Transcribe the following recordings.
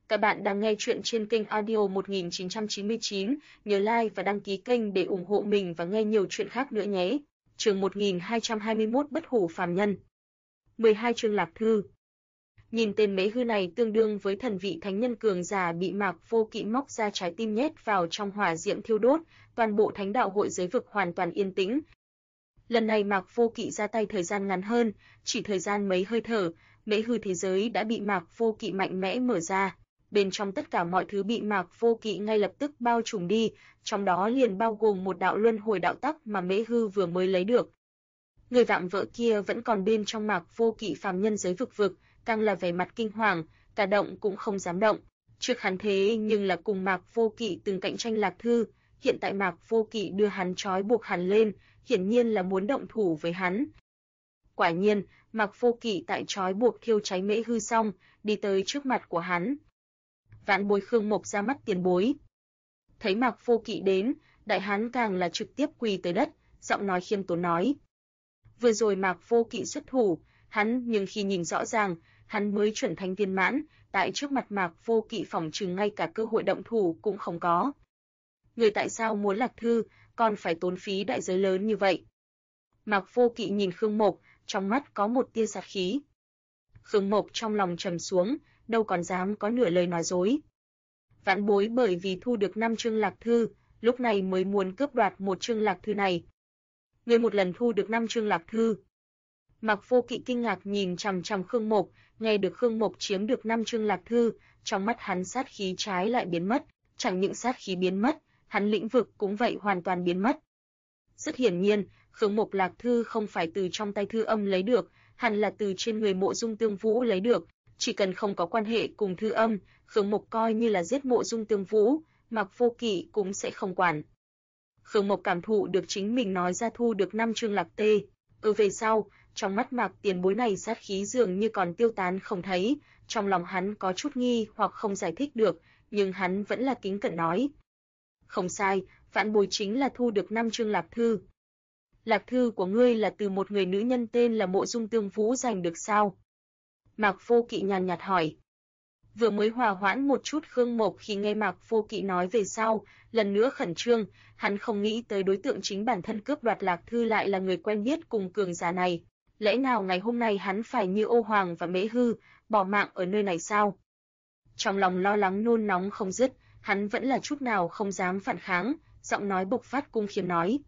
Các bạn đang nghe chuyện trên kênh audio 1999, nhớ like và đăng ký kênh để ủng hộ mình và nghe nhiều chuyện khác nữa nhé. Chương 1221 Bất hủ phàm nhân. 12 chương Lạc Thư. Nhìn tên Mễ Hư này tương đương với thần vị thánh nhân cường giả bị Mạc Vô Kỵ móc ra trái tim nhét vào trong hỏa diệm thiêu đốt, toàn bộ thánh đạo hội giới vực hoàn toàn yên tĩnh. Lần này Mạc Vô Kỵ ra tay thời gian ngắn hơn, chỉ thời gian mấy hơi thở, Mễ Hư thế giới đã bị Mạc Vô Kỵ mạnh mẽ mở ra. Bên trong tất cả mọi thứ bị Mạc Vô Kỵ ngay lập tức bao trùm đi, trong đó liền bao gồm một đạo luân hồi đạo tắc mà Mễ Hư vừa mới lấy được. Người vạm vỡ kia vẫn còn bên trong Mạc Vô Kỵ phàm nhân giới vực, càng là vẻ mặt kinh hoàng, cả động cũng không dám động. Trước hắn thế nhưng là cùng Mạc Vô Kỵ từng cạnh tranh Lạc Thư, hiện tại Mạc Vô Kỵ đưa hắn trói buộc hắn lên, hiển nhiên là muốn động thủ với hắn. Quả nhiên, Mạc Vô Kỵ tại trói buộc thiêu cháy Mễ Hư xong, đi tới trước mặt của hắn. Vạn Bối Khương Mộc ra mắt tiền bối. Thấy Mạc Vô Kỵ đến, đại hán càng là trực tiếp quỳ tới đất, giọng nói khiêm tốn nói. Vừa rồi Mạc Vô Kỵ xuất thủ, nhưng khi nhìn rõ ràng, hắn mới chuẩn thánh viên mãn, tại trước mặt Mạc Vô Kỵ phỏng chừng ngay cả cơ hội động thủ cũng không có. Người tại sao muốn Lạc Thư, còn phải tốn phí đại giới lớn như vậy? Mạc Vô Kỵ nhìn Khương Mộc, trong mắt có một tia sát khí. Khương Mộc trong lòng trầm xuống, đâu còn dám có nửa lời nói dối. Vạn Bối bởi vì thu được 5 chương Lạc Thư, lúc này mới muốn cướp đoạt một chương Lạc Thư này. Người một lần thu được 5 chương Lạc Thư. Mạc Vô Kỵ kinh ngạc nhìn chằm chằm Khương Mộc, nghe được Khương Mộc chiếm được 5 chương Lạc Thư, trong mắt hắn sát khí trái lại biến mất, chẳng những sát khí biến mất, hắn lĩnh vực cũng vậy hoàn toàn biến mất. Rất hiển nhiên, Khương Mộc Lạc Thư không phải từ trong tay Thư Âm lấy được, hẳn là từ trên người Mộ Dung Tương Vũ lấy được, chỉ cần không có quan hệ cùng Thư Âm, Khương Mộc coi như là giết Mộ Dung Tương Vũ, Mạc Vô Kỵ cũng sẽ không quản. Khương Mộc cảm thụ được chính mình nói ra thu được 5 chương Lạc Tê, về sau, trong mắt Mạc tiền bối này sát khí dường như còn tiêu tán không thấy, trong lòng hắn có chút nghi hoặc không giải thích được, nhưng hắn vẫn là kính cẩn nói. Không sai, Vạn Bối chính là thu được 5 chương Lạc Thư. Lạc Thư của ngươi là từ một người nữ nhân tên là Mộ Dung Tương Vũ giành được sao? Mạc Vô Kỵ nhàn nhạt hỏi. Vừa mới hòa hoãn một chút Khương Mộc khi nghe Mạc Vô Kỵ nói về sau, lần nữa khẩn trương, hắn không nghĩ tới đối tượng chính bản thân cướp đoạt Lạc Thư lại là người quen biết cùng cường giả này. Lẽ nào ngày hôm nay hắn phải như Ô Hoàng và Mễ Hư, bỏ mạng ở nơi này sao? Trong lòng lo lắng nôn nóng không dứt, hắn vẫn là chút nào không dám phản kháng, giọng nói bộc phát cung khiêm nói.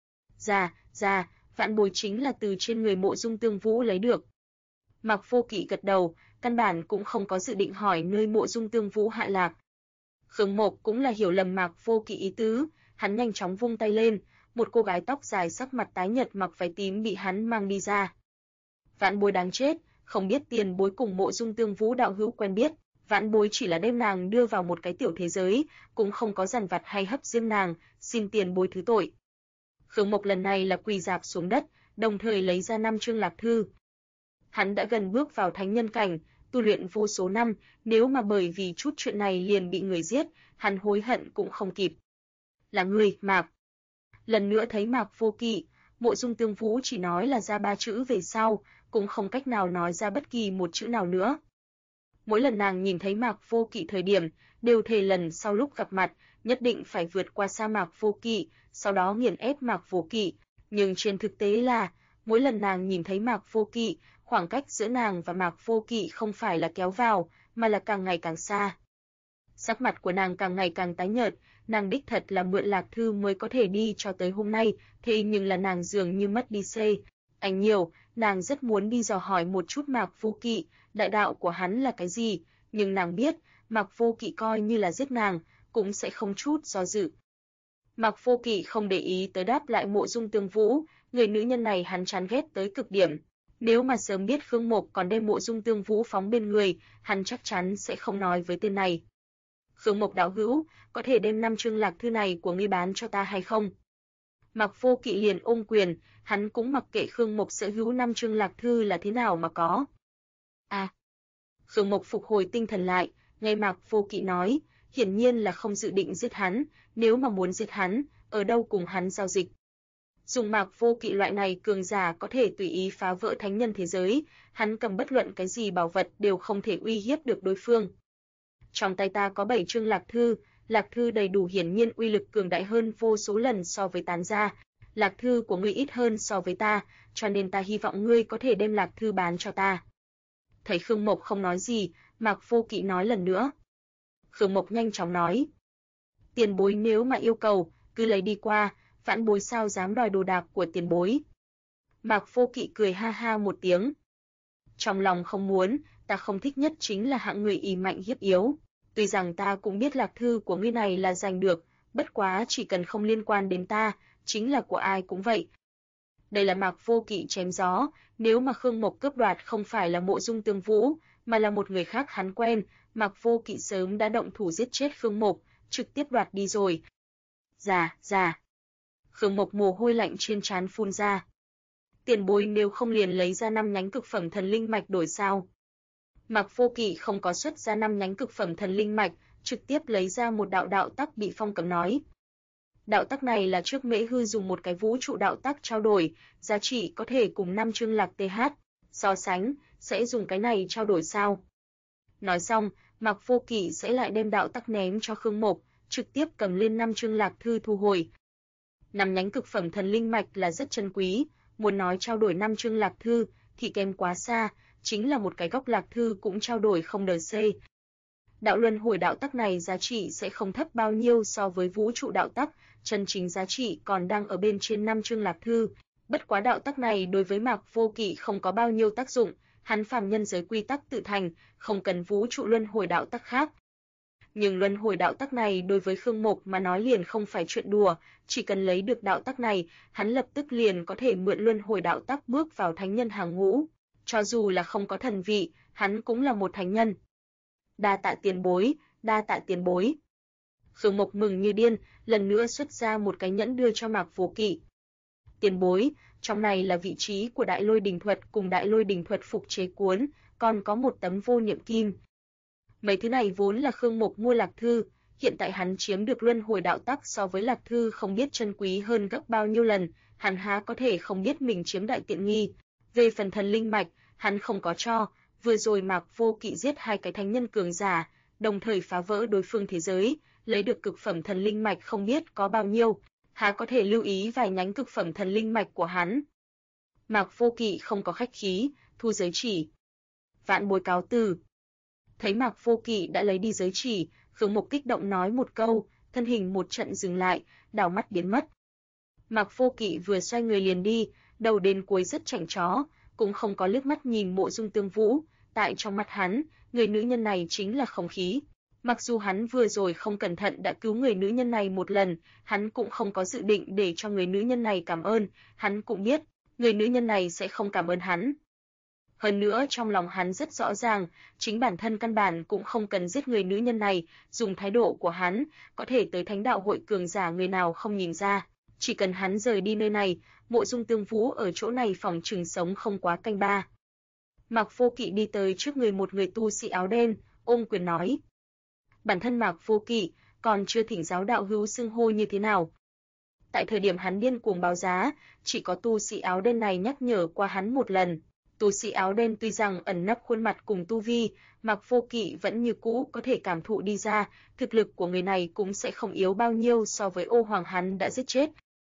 Dạ, Vạn Bối chính là từ trên người Mộ Dung Tương Vũ lấy được. Mạc Vô Kỵ gật đầu, căn bản cũng không có dự định hỏi nơi Mộ Dung Tương Vũ hạ lạc. Khương Mộc cũng là hiểu lầm Mạc Vô Kỵ ý tứ, hắn nhanh chóng vung tay lên, một cô gái tóc dài sắc mặt tái nhợt mặc váy tím bị hắn mang đi ra. Vạn Bối đáng chết, không biết tiền bối cùng Mộ Dung Tương Vũ đạo hữu quen biết, Vạn Bối chỉ là đem nàng đưa vào một cái tiểu thế giới, cũng không có dằn vặt hay hấp diêm nàng, xin tiền bối thứ tội. Khương Mộc lần này là quỳ rạp xuống đất, đồng thời lấy ra 5 chương Lạc Thư. Hắn đã gần bước vào thánh nhân cảnh, tu luyện vô số năm, nếu mà bởi vì chút chuyện này liền bị người giết, hắn hối hận cũng không kịp. Là ngươi, Mạc. Lần nữa thấy Mạc Vô Kỵ, Mộ Dung Tương Vũ chỉ nói là ra 3 chữ về sau, cũng không cách nào nói ra bất kỳ một chữ nào nữa. Mỗi lần nàng nhìn thấy Mạc Vô Kỵ thời điểm, đều thề lần sau lúc gặp mặt, nhất định phải vượt qua sa Mạc Vô Kỵ, sau đó nghiền ép Mạc Vô Kỵ, nhưng trên thực tế là, mỗi lần nàng nhìn thấy Mạc Vô Kỵ, khoảng cách giữa nàng và Mạc Vô Kỵ không phải là kéo vào, mà là càng ngày càng xa. Sắc mặt của nàng càng ngày càng tái nhợt, nàng đích thật là mượn Lạc Thư mới có thể đi cho tới hôm nay, thế nhưng là nàng dường như mất đi anh nhiều, nàng rất muốn đi dò hỏi một chút Mạc Vô Kỵ, đại đạo của hắn là cái gì, nhưng nàng biết, Mạc Vô Kỵ coi như là giết nàng, cũng sẽ không chút do dự. Mạc Vô Kỵ không để ý tới đáp lại Mộ Dung Tương Vũ, người nữ nhân này hắn chán ghét tới cực điểm. Nếu mà sớm biết Khương Mộc còn đem Mộ Dung Tương Vũ phóng bên người, hắn chắc chắn sẽ không nói với tên này. Khương Mộc đạo hữu, có thể đem 5 chương Lạc Thư này của ngươi bán cho ta hay không? Mạc Vô Kỵ liền ôm quyền, hắn cũng mặc kệ Khương Mộc sở hữu 5 chương Lạc Thư là thế nào mà có. Khương Mộc phục hồi tinh thần lại, nghe Mạc Vô Kỵ nói, hiển nhiên là không dự định giết hắn, nếu mà muốn giết hắn, ở đâu cùng hắn giao dịch. Dùng Mạc Vô Kỵ loại này cường giả có thể tùy ý phá vỡ thánh nhân thế giới, hắn cầm bất luận cái gì bảo vật đều không thể uy hiếp được đối phương. Trong tay ta có 7 chương lạc thư đầy đủ hiển nhiên uy lực cường đại hơn vô số lần so với tán gia. Lạc thư của ngươi ít hơn so với ta, cho nên ta hy vọng ngươi có thể đem lạc thư bán cho ta. Thấy Khương Mộc không nói gì, Mạc Vô Kỵ nói lần nữa. Khương Mộc nhanh chóng nói. Tiền bối nếu mà yêu cầu, cứ lấy đi qua, vãn bối sao dám đòi đồ đạc của tiền bối. Mạc Vô Kỵ cười ha ha một tiếng. Trong lòng không muốn, ta không thích nhất chính là hạng người ỷ mạnh hiếp yếu. Tuy rằng ta cũng biết lạc thư của ngươi này là giành được, bất quá chỉ cần không liên quan đến ta, chính là của ai cũng vậy. Đây là Mạc Vô Kỵ chém gió, nếu mà Khương Mộc cướp đoạt không phải là Mộ Dung Tương Vũ, mà là một người khác hắn quen, Mạc Vô Kỵ sớm đã động thủ giết chết Khương Mộc, trực tiếp đoạt đi rồi. Dạ. Khương Mộc mồ hôi lạnh trên trán phun ra. Tiền bối nếu không liền lấy ra 5 nhánh cực phẩm thần linh mạch đổi sao? Mạc Vô Kỵ không có xuất ra 5 nhánh cực phẩm thần linh mạch, trực tiếp lấy ra một đạo tắc bị phong cấm nói. Đạo tắc này là trước Mễ Hư dùng một cái vũ trụ đạo tắc trao đổi, giá trị có thể cùng 5 chương lạc TH, so sánh, sẽ dùng cái này trao đổi sao? Nói xong, Mạc Vô Kỵ sẽ lại đem đạo tắc ném cho Khương Mộc, trực tiếp cầm lên 5 chương lạc thư thu hồi. 5 nhánh cực phẩm thần linh mạch là rất chân quý, muốn nói trao đổi 5 chương lạc thư thì kém quá xa, chính là một cái góc lạc thư cũng trao đổi không đời C. Đạo luân hồi đạo tắc này giá trị sẽ không thấp bao nhiêu so với vũ trụ đạo tắc, chân chính giá trị còn đang ở bên trên 5 chương lạc thư. Bất quá đạo tắc này đối với Mạc Vô Kỵ không có bao nhiêu tác dụng, hắn phàm nhân giới quy tắc tự thành, không cần vũ trụ luân hồi đạo tắc khác. Nhưng luân hồi đạo tắc này đối với Khương Mộc mà nói liền không phải chuyện đùa, chỉ cần lấy được đạo tắc này, hắn lập tức liền có thể mượn luân hồi đạo tắc bước vào thánh nhân hàng ngũ. Cho dù là không có thần vị, hắn cũng là một thánh nhân. Đa tạ tiền bối. Khương Mộc mừng như điên, lần nữa xuất ra một cái nhẫn đưa cho Mạc Vô Kỵ. Tiền bối, trong này là vị trí của Đại Lôi Đình Thuật cùng Đại Lôi Đình Thuật phục chế cuốn, còn có một tấm vô niệm kim. Mấy thứ này vốn là Khương Mộc mua lạc thư, hiện tại hắn chiếm được luân hồi đạo tắc so với lạc thư không biết chân quý hơn gấp bao nhiêu lần, hắn há có thể không biết mình chiếm đại tiện nghi. Về phần thần linh mạch, hắn không có cho, vừa rồi Mạc Vô Kỵ giết 2 cái thánh nhân cường giả, đồng thời phá vỡ đối phương thế giới, lấy được cực phẩm thần linh mạch không biết có bao nhiêu, há có thể lưu ý vài nhánh cực phẩm thần linh mạch của hắn. Mạc Vô Kỵ không có khách khí, thu giới chỉ. Vạn bối cáo từ. Thấy Mạc Vô Kỵ đã lấy đi giới chỉ, Khương Mộc kích động nói một câu, thân hình một trận dừng lại, đảo mắt biến mất. Mạc Vô Kỵ vừa xoay người liền đi, đầu đến cuối rất chảnh chó, cũng không có liếc mắt nhìn Mộ Dung Tương Vũ, tại trong mắt hắn, người nữ nhân này chính là không khí. Mặc dù hắn vừa rồi không cẩn thận đã cứu người nữ nhân này một lần, hắn cũng không có dự định để cho người nữ nhân này cảm ơn, hắn cũng biết, người nữ nhân này sẽ không cảm ơn hắn. Hơn nữa trong lòng hắn rất rõ ràng, chính bản thân căn bản cũng không cần giết người nữ nhân này, dùng thái độ của hắn, có thể tới Thánh Đạo hội cường giả người nào không nhìn ra. Chỉ cần hắn rời đi nơi này, Mộ Dung Tương Vũ ở chỗ này phòng chừng sống không quá canh ba. Mạc Vô Kỵ đi tới trước người một người tu sĩ áo đen, ôm quyền nói. Bản thân Mạc Vô Kỵ còn chưa thỉnh giáo đạo hữu xưng hô như thế nào. Tại thời điểm hắn điên cuồng báo giá, chỉ có tu sĩ áo đen này nhắc nhở qua hắn một lần. Tu sĩ áo đen tuy rằng ẩn nấp khuôn mặt cùng tu vi, Mạc Vô Kỵ vẫn như cũ có thể cảm thụ đi ra, thực lực của người này cũng sẽ không yếu bao nhiêu so với Ô Hoàng hắn đã giết chết.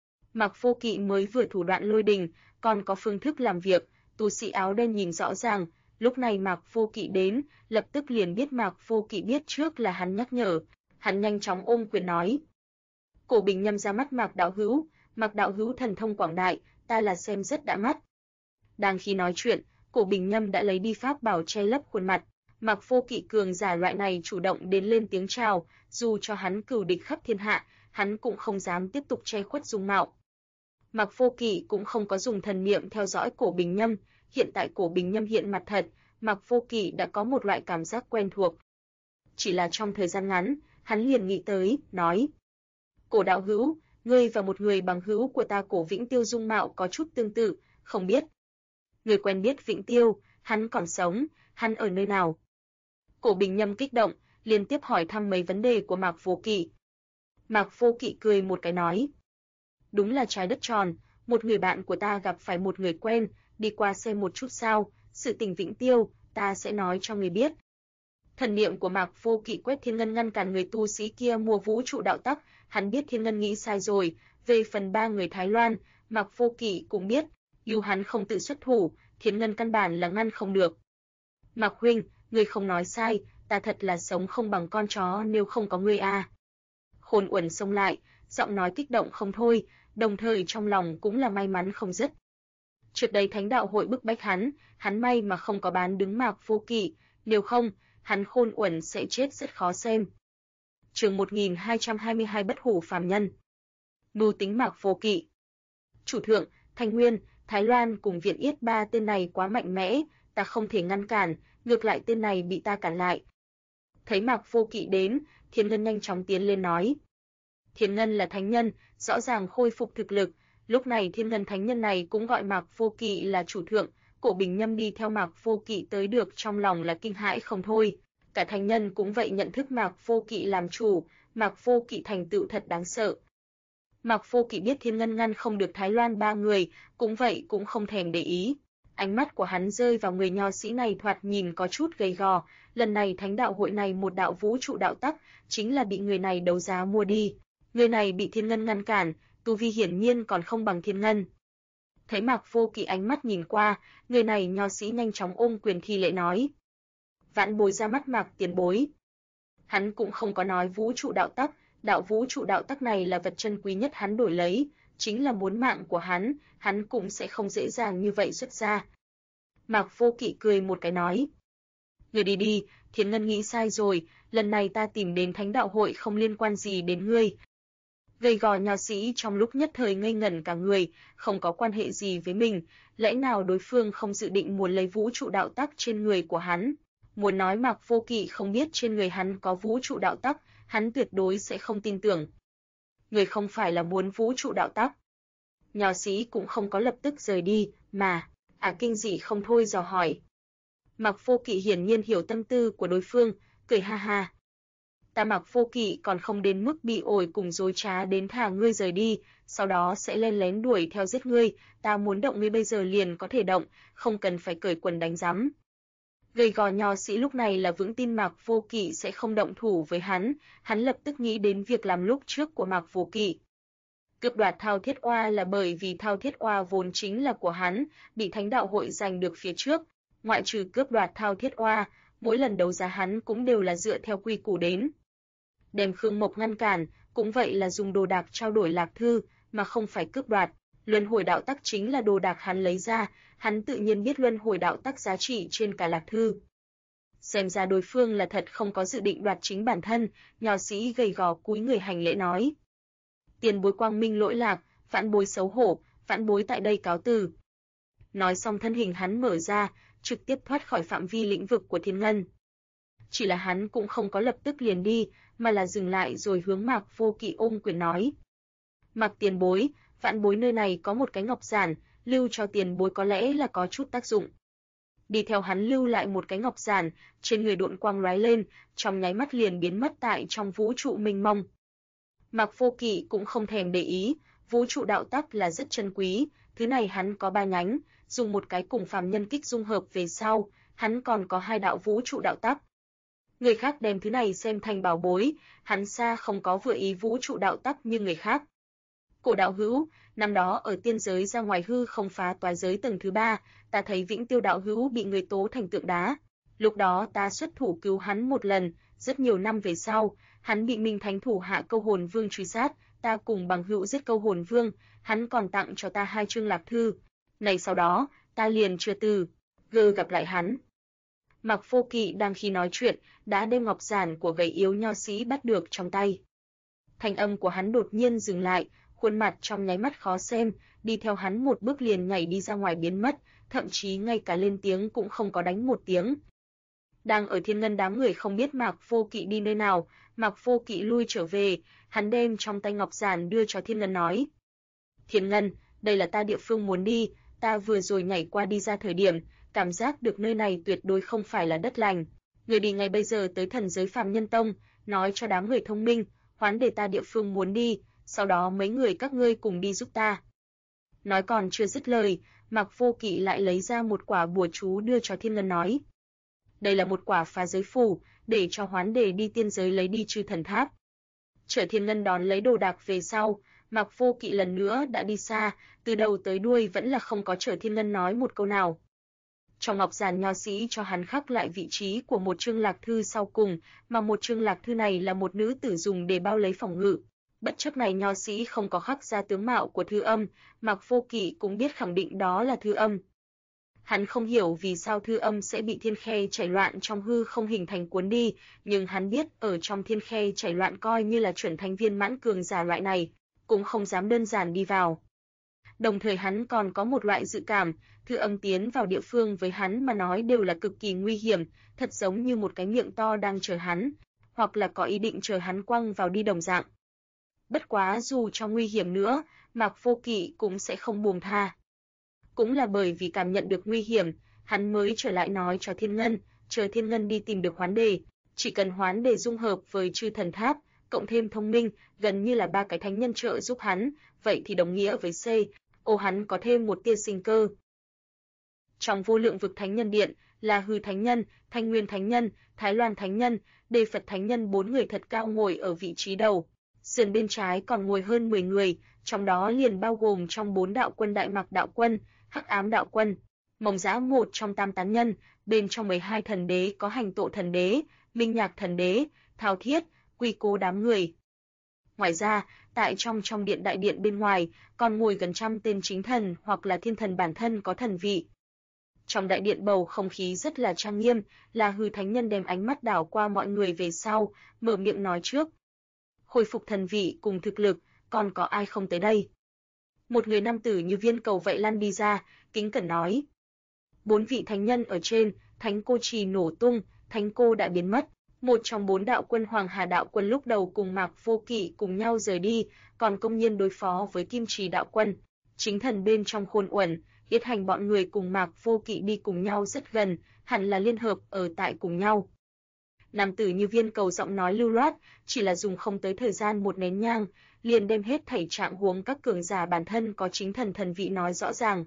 Mạc Vô Kỵ mới vừa thủ đoạn lôi đình, còn có phương thức làm việc, tu sĩ áo đen nhìn rõ ràng, lúc này Mạc Vô Kỵ đến, lập tức liền biết Mạc Vô Kỵ biết trước là hắn nhắc nhở, hắn nhanh chóng ôm quyền nói. Cổ Bình Nhâm ra mắt Mạc đạo hữu thần thông quảng đại, ta là xem rất đã mắt. Đang khi nói chuyện, Cổ Bình Nhâm đã lấy đi pháp bảo che lấp khuôn mặt, Mạc Vô Kỵ cường giả loại này chủ động đến lên tiếng chào, dù cho hắn cửu địch khắp thiên hạ, hắn cũng không dám tiếp tục che khuất dung mạo. Mạc Vô Kỵ cũng không có dùng thần niệm theo dõi Cổ Bình Nhâm, hiện tại Cổ Bình Nhâm hiện mặt thật, Mạc Vô Kỵ đã có một loại cảm giác quen thuộc. Chỉ là trong thời gian ngắn, hắn liền nghĩ tới, nói: "Cổ đạo hữu, ngươi và một người bằng hữu của ta Cổ Vĩnh Tiêu dung mạo có chút tương tự, không biết người quen biết Vĩnh Tiêu, hắn còn sống, hắn ở nơi nào?" Cổ Bình Nhâm kích động, liên tiếp hỏi thăm mấy vấn đề của Mạc Vô Kỵ. Mạc Vô Kỵ cười một cái nói: "Đúng là trái đất tròn, một người bạn của ta gặp phải một người quen, đi qua xem một chút sao, sự tình Vĩnh Tiêu, ta sẽ nói cho người biết." Thần niệm của Mạc Vô Kỵ quét Thiên Ngân ngăn cản người tu sĩ kia mua vũ trụ đạo tắc, hắn biết Thiên Ngân nghĩ sai rồi, về phần 3 người Thái Loan, Mạc Vô Kỵ cũng biết, dù hắn không tự xuất thủ, Thiên Ngân căn bản là ngăn không được. Mạc huynh, ngươi không nói sai, ta thật là sống không bằng con chó nếu không có ngươi a. Khôn Uẩn xông lại, giọng nói kích động không thôi, đồng thời trong lòng cũng là may mắn không dứt. Trước đây Thánh đạo hội bức bách hắn may mà không có bán đứng Mạc Vô Kỵ, nếu không, hắn Khôn Uẩn sẽ chết rất khó xem. Chương 1222 Bất hủ phàm nhân. Mưu tính Mạc Vô Kỵ. Chủ thượng, Thanh Nguyên, Thái Loan cùng Viện Yết 3 tên này quá mạnh mẽ, ta không thể ngăn cản, ngược lại tên này bị ta cản lại. Thấy Mạc Vô Kỵ đến, Thiên Ngân nhanh chóng tiến lên nói. Thiên Ngân là thánh nhân, rõ ràng khôi phục thực lực, lúc này Thiên Ngân thánh nhân này cũng gọi Mạc Vô Kỵ là chủ thượng, Cổ Bình Nhâm đi theo Mạc Vô Kỵ tới được trong lòng là kinh hãi không thôi. Cả thánh nhân cũng vậy nhận thức Mạc Vô Kỵ làm chủ, Mạc Vô Kỵ thành tựu thật đáng sợ. Mạc Vô Kỵ biết Thiên Ngân ngăn không được Thái Loan 3 người, cũng vậy cũng không thèm để ý. Ánh mắt của hắn rơi vào người nho sĩ này thoạt nhìn có chút gầy gò, lần này Thánh đạo hội này một đạo vũ trụ đạo tắc, chính là bị người này đấu giá mua đi. Người này bị Thiên Ngân ngăn cản, tu vi hiển nhiên còn không bằng Thiên Ngân. Thấy Mạc Vô Kỵ ánh mắt nhìn qua, người này nho sĩ nhanh chóng ôm quyền thi lễ nói. Vãn bối ra mắt Mạc tiền bối. Hắn cũng không có nói vũ trụ đạo tắc, đạo vũ trụ đạo tắc này là vật chân quý nhất hắn đổi lấy, chính là muốn mạng của hắn cũng sẽ không dễ dàng như vậy xuất ra. Mạc Vô Kỵ cười một cái nói. Ngươi đi đi, Thiên Ngân nghĩ sai rồi, lần này ta tìm đến Thánh đạo hội không liên quan gì đến ngươi. Gầy gò nho sĩ trong lúc nhất thời ngây ngẩn cả người, không có quan hệ gì với mình, lẽ nào đối phương không dự định muốn lấy vũ trụ đạo tắc trên người của hắn? Muốn nói Mạc Vô Kỵ không biết trên người hắn có vũ trụ đạo tắc, hắn tuyệt đối sẽ không tin tưởng. Người không phải là muốn vũ trụ đạo tắc. Nho sĩ cũng không có lập tức rời đi, mà, kinh dị không thôi dò hỏi. Mạc Vô Kỵ hiển nhiên hiểu tâm tư của đối phương, cười ha ha. Ta Mạc Vô Kỵ còn không đến mức bị ổi cùng dối trá đến thả ngươi rời đi, sau đó sẽ len lén đuổi theo giết ngươi, ta muốn động ngươi bây giờ liền có thể động, không cần phải cởi quần đánh rắm. Gầy gò nho sĩ lúc này là vững tin Mạc Vô Kỵ sẽ không động thủ với hắn lập tức nghĩ đến việc làm lúc trước của Mạc Vô Kỵ. Cướp đoạt Thao Thiết Oa là bởi vì Thao Thiết Oa vốn chính là của hắn, bị Thánh đạo hội giành được phía trước, ngoại trừ cướp đoạt Thao Thiết Oa, mỗi lần đấu giá hắn cũng đều là dựa theo quy củ đến. Đem Khương Mộc ngăn cản, cũng vậy là dùng đồ đạc trao đổi lạc thư, mà không phải cướp đoạt. Luân hồi đạo tắc chính là đồ đạc hắn lấy ra, hắn tự nhiên biết luân hồi đạo tắc giá trị trên cả lạc thư. Xem ra đối phương là thật không có dự định đoạt chính bản thân, nho sĩ gầy gò cúi người hành lễ nói. Tiền bối quang minh lỗi lạc, vãn bối xấu hổ, vãn bối tại đây cáo từ. Nói xong thân hình hắn mở ra, trực tiếp thoát khỏi phạm vi lĩnh vực của Thiên Ngân. Chỉ là hắn cũng không có lập tức liền đi, mà là dừng lại rồi hướng Mạc Vô Kỵ ôm quyền nói. Mạc tiền bối, vãn bối nơi này có một cái ngọc giản, lưu cho tiền bối có lẽ là có chút tác dụng. Đi theo hắn lưu lại một cái ngọc giản, trên người độn quang lóe lên, trong nháy mắt liền biến mất tại trong vũ trụ mênh mông. Mạc Vô Kỵ cũng không thèm để ý, vũ trụ đạo tắc là rất chân quý, thứ này hắn có 3 nhánh, dùng một cái cùng phàm nhân kích dung hợp về sau, hắn còn có 2 đạo vũ trụ đạo tắc. Người khác đem thứ này xem thành bảo bối, hắn xa không có vừa ý vũ trụ đạo tắc như người khác. Cổ đạo hữu, năm đó ở tiên giới ra ngoài hư không phá toái giới tầng thứ 3, ta thấy Vĩnh Tiêu đạo hữu bị người tố thành tượng đá. Lúc đó ta xuất thủ cứu hắn một lần, rất nhiều năm về sau, hắn bị Minh Thánh thủ hạ Câu Hồn Vương truy sát, ta cùng bằng hữu giết Câu Hồn Vương, hắn còn tặng cho ta 2 chương lạc thư. Này sau đó, ta liền chưa từ gặp lại hắn. Mạc Vô Kỵ đang khi nói chuyện, đã đem ngọc giản của gầy yếu nho sĩ bắt được trong tay. Thanh âm của hắn đột nhiên dừng lại, khuôn mặt trong nháy mắt khó xem, đi theo hắn một bước liền nhảy đi ra ngoài biến mất, thậm chí ngay cả lên tiếng cũng không có đánh một tiếng. Đang ở Thiên Ngân đám người không biết Mạc Vô Kỵ đi nơi nào, Mạc Vô Kỵ lui trở về, hắn đem trong tay ngọc giản đưa cho Thiên Ngân nói. Thiên Ngân, đây là ta địa phương muốn đi, ta vừa rồi nhảy qua đi ra thời điểm, cảm giác được nơi này tuyệt đối không phải là đất lành. Người đi ngay bây giờ tới thần giới Phàm Nhân Tông, nói cho đám người thông minh, hoán để ta địa phương muốn đi, sau đó mấy người các ngươi cùng đi giúp ta. Nói còn chưa dứt lời, Mạc Vô Kỵ lại lấy ra một quả bùa chú đưa cho Thiên Ngân nói. Đây là một quả phá giới phù, để cho Hoán Đề đi tiên giới lấy đi Chư Thần Tháp. Trở Thiên Ngân đón lấy đồ đạc về sau, Mạc Vô Kỵ lần nữa đã đi xa, từ đầu tới đuôi vẫn là không có Trở Thiên Ngân nói một câu nào. Trong ngọc giản nho sĩ cho hắn khắc lại vị trí của một chương lạc thư sau cùng, mà một chương lạc thư này là một nữ tử dùng để bao lấy phòng ngự. Bất chấp này nho sĩ không có khắc ra tướng mạo của Thư Âm, Mạc Vô Kỵ cũng biết khẳng định đó là Thư Âm. Hắn không hiểu vì sao Thư Âm sẽ bị thiên khe chảy loạn trong hư không hình thành cuốn đi, nhưng hắn biết ở trong thiên khe chảy loạn coi như là chuẩn thánh viên mãn cường giả loại này, cũng không dám đơn giản đi vào. Đồng thời hắn còn có một loại dự cảm, Thư Âm tiến vào địa phương với hắn mà nói đều là cực kỳ nguy hiểm, thật giống như một cái miệng to đang chờ hắn, hoặc là có ý định chờ hắn quăng vào đi đồng dạng. Bất quá dù cho nguy hiểm nữa, Mạc Vô Kỵ cũng sẽ không buông tha. Cũng là bởi vì cảm nhận được nguy hiểm, hắn mới trở lại nói cho Thiên Ngân, chờ Thiên Ngân đi tìm được Hoán Đề, chỉ cần Hoán Đề dung hợp với Chư Thần Tháp, cộng thêm thông minh, gần như là 3 cái thánh nhân trợ giúp hắn, vậy thì đồng nghĩa với hắn có thêm một tia sinh cơ. Trong Vô Lượng Vực Thánh Nhân Điện, La Hư Thánh Nhân, Thanh Nguyên Thánh Nhân, Thái Loan Thánh Nhân, Đề Phật Thánh Nhân 4 người thật cao ngồi ở vị trí đầu. Sườn bên trái còn ngồi hơn 10 người, trong đó liền bao gồm trong 4 đạo quân Đại Mạc đạo quân, Hắc Ám đạo quân, Mộng Dã một trong 8 tán nhân, bên trong 12 thần đế có Hành Tộ thần đế, Minh Nhạc thần đế, Thao Thiết, Quy Cố đám người. Ngoài ra, tại trong điện đại điện bên ngoài, còn ngồi gần trăm tên chính thần hoặc là thiên thần bản thân có thần vị. Trong đại điện bầu không khí rất là trang nghiêm, La Hư Thánh Nhân đem ánh mắt đảo qua mọi người về sau, mở miệng nói trước. Hồi phục thần vị cùng thực lực, còn có ai không tới đây? Một người nam tử như viên cầu vậy lăn đi ra, kính cẩn nói. 4 vị thánh nhân ở trên, Thánh Cô Trì nổ tung, Thánh Cô đã biến mất. Một trong 4 đạo quân Hoàng Hà đạo quân lúc đầu cùng Mạc Vô Kỵ cùng nhau rời đi, còn công nhiên đối phó với Kim Trì đạo quân. Chính thần bên trong Khôn Uẩn, Yết Hành bọn người cùng Mạc Vô Kỵ đi cùng nhau rất gần, hẳn là liên hợp ở tại cùng nhau. Nam tử như viên cầu giọng nói lưu loát, chỉ là dùng không tới thời gian một nén nhang, liền đem hết thảy trạng huống các cường giả bản thân có chính thần thần vị nói rõ ràng.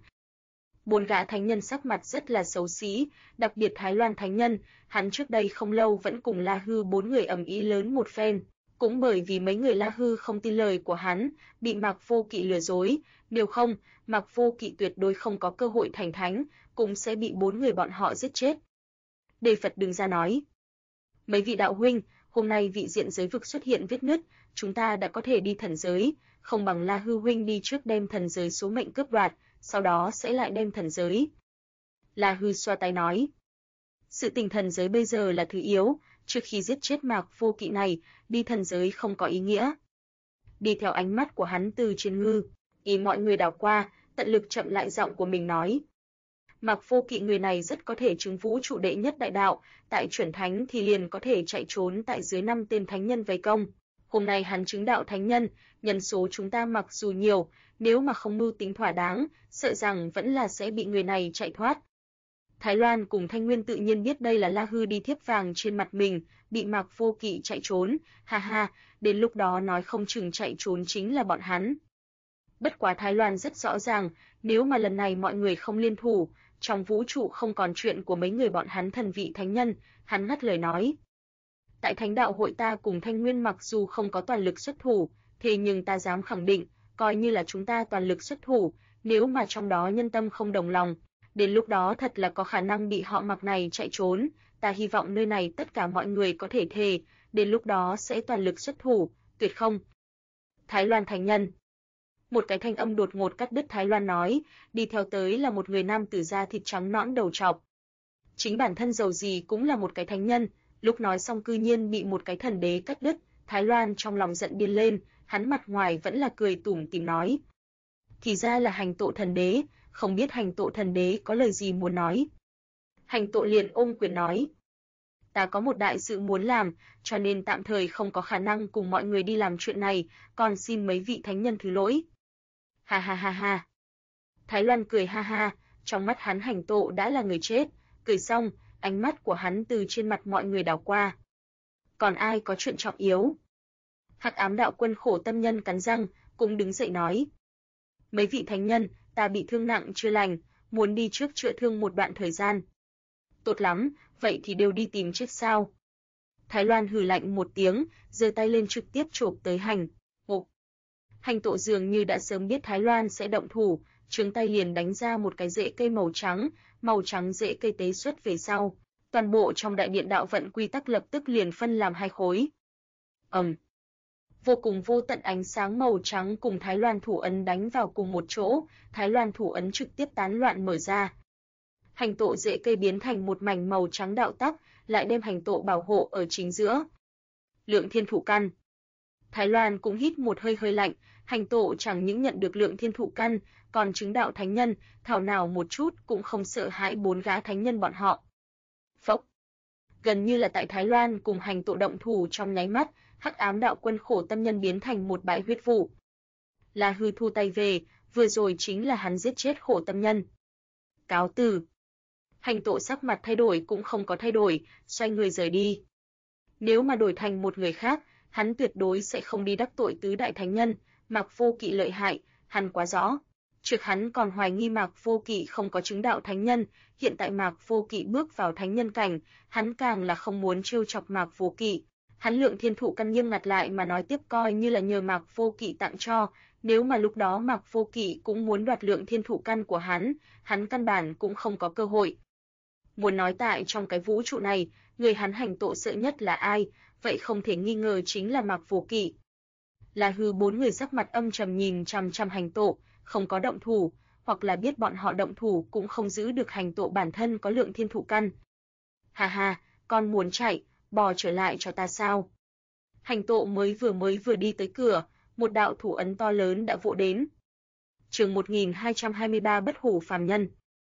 4 gã thánh nhân sắc mặt rất là xấu xí, đặc biệt Thái Loan thánh nhân, hắn trước đây không lâu vẫn cùng La Hư 4 người ầm ĩ lớn một phen, cũng bởi vì mấy người La Hư không tin lời của hắn, bị Mạc Vô Kỵ lừa dối, nếu không, Mạc Vô Kỵ tuyệt đối không có cơ hội thành thánh, cũng sẽ bị 4 người bọn họ giết chết. Đề Phật đứng ra nói: "Mấy vị đạo huynh, hôm nay vị diện giới vực xuất hiện vết nứt, chúng ta đã có thể đi thần giới, không bằng La Hư huynh đi trước đem thần giới số mệnh cướp đoạt, sau đó sẽ lại đem thần giới." La Hư xoa tay nói: "Sự tình thần giới bây giờ là thứ yếu, trước khi giết chết Mạc Vô Kỵ này, đi thần giới không có ý nghĩa." Đi theo ánh mắt của hắn từ trên ngư, ý mọi người đảo qua, tận lực chậm lại giọng của mình nói: "Mạc Vô Kỵ người này rất có thể chứng vũ trụ đệ nhất đại đạo, tại chuẩn thánh thì liền có thể chạy trốn tại dưới 5 tên thánh nhân vây công. Hôm nay hắn chứng đạo thánh nhân, nhân số chúng ta mặc dù nhiều, nếu mà không mưu tính thỏa đáng, sợ rằng vẫn là sẽ bị người này chạy thoát." Thái Loan cùng Thanh Nguyên tự nhiên biết đây là La Hư đi thiếp vàng trên mặt mình, bị Mạc Vô Kỵ chạy trốn, ha ha, đến lúc đó nói không chừng chạy trốn chính là bọn hắn. Bất quá Thái Loan rất rõ ràng, nếu mà lần này mọi người không liên thủ, trong vũ trụ không còn chuyện của mấy người bọn hắn thần vị thánh nhân, hắn ngắt lời nói: "Tại Thánh đạo hội ta cùng Thanh Nguyên mặc dù không có toàn lực xuất thủ, thế nhưng ta dám khẳng định, coi như là chúng ta toàn lực xuất thủ, nếu mà trong đó nhân tâm không đồng lòng, đến lúc đó thật là có khả năng bị họ Mạc này chạy trốn, ta hy vọng nơi này tất cả mọi người có thể thề, đến lúc đó sẽ toàn lực xuất thủ, tuyệt không." Thái Loan thánh nhân. Một cái thanh âm đột ngột cắt đứt Thái Loan nói, đi theo tới là một người nam tử da thịt trắng nõn đầu trọc. Chính bản thân dầu gì cũng là một cái thánh nhân, lúc nói xong cư nhiên bị một cái thần đế cắt đứt, Thái Loan trong lòng giận điên lên, hắn mặt ngoài vẫn là cười tủm tỉm nói: "Thì ra là Hành Tộ thần đế, không biết Hành Tộ thần đế có lời gì muốn nói." Hành Tộ liền ôm quyền nói: "Ta có một đại sự muốn làm, cho nên tạm thời không có khả năng cùng mọi người đi làm chuyện này, còn xin mấy vị thánh nhân thứ lỗi." Ha ha ha ha. Thái Loan cười ha ha, trong mắt hắn Hành Tộ đã là người chết, cười xong, ánh mắt của hắn từ trên mặt mọi người đảo qua. Còn ai có chuyện trọng yếu? Hắc Ám đạo quân Khổ Tâm Nhân cắn răng, cũng đứng dậy nói: "Mấy vị thánh nhân, ta bị thương nặng chưa lành, muốn đi trước chữa thương một đoạn thời gian." "Tốt lắm, vậy thì đều đi tìm chết sao?" Thái Loan hừ lạnh một tiếng, giơ tay lên trực tiếp chộp tới Hành. Ngục. Hành Tộ dường như đã sớm biết Thái Loan sẽ động thủ, trương tay liền đánh ra một cái rễ cây màu trắng rễ cây tế xuất về sau. Toàn bộ trong đại điện đạo vận quy tắc lập tức liền phân làm hai khối. Vô cùng vô tận ánh sáng màu trắng cùng Thái Loan thủ ấn đánh vào cùng một chỗ, Thái Loan thủ ấn trực tiếp tán loạn mở ra. Hành Tộ rễ cây biến thành một mảnh màu trắng đạo tắc, lại đem Hành Tộ bảo hộ ở chính giữa. Lượng thiên thụ căn. Thái Loan cũng hít một hơi lạnh, Hành Tộ chẳng những nhận được lượng thiên thụ căn, còn chứng đạo thánh nhân, thảo nào một chút cũng không sợ hãi 4 gã thánh nhân bọn họ. Phốc. Gần như là tại Thái Loan cùng Hành Tộ động thủ trong nháy mắt, Hắc Ám Đạo Quân Khổ Tâm Nhân biến thành một bãi huyết vụ. La Hư thu tay về, vừa rồi chính là hắn giết chết Khổ Tâm Nhân. Cáo từ. Hành Tộ sắc mặt thay đổi cũng không có thay đổi, xoay người rời đi. Nếu mà đổi thành một người khác, hắn tuyệt đối sẽ không đi đắc tội tứ đại thánh nhân, Mạc Vô Kỵ lợi hại, hắn quá rõ. Trước hắn còn hoài nghi Mạc Vô Kỵ không có chứng đạo thánh nhân, hiện tại Mạc Vô Kỵ bước vào thánh nhân cảnh, hắn càng là không muốn trêu chọc Mạc Vô Kỵ. Hắn lượng thiên thụ căn nghiêm ngặt lại mà nói tiếp coi như là nhờ Mạc Vô Kỵ tặng cho, nếu mà lúc đó Mạc Vô Kỵ cũng muốn đoạt lượng thiên thụ căn của hắn căn bản cũng không có cơ hội. Muốn nói tại trong cái vũ trụ này, người hắn Hành Tộ sợ nhất là ai, vậy không thể nghi ngờ chính là Mạc Vô Kỵ. La Hư 4 người sắc mặt âm trầm nhìn chằm chằm Hành Tộ, không có động thủ, hoặc là biết bọn họ động thủ cũng không giữ được Hành Tộ bản thân có lượng thiên thụ căn. Ha ha, con muốn chạy, bò trở lại cho ta sao? Hành Tộ mới vừa đi tới cửa, một đạo thủ ấn to lớn đã vỗ đến. Chương 1223 Bất Hủ phàm nhân.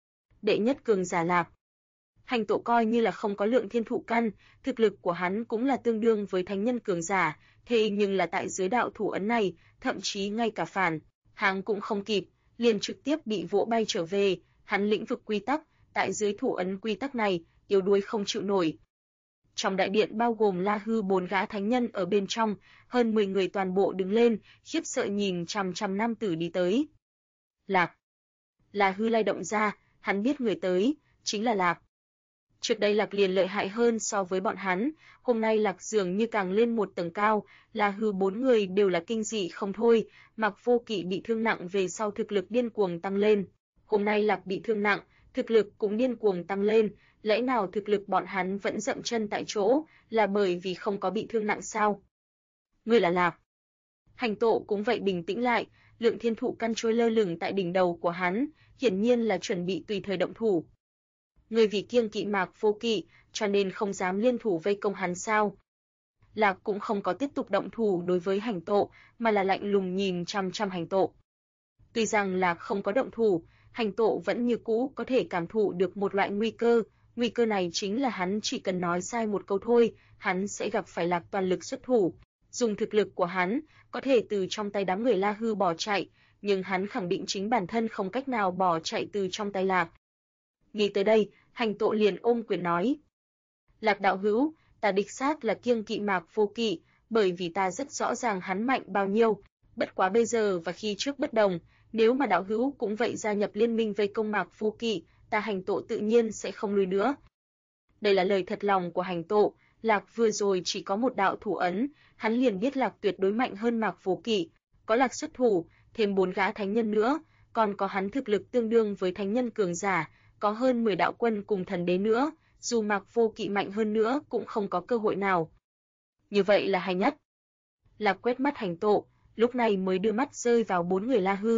Đệ nhất cường giả Lạc. Hành Tộ coi như là không có lượng thiên thụ căn, thực lực của hắn cũng là tương đương với thánh nhân cường giả, thế nhưng là tại dưới đạo thủ ấn này, thậm chí ngay cả phản hắn cũng không kịp, liền trực tiếp bị vỗ bay trở về, hắn lĩnh vực quy tắc, tại dưới thủ ấn quy tắc này, yếu đuối không chịu nổi. Trong đại điện bao gồm La Hư 4 gã thánh nhân ở bên trong, hơn 10 người toàn bộ đứng lên, khiếp sợ nhìn chằm chằm nam tử đi tới. Lạc. La Hư lay động ra, hắn biết người tới, chính là Lạc. Trước đây Lạc liền lợi hại hơn so với bọn hắn, hôm nay Lạc dường như càng lên một tầng cao, La Hư 4 người đều là kinh dị không thôi, Mạc Vô Kỵ bị thương nặng về sau thực lực điên cuồng tăng lên. Hôm nay Lạc bị thương nặng, thực lực cũng điên cuồng tăng lên, lẽ nào thực lực bọn hắn vẫn dậm chân tại chỗ, là bởi vì không có bị thương nặng sao? Ngươi là Lạc. Hành Tộ cũng vậy bình tĩnh lại, lượng thiên thụ căn trôi lơ lửng tại đỉnh đầu của hắn, hiển nhiên là chuẩn bị tùy thời động thủ. Ngươi vì kiêng kỵ Mạc Vô Kỵ, cho nên không dám liên thủ vây công hắn sao? Lạc cũng không có tiếp tục động thủ đối với Hành Tộ, mà là lạnh lùng nhìn chằm chằm Hành Tộ. Tuy rằng Lạc không có động thủ, Hành Tộ vẫn như cũ có thể cảm thụ được một loại nguy cơ này chính là hắn chỉ cần nói sai một câu thôi, hắn sẽ gặp phải Lạc toàn lực xuất thủ. Dùng thực lực của hắn, có thể từ trong tay đám người La Hư bỏ chạy, nhưng hắn khẳng định chính bản thân không cách nào bỏ chạy từ trong tay Lạc. Nghĩ tới đây, Hành Tộ liền ôm quyền nói. Lạc đạo hữu, ta đích xác là kiêng kỵ Mạc Vô Kỵ, bởi vì ta rất rõ ràng hắn mạnh bao nhiêu, bất quá bây giờ và khi trước bất đồng, nếu mà đạo hữu cũng vậy gia nhập liên minh vây công Mạc Vô Kỵ, ta Hành Tộ tự nhiên sẽ không lùi nữa. Đây là lời thật lòng của Hành Tộ, Lạc vừa rồi chỉ có một đạo thủ ấn, hắn liền biết Lạc tuyệt đối mạnh hơn Mạc Vô Kỵ, có Lạc xuất thủ, thêm 4 gã thánh nhân nữa, còn có hắn thực lực tương đương với thánh nhân cường giả, có hơn 10 đạo quân cùng thần đế nữa, dù Mạc Vô Kỵ mạnh hơn nữa cũng không có cơ hội nào. Như vậy là hay nhất. Lạc quét mắt Hành Tộ, lúc này mới đưa mắt rơi vào 4 người La Hư.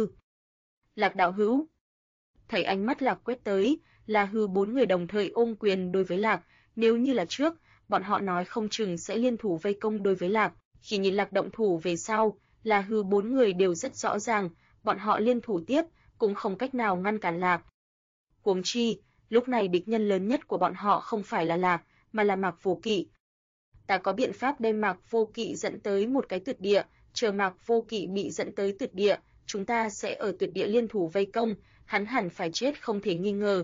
Lạc đạo hữu. Thấy ánh mắt Lạc quét tới, La Hư 4 người đồng thời ôm quyền đối với Lạc, nếu như là trước, bọn họ nói không chừng sẽ liên thủ vây công đối với Lạc, khi nhìn Lạc động thủ về sau, La Hư 4 người đều rất rõ ràng, bọn họ liên thủ tiếp, cũng không cách nào ngăn cản Lạc. Huống chi, lúc này địch nhân lớn nhất của bọn họ không phải là Lạc, mà là Mạc Vô Kỵ. Ta có biện pháp đem Mạc Vô Kỵ dẫn tới một cái tuyệt địa, chờ Mạc Vô Kỵ bị dẫn tới tuyệt địa, chúng ta sẽ ở tuyệt địa liên thủ vây công, hắn hẳn phải chết không thể nghi ngờ.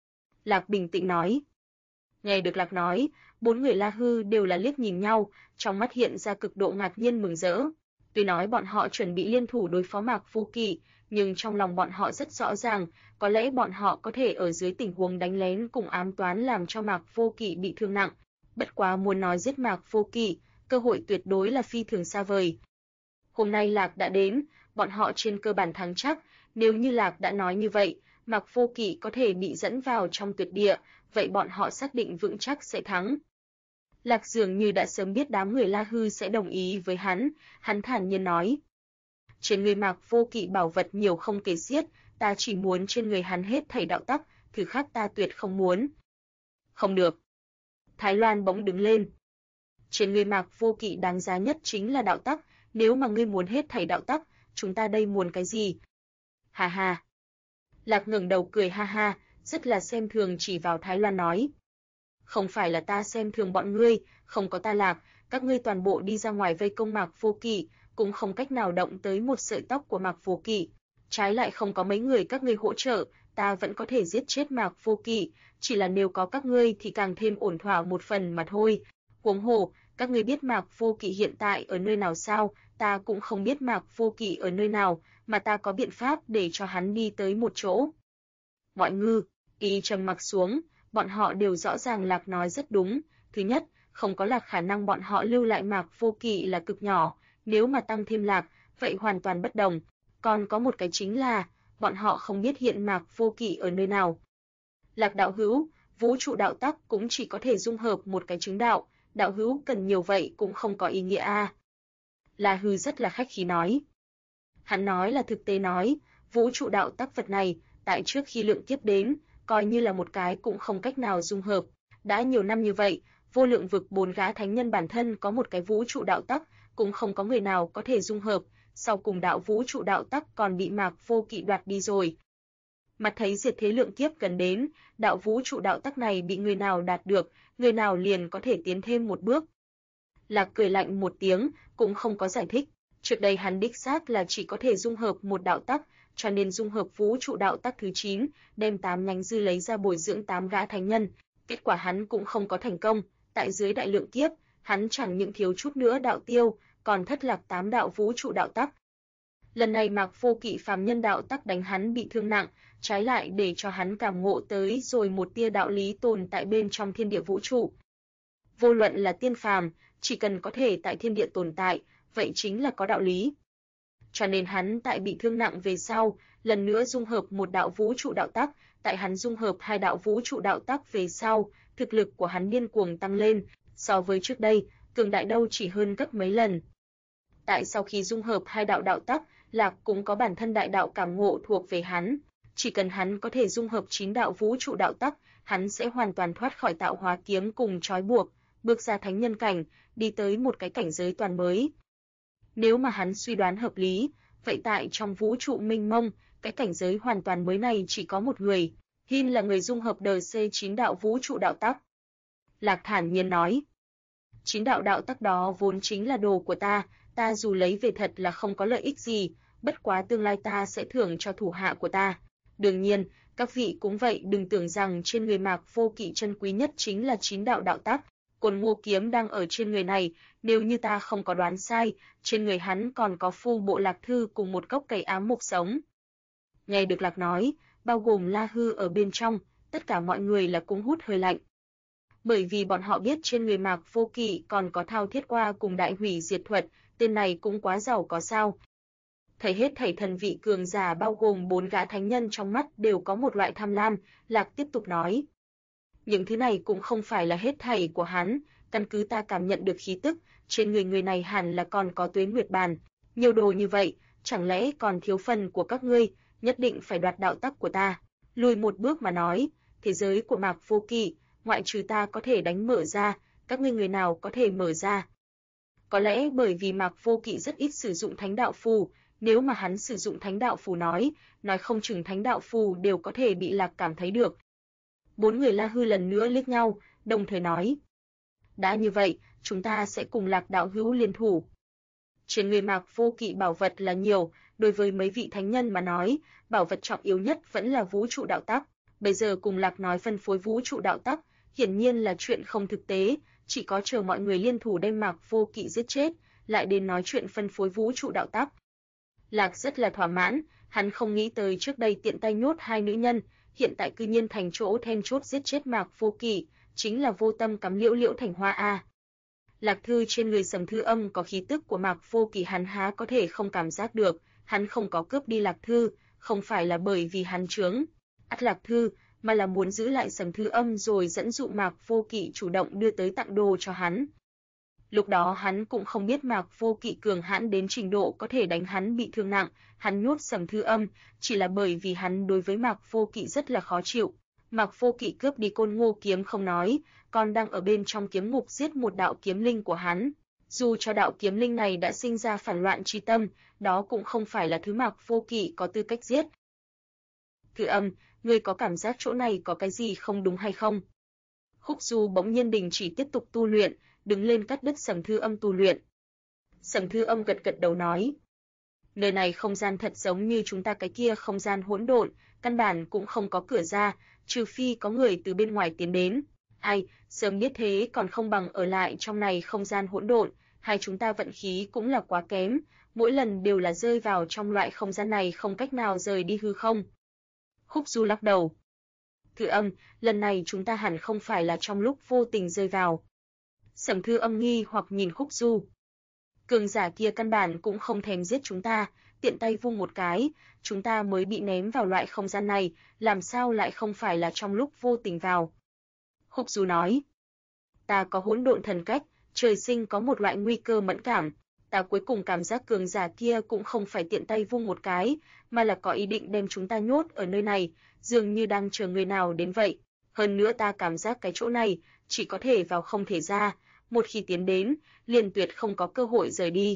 Lạc bình tĩnh nói. Nghe được Lạc nói, 4 người La Hư đều là liếc nhìn nhau, trong mắt hiện ra cực độ ngạc nhiên mừng rỡ. Tuy nói bọn họ chuẩn bị liên thủ đối phó Mạc Vô Kỵ, nhưng trong lòng bọn họ rất rõ ràng, có lẽ bọn họ có thể ở dưới tình huống đánh lén cùng ám toán làm cho Mạc Vô Kỵ bị thương nặng. Bất quá muốn nói giết Mạc Vô Kỵ, cơ hội tuyệt đối là phi thường xa vời. Hôm nay Lạc đã đến, bọn họ trên cơ bản thắng chắc, nếu như Lạc đã nói như vậy, Mạc Vô Kỵ có thể bị dẫn vào trong tuyệt địa, vậy bọn họ xác định vững chắc sẽ thắng. Lạc dường như đã sớm biết đám người La Hư sẽ đồng ý với hắn thản nhiên nói. Trên người Mạc Vô Kỵ bảo vật nhiều không kể xiết, ta chỉ muốn trên người hắn hết thảy đạo tắc, thứ khác ta tuyệt không muốn. Không được. Thái Loan bỗng đứng lên. Trên người Mạc Vô Kỵ đáng giá nhất chính là đạo tắc, nếu mà ngươi muốn hết thảy đạo tắc, chúng ta đây muốn cái gì? Ha ha. Lạc ngẩng đầu cười ha ha, rất là xem thường chỉ vào Thái Loan nói. Không phải là ta xem thường bọn ngươi, không có ta Lạc, các ngươi toàn bộ đi ra ngoài vây công Mạc Vô Kỵ, cũng không cách nào động tới một sợi tóc của Mạc Vô Kỵ. Trái lại không có mấy người các ngươi hỗ trợ, ta vẫn có thể giết chết Mạc Vô Kỵ, chỉ là nếu có các ngươi thì càng thêm ổn thỏa một phần mà thôi. Huống hồ, các ngươi biết Mạc Vô Kỵ hiện tại ở nơi nào sao? Ta cũng không biết Mạc Vô Kỵ ở nơi nào, mà ta có biện pháp để cho hắn đi tới một chỗ. Mọi ngư, y trầm mặc xuống, bọn họ đều rõ ràng Lạc nói rất đúng. Thứ nhất, không có Lạc khả năng bọn họ lưu lại Mạc Vô Kỵ là cực nhỏ, nếu mà tăng thêm Lạc, vậy hoàn toàn bất đồng. Còn có một cái chính là, bọn họ không biết hiện Mạc Vô Kỵ ở nơi nào. Lạc đạo hữu, vũ trụ đạo tắc cũng chỉ có thể dung hợp một cái chứng đạo, đạo hữu cần nhiều vậy cũng không có ý nghĩa a. La Hư rất là khách khí nói. Hắn nói là thực tế nói, vũ trụ đạo tắc vật này, tại trước khi lượng kiếp đến, coi như là một cái cũng không cách nào dung hợp. Đã nhiều năm như vậy, vô lượng vực 4 gã thánh nhân bản thân có một cái vũ trụ đạo tắc, cũng không có người nào có thể dung hợp, sau cùng đạo vũ trụ đạo tắc còn bị Mạc Vô Kỵ đoạt đi rồi. Mặt thấy diệt thế lượng kiếp gần đến, đạo vũ trụ đạo tắc này bị người nào đạt được, người nào liền có thể tiến thêm một bước. Lạc cười lạnh một tiếng, cũng không có giải thích. Trước đây hắn đích xác là chỉ có thể dung hợp một đạo tắc, cho nên dung hợp vũ trụ đạo tắc thứ 9, đem 8 nhánh dư lấy ra bồi dưỡng 8 gã thánh nhân. Kết quả hắn cũng không có thành công, tại dưới đại lượng kiếp, hắn chẳng những thiếu chút nữa đạo tiêu, còn thất lạc 8 đạo vũ trụ đạo tắc. Lần này Mạc Vô Kỵ phàm nhân đạo tắc đánh hắn bị thương nặng, trái lại để cho hắn cảm ngộ tới rồi một tia đạo lý tồn tại bên trong thiên địa vũ trụ. Vô luận là tiên phàm, chỉ cần có thể tại thiên địa tồn tại, vậy chính là có đạo lý. Cho nên hắn tại bị thương nặng về sau, lần nữa dung hợp một đạo vũ trụ đạo tắc, tại hắn dung hợp 2 đạo vũ trụ đạo tắc về sau, thực lực của hắn điên cuồng tăng lên, so với trước đây, cường đại đâu chỉ hơn gấp mấy lần. Tại sau khi dung hợp 2 đạo đạo tắc, Lạc cũng có bản thân đại đạo cảm ngộ thuộc về hắn, chỉ cần hắn có thể dung hợp 9 đạo vũ trụ đạo tắc, hắn sẽ hoàn toàn thoát khỏi tạo hóa kiếm cùng trói buộc, bước ra thánh nhân cảnh, đi tới một cái cảnh giới toàn mới. Nếu mà hắn suy đoán hợp lý, vậy tại trong vũ trụ mênh mông, cái cảnh giới hoàn toàn mới này chỉ có một người, Hin là người dung hợp đời C9 đạo vũ trụ đạo tắc. Lạc thản nhiên nói, 9 đạo đạo tắc đó vốn chính là đồ của ta dù lấy về thật là không có lợi ích gì, bất quá tương lai ta sẽ thưởng cho thủ hạ của ta. Đương nhiên, các vị cũng vậy, đừng tưởng rằng trên người Mạc Vô Kỵ chân quý nhất chính là 9 đạo đạo tắc. Côn Ngô kiếm đang ở trên người này, nếu như ta không có đoán sai, trên người hắn còn có phu bộ lạc thư cùng một cốc cây ám mục sống. Nghe được Lạc nói, bao gồm La Hư ở bên trong, tất cả mọi người là cũng hút hơi lạnh. Bởi vì bọn họ biết trên người Mạc Vô Kỵ còn có thao thiết qua cùng đại hủy diệt thuật, tên này cũng quá giàu có sao. Thấy hết thảy thần vị cường giả bao gồm 4 gã thánh nhân trong mắt đều có một loại tham lam, Lạc tiếp tục nói. Những thứ này cũng không phải là hết thảy của hắn, căn cứ ta cảm nhận được khí tức, trên người này hẳn là còn có Tuế Nguyệt Bàn, nhiều đồ như vậy, chẳng lẽ còn thiếu phần của các ngươi, nhất định phải đoạt đạo tắc của ta. Lùi một bước mà nói, thế giới của Mạc Vô Kỵ, ngoại trừ ta có thể đánh mở ra, các ngươi người nào có thể mở ra? Có lẽ bởi vì Mạc Vô Kỵ rất ít sử dụng thánh đạo phù, nếu mà hắn sử dụng thánh đạo phù nói không chừng thánh đạo phù đều có thể bị Lạc cảm thấy được. 4 người La Hư lần nữa liếc nhau, đồng thời nói. Đã như vậy, chúng ta sẽ cùng Lạc đạo hữu liên thủ. Trên người Mạc Vô Kỵ bảo vật là nhiều, đối với mấy vị thánh nhân mà nói, bảo vật trọng yếu nhất vẫn là vũ trụ đạo tắc. Bây giờ cùng Lạc nói phân phối vũ trụ đạo tắc, hiển nhiên là chuyện không thực tế, chỉ có chờ mọi người liên thủ đem Mạc Vô Kỵ giết chết, lại đến nói chuyện phân phối vũ trụ đạo tắc. Lạc rất là thỏa mãn, hắn không nghĩ tới trước đây tiện tay nhốt 2 nữ nhân, hiện tại cư nhiên thành chỗ then chốt giết chết Mạc Vô Kỵ, chính là vô tâm cắm liễu liễu thành hoa a. Lạc thư trên người Sầm Thư Âm có khí tức của Mạc Vô Kỵ, hắn há có thể không cảm giác được, hắn không có cướp đi Lạc thư, không phải là bởi vì hắn chướng ắt Lạc thư, mà là muốn giữ lại Sầm Thư Âm rồi dẫn dụ Mạc Vô Kỵ chủ động đưa tới tặng đồ cho hắn. Lúc đó hắn cũng không biết Mạc Vô Kỵ cường hãn đến trình độ có thể đánh hắn bị thương nặng, hắn nhốt Sầm Thư Âm chỉ là bởi vì hắn đối với Mạc Vô Kỵ rất là khó chịu. Mạc Vô Kỵ cướp đi Côn Ngô kiếm không nói, còn đang ở bên trong kiếm ngục giết một đạo kiếm linh của hắn. Dù cho đạo kiếm linh này đã sinh ra phản loạn chi tâm, đó cũng không phải là thứ Mạc Vô Kỵ có tư cách giết. Thư Âm, ngươi có cảm giác chỗ này có cái gì không đúng hay không? Khúc Du bỗng nhiên đình chỉ tiếp tục tu luyện, đứng lên cắt đứt Sầm Thư Âm tu luyện. Sầm Thư Âm gật gật đầu nói, nơi này không gian thật giống như chúng ta cái kia không gian hỗn độn, căn bản cũng không có cửa ra, trừ phi có người từ bên ngoài tiến đến. Ai, sớm biết thế còn không bằng ở lại trong này không gian hỗn độn, hay chúng ta vận khí cũng là quá kém, mỗi lần đều là rơi vào trong loại không gian này không cách nào rời đi hư không. Khúc Du lắc đầu. Thư Âm, lần này chúng ta hẳn không phải là trong lúc vô tình rơi vào. Sầm Thư Âm nghi hoặc nhìn Khúc Du. Cường giả kia căn bản cũng không thèm giết chúng ta, tiện tay vung một cái, chúng ta mới bị ném vào loại không gian này, làm sao lại không phải là trong lúc vô tình vào. Khúc Du nói, ta có hỗn độn thần cách, trời sinh có một loại nguy cơ mẫn cảm, ta cuối cùng cảm giác cường giả kia cũng không phải tiện tay vung một cái, mà là có ý định đem chúng ta nhốt ở nơi này, dường như đang chờ người nào đến vậy. Hơn nữa ta cảm giác cái chỗ này chỉ có thể vào không thể ra, một khi tiến đến, liền tuyệt không có cơ hội rời đi.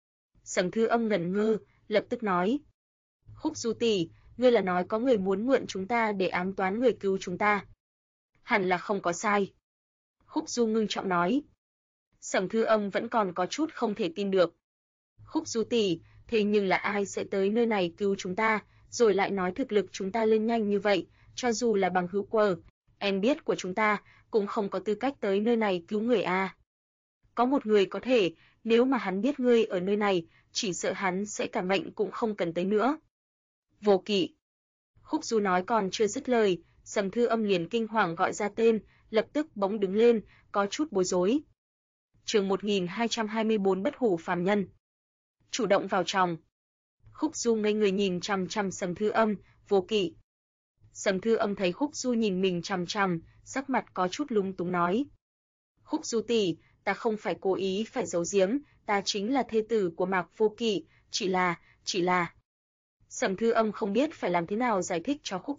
Sầm Thư Âm ngẩn ngơ, lập tức nói, Khúc Du tỷ, ngươi là nói có người muốn mượn chúng ta để ám toán người cứu chúng ta? Hẳn là không có sai. Khúc Du ngưng trọng nói. Sầm Thư Âm vẫn còn có chút không thể tin được. Khúc Du tỷ, thế nhưng là ai sẽ tới nơi này cứu chúng ta, rồi lại nói thực lực chúng ta lên nhanh như vậy, cho dù là bằng hữu quờ, em biết của chúng ta, cũng không có tư cách tới nơi này cứu người à. Có một người có thể, nếu mà hắn biết ngươi ở nơi này, chỉ sợ hắn sẽ cả mệnh cũng không cần tới nữa. Vô Kỵ. Khúc Du nói còn chưa dứt lời, Sầm Thư Âm liền kinh hoàng gọi ra tên, lập tức bỗng đứng lên, có chút bối rối. Chương 1224 Bất hủ phàm nhân. Chủ động vào trong. Khúc Du ngây người nhìn chằm chằm Sầm Thư Âm, Vô Kỵ. Sầm Thư Âm thấy Khúc Du nhìn mình chằm chằm, sắc mặt có chút lúng túng nói. Khúc Du tỷ, ta không phải cố ý phải giấu giếm, ta chính là thê tử của Mạc Vô Kỵ, chỉ là... Sầm Thư Âm không biết phải làm thế nào giải thích cho Khúc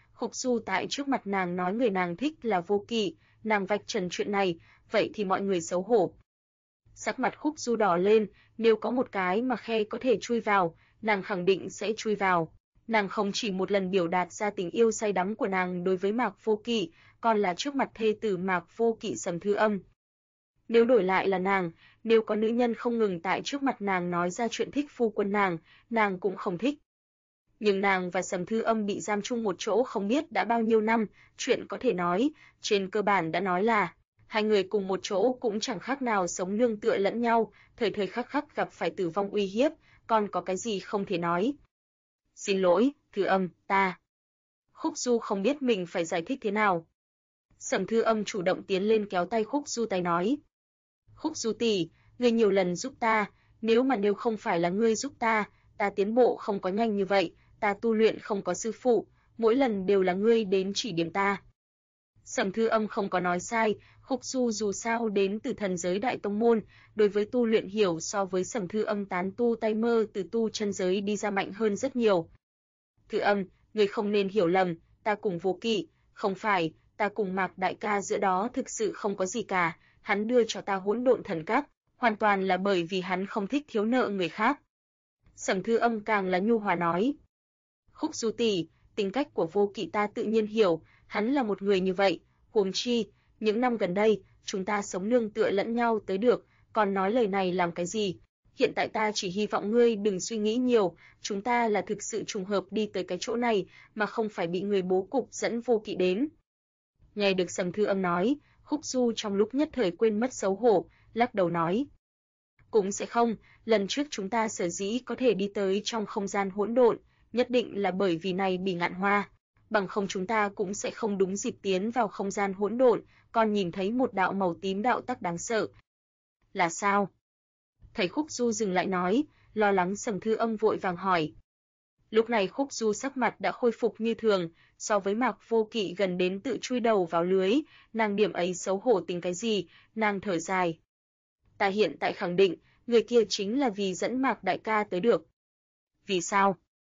Du tại trước mặt nàng nói người nàng thích là Vô Kỵ, nàng vạch trần chuyện này, vậy thì mọi người xấu hổ. Sắc mặt Khúc Du đỏ lên, nếu có một cái mà khe có thể chui vào, nàng khẳng định sẽ chui vào. Nàng không chỉ một lần biểu đạt ra tình yêu say đắm của nàng đối với Mạc Vô Kỵ, còn là trước mặt thê tử Mạc Vô Kỵ Sầm Thư Âm. Nếu đổi lại là nàng, nếu có nữ nhân không ngừng tại trước mặt nàng nói ra chuyện thích phu quân nàng cũng không thích. Nhưng nàng và Sầm Thư Âm bị giam chung một chỗ không biết đã bao nhiêu năm, chuyện có thể nói, trên cơ bản đã nói là, hai người cùng một chỗ cũng chẳng khác nào sống nương tựa lẫn nhau, thời thời khắc khắc gặp phải tử vong uy hiếp, còn có cái gì không thể nói. Xin lỗi, Thư Âm, ta. Khúc Du không biết mình phải giải thích thế nào. Sầm Thư Âm chủ động tiến lên kéo tay Khúc Du tay nói. Khúc Du tỷ, ngươi nhiều lần giúp ta, nếu không phải là ngươi giúp ta tiến bộ không có nhanh như vậy, ta tu luyện không có sư phụ, mỗi lần đều là ngươi đến chỉ điểm ta. Sầm Thư Âm không có nói sai, Khúc Du dù sao đến từ thần giới Đại Tông Môn, đối với tu luyện hiểu so với Sầm Thư Âm tán tu tay mơ từ tu chân giới đi ra mạnh hơn rất nhiều. Thư Âm, ngươi không nên hiểu lầm, ta cùng Vô Kỵ, không phải, ta cùng Mạc đại ca giữa đó thực sự không có gì cả, hắn đưa cho ta hỗn độn thần cách, hoàn toàn là bởi vì hắn không thích thiếu nợ người khác. Sầm Thư Âm càng là nhu hòa nói. Khúc Du tỷ, tính cách của Vô Kỵ ta tự nhiên hiểu, hắn là một người như vậy, huống chi, những năm gần đây, chúng ta sống nương tựa lẫn nhau tới được, còn nói lời này làm cái gì? Hiện tại ta chỉ hy vọng ngươi đừng suy nghĩ nhiều, chúng ta là thực sự trùng hợp đi tới cái chỗ này, mà không phải bị người bố cục dẫn Vô Kỵ đến. Nghe được Sầm Thư Âm nói, Khúc Du trong lúc nhất thời quên mất xấu hổ, lắc đầu nói. Cũng sẽ không, lần trước chúng ta sở dĩ có thể đi tới trong không gian hỗn độn, nhất định là bởi vì này Bỉ Ngạn Hoa. bằng không chúng ta cũng sẽ không đúng dịp tiến vào không gian hỗn độn, còn nhìn thấy một đạo màu tím đạo tắc đáng sợ. Là sao? Thầy Khúc Du dừng lại nói, lo lắng Sầm Thư Âm vội vàng hỏi. Lúc này Khúc Du sắc mặt đã khôi phục như thường, so với Mạc Vô Kỵ gần đến tự chui đầu vào lưới, nàng điểm ấy xấu hổ tính cái gì, nàng thở dài. Ta hiện tại khẳng định, người kia chính là vì dẫn Mạc đại ca tới được. Vì sao?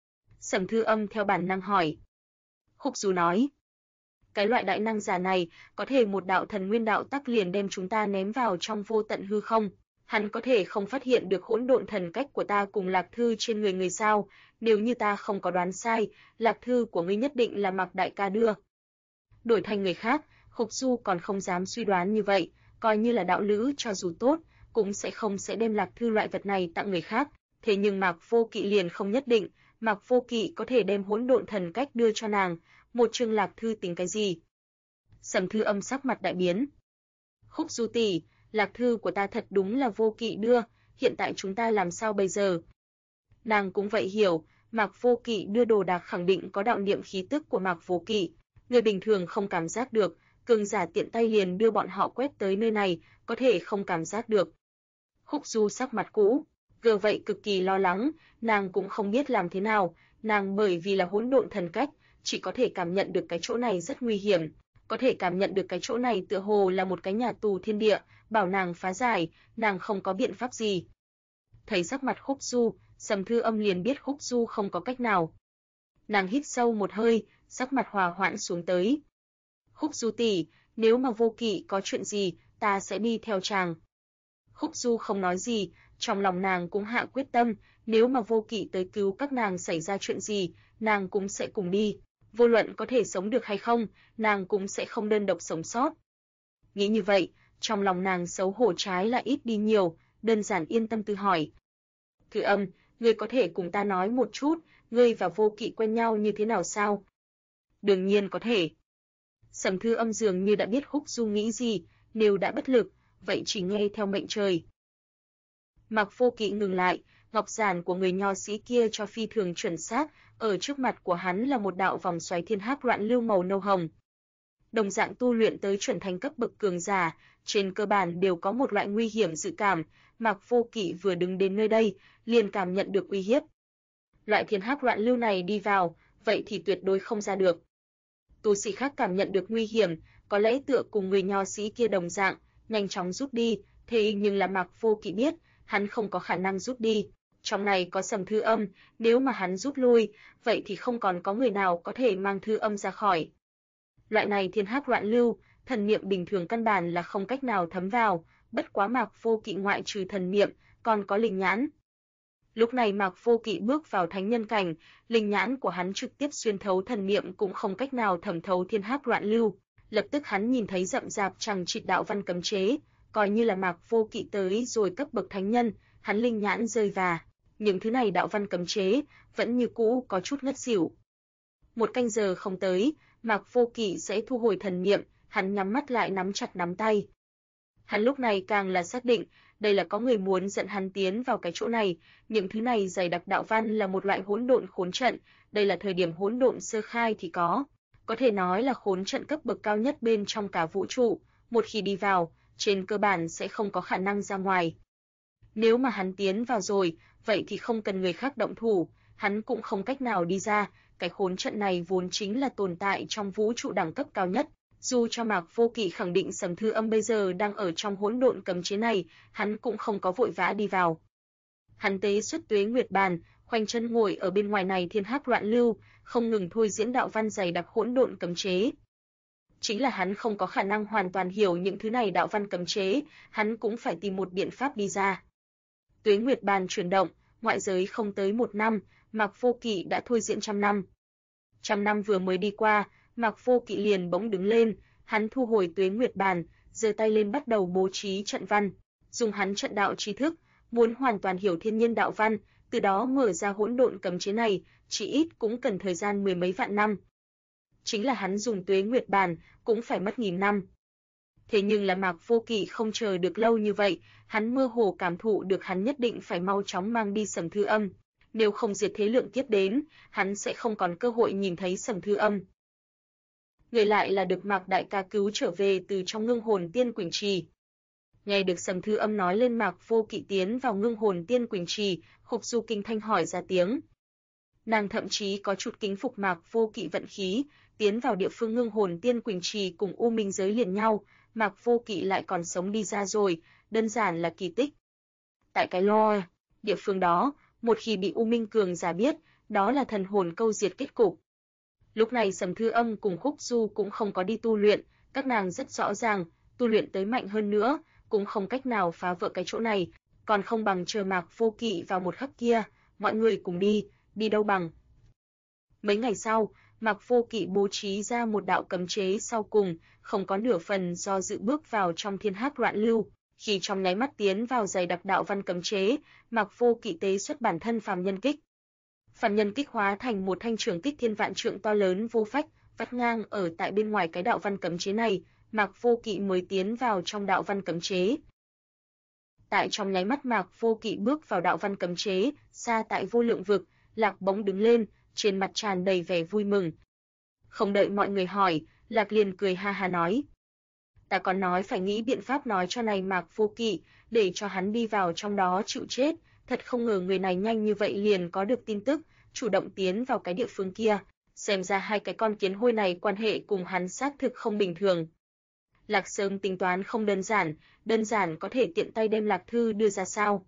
Sầm Thư Âm theo bản năng hỏi. Khúc Du nói. Cái loại đại năng giả này, có thể một đạo thần nguyên đạo tắc liền đem chúng ta ném vào trong vô tận hư không. Hắn có thể không phát hiện được hỗn độn thần cách của ta cùng lạc thư trên người người sao, nếu như ta không có đoán sai, lạc thư của ngươi nhất định là Mạc đại ca đưa. Đổi thành người khác, Khúc Du còn không dám suy đoán như vậy, coi như là đạo lữ cho dù tốt, cũng sẽ đem lạc thư loại vật này tặng người khác, thế nhưng Mạc Vô Kỵ liền không nhất định, Mạc Vô Kỵ có thể đem hỗn độn thần cách đưa cho nàng, một chương lạc thư tính cái gì? Sầm Thư Âm sắc mặt đại biến. Khúc Du tỷ, lạc thư của ta thật đúng là Vô Kỵ đưa, hiện tại chúng ta làm sao bây giờ? Nàng cũng vậy hiểu, Mạc Vô Kỵ đưa đồ đạc khẳng định có đạo niệm khí tức của Mạc Vô Kỵ, người bình thường không cảm giác được, cường giả tiện tay liền đưa bọn họ quét tới nơi này, có thể không cảm giác được. Khúc Du sắc mặt cũ, vừa vậy cực kỳ lo lắng, nàng cũng không biết làm thế nào, nàng bởi vì là hỗn độn thần cách, chỉ có thể cảm nhận được cái chỗ này rất nguy hiểm, có thể cảm nhận được cái chỗ này tựa hồ là một cái nhà tù thiên địa, bảo nàng phá giải, nàng không có biện pháp gì. Thấy sắc mặt Khúc Du, Sầm Thư Âm liền biết Khúc Du không có cách nào. Nàng hít sâu một hơi, sắc mặt hòa hoãn xuống tới. Khúc Du tỷ, nếu mà Vô Kỵ có chuyện gì, ta sẽ đi theo chàng. Khúc Du không nói gì, trong lòng nàng cũng hạ quyết tâm, nếu mà Vô Kỵ tới cứu các nàng xảy ra chuyện gì, nàng cũng sẽ cùng đi. Vô luận có thể sống được hay không, nàng cũng sẽ không đơn độc sống sót. Nghĩ như vậy, trong lòng nàng xấu hổ trái lại ít đi nhiều, đơn giản yên tâm tự hỏi. Thư Âm, ngươi có thể cùng ta nói một chút, ngươi và Vô Kỵ quen nhau như thế nào sao? Đương nhiên có thể. Sầm Thư Âm dường như đã biết Khúc Du nghĩ gì, nếu đã bất lực, vậy chỉ nghe theo mệnh trời. Mạc Vô Kỵ ngừng lại, ngọc giản của người nho sĩ kia cho phi thường chuẩn xác, ở trước mặt của hắn là một đạo vòng xoáy thiên hắc loạn lưu màu nâu hồng. Đồng dạng tu luyện tới chuẩn thánh cấp bậc cường giả, trên cơ bản đều có một loại nguy hiểm dự cảm, Mạc Vô Kỵ vừa đứng đến nơi đây, liền cảm nhận được uy hiếp. Loại thiên hắc loạn lưu này đi vào, vậy thì tuyệt đối không ra được. Tu sĩ khác cảm nhận được nguy hiểm, có lẽ tựa cùng người nho sĩ kia đồng dạng, nhanh chóng rút đi, thế nhưng là Mạc Vô Kỵ biết, hắn không có khả năng rút đi. Trong này có Sầm Thư Âm, nếu mà hắn rút lui, vậy thì không còn có người nào có thể mang Thư Âm ra khỏi. Loại này thiên hắc loạn lưu, thần niệm bình thường căn bản là không cách nào thấm vào, bất quá Mạc Vô Kỵ ngoại trừ thần niệm, còn có linh nhãn. Lúc này Mạc Vô Kỵ bước vào thánh nhân cảnh, linh nhãn của hắn trực tiếp xuyên thấu thần niệm cũng không cách nào thẩm thấu thiên hắc loạn lưu, lập tức hắn nhìn thấy rậm rạp chằng chịt đạo văn cấm chế, coi như là Mạc Vô Kỵ tới rồi cấp bậc thánh nhân, hắn linh nhãn rơi và những thứ này đạo văn cấm chế vẫn như cũ có chút ngất xỉu. Một canh giờ không tới, Mạc Vô Kỵ sẽ thu hồi thần niệm, hắn nhắm mắt lại nắm chặt nắm tay. Hắn lúc này càng là xác định, đây là có người muốn dẫn hắn tiến vào cái chỗ này, những thứ này dày đặc đạo văn là một loại hỗn độn khốn trận, đây là thời điểm hỗn độn sơ khai thì có thể nói là khốn trận cấp bậc cao nhất bên trong cả vũ trụ, một khi đi vào, trên cơ bản sẽ không có khả năng ra ngoài. Nếu mà hắn tiến vào rồi, vậy thì không cần người khác động thủ, hắn cũng không cách nào đi ra, cái khốn trận này vốn chính là tồn tại trong vũ trụ đẳng cấp cao nhất. Dù cho Mạc Vô Kỵ khẳng định Sầm Thư Âm bây giờ đang ở trong hỗn độn cấm chế này, hắn cũng không có vội vã đi vào. Hắn tế xuất Tuế Nguyệt Bàn, khoanh chân ngồi ở bên ngoài này thiên hắc loạn lưu, không ngừng thôi diễn đạo văn dày đặc hỗn độn cấm chế. Chính là hắn không có khả năng hoàn toàn hiểu những thứ này đạo văn cấm chế, hắn cũng phải tìm một biện pháp đi ra. Tuế Nguyệt Bàn chuyển động, ngoại giới không tới 1 năm, Mạc Vô Kỵ đã thôi diễn 100 năm. 100 năm vừa mới đi qua, Mạc Vô Kỵ liền bỗng đứng lên, hắn thu hồi Tuế Nguyệt Bàn, giơ tay lên bắt đầu bố trí trận văn, dùng hắn trận đạo tri thức, muốn hoàn toàn hiểu thiên nhiên đạo văn, từ đó mở ra hỗn độn cấm chế này, chỉ ít cũng cần thời gian 10 mấy vạn năm. Chính là hắn dùng Tuế Nguyệt Bàn, cũng phải mất 1000 năm. Thế nhưng là Mạc Vô Kỵ không chờ được lâu như vậy, hắn mơ hồ cảm thụ được hắn nhất định phải mau chóng mang đi Sầm Thư Âm. Nếu không diệt thế lượng kiếp đến, hắn sẽ không còn cơ hội nhìn thấy Sầm Thư Âm. người lại là được Mạc đại ca cứu trở về từ trong Ngưng Hồn Tiên Quỳnh Trì. Nghe được Sầm Thư Âm nói lên Mạc Vô Kỵ tiến vào Ngưng Hồn Tiên Quỳnh Trì, Khúc Du kinh thanh hỏi ra tiếng. Nàng thậm chí có chút kính phục Mạc Vô Kỵ vận khí, tiến vào địa phương Ngưng Hồn Tiên Quỳnh Trì cùng U Minh giới liền nhau, Mạc Vô Kỵ lại còn sống đi ra rồi, đơn giản là kỳ tích. Tại cái địa phương đó, một khi bị U Minh cường giả biết, đó là thần hồn câu diệt kết cục. Lúc này Sầm Thư Âm cùng Khúc Du cũng không có đi tu luyện, các nàng rất rõ ràng, tu luyện tới mạnh hơn nữa, cũng không cách nào phá vỡ cái chỗ này, còn không bằng chờ Mạc Vô Kỵ vào một khắc kia, mọi người cùng đi đâu bằng. Mấy ngày sau, Mạc Vô Kỵ bố trí ra một đạo cấm chế sau cùng, không có nửa phần do dự bước vào trong thiên hắc loạn lưu. Khi trong nháy mắt tiến vào dày đặc đạo văn cấm chế, Mạc Vô Kỵ tế xuất bản thân phàm nhân kích. Phàm nhân kích hóa thành một thanh trường kích thiên vạn trượng to lớn vô phách, vắt ngang ở tại bên ngoài cái đạo văn cấm chế này, Mạc Vô Kỵ mới tiến vào trong đạo văn cấm chế. Tại trong nháy mắt Mạc Vô Kỵ bước vào đạo văn cấm chế, xa tại vô lượng vực, Lạc bỗng đứng lên, trên mặt tràn đầy vẻ vui mừng. Không đợi mọi người hỏi, Lạc liền cười ha ha nói: "Ta còn nói phải nghĩ biện pháp nói cho này Mạc Vô Kỵ, để cho hắn đi vào trong đó chịu chết, thật không ngờ người này nhanh như vậy liền có được tin tức, chủ động tiến vào cái địa phương kia, xem ra hai cái con kiến hôi này quan hệ cùng hắn xác thực không bình thường." Lạc sớm tính toán không đơn giản có thể tiện tay đem Lạc Thư đưa ra sao?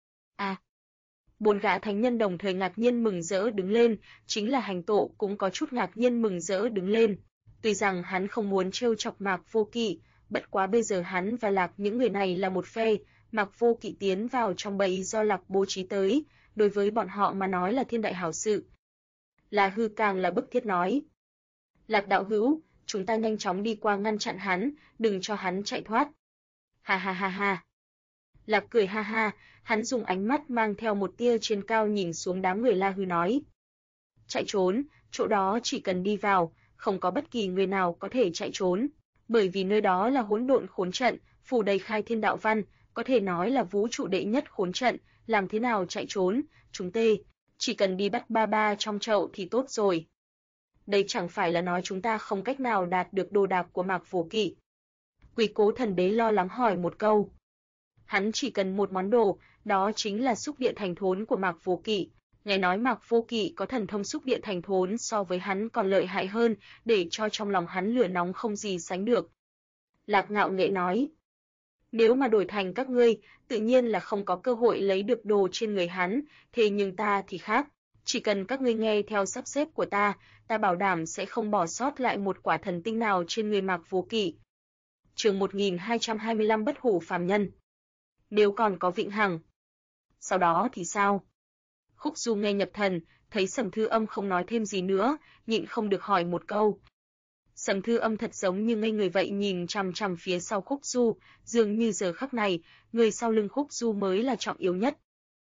Bốn gã thánh nhân đồng thời ngạc nhiên mừng rỡ đứng lên, chính là Hành Tộ cũng có chút ngạc nhiên mừng rỡ đứng lên. Tuy rằng hắn không muốn trêu chọc Mạc Vô Kỵ, bất quá bây giờ hắn và Lạc những người này là một phe, Mạc Vô Kỵ tiến vào trong bẫy do Lạc bố trí tới, đối với bọn họ mà nói là thiên đại hảo sự. La Hư càng là bức thiết nói: "Lạc đạo hữu, chúng ta nhanh chóng đi qua ngăn chặn hắn, đừng cho hắn chạy thoát." Ha ha ha ha. Lạc cười ha ha, hắn dùng ánh mắt mang theo một tia trên cao nhìn xuống đám người La Hư nói: "Chạy trốn, chỗ đó chỉ cần đi vào, không có bất kỳ người nào có thể chạy trốn, bởi vì nơi đó là hỗn độn khốn trận, phủ đầy khai thiên đạo văn, có thể nói là vũ trụ đệ nhất khốn trận, làm thế nào chạy trốn, chúng tê, chỉ cần đi bắt ba ba trong chậu thì tốt rồi." Đây chẳng phải là nói chúng ta không cách nào đạt được đồ đạc của Mạc Vô Kỵ. Quỷ Cố Thần Đế lo lắng hỏi một câu. Hắn chỉ cần một món đồ, đó chính là xúc địa thành thốn của Mạc Vô Kỵ. Nghe nói Mạc Vô Kỵ có thần thông xúc địa thành thốn so với hắn còn lợi hại hơn, để cho trong lòng hắn lửa nóng không gì sánh được. Lạc ngạo nghễ nói: "Nếu mà đổi thành các ngươi, tự nhiên là không có cơ hội lấy được đồ trên người hắn, thế nhưng ta thì khác. Chỉ cần các ngươi nghe theo sắp xếp của ta bảo đảm sẽ không bỏ sót lại một quả thần tinh nào trên người Mạc Vô Kỵ." Chương 1225 Bất hủ phàm nhân. Nếu còn có vĩnh hằng, sau đó thì sao? Khúc Du nghe nhập thần, thấy Sầm Thư Âm không nói thêm gì nữa, nhịn không được hỏi một câu. Sầm Thư Âm thật giống như ngây người vậy nhìn chằm chằm phía sau Khúc Du, dường như giờ khắc này, người sau lưng Khúc Du mới là trọng yếu nhất.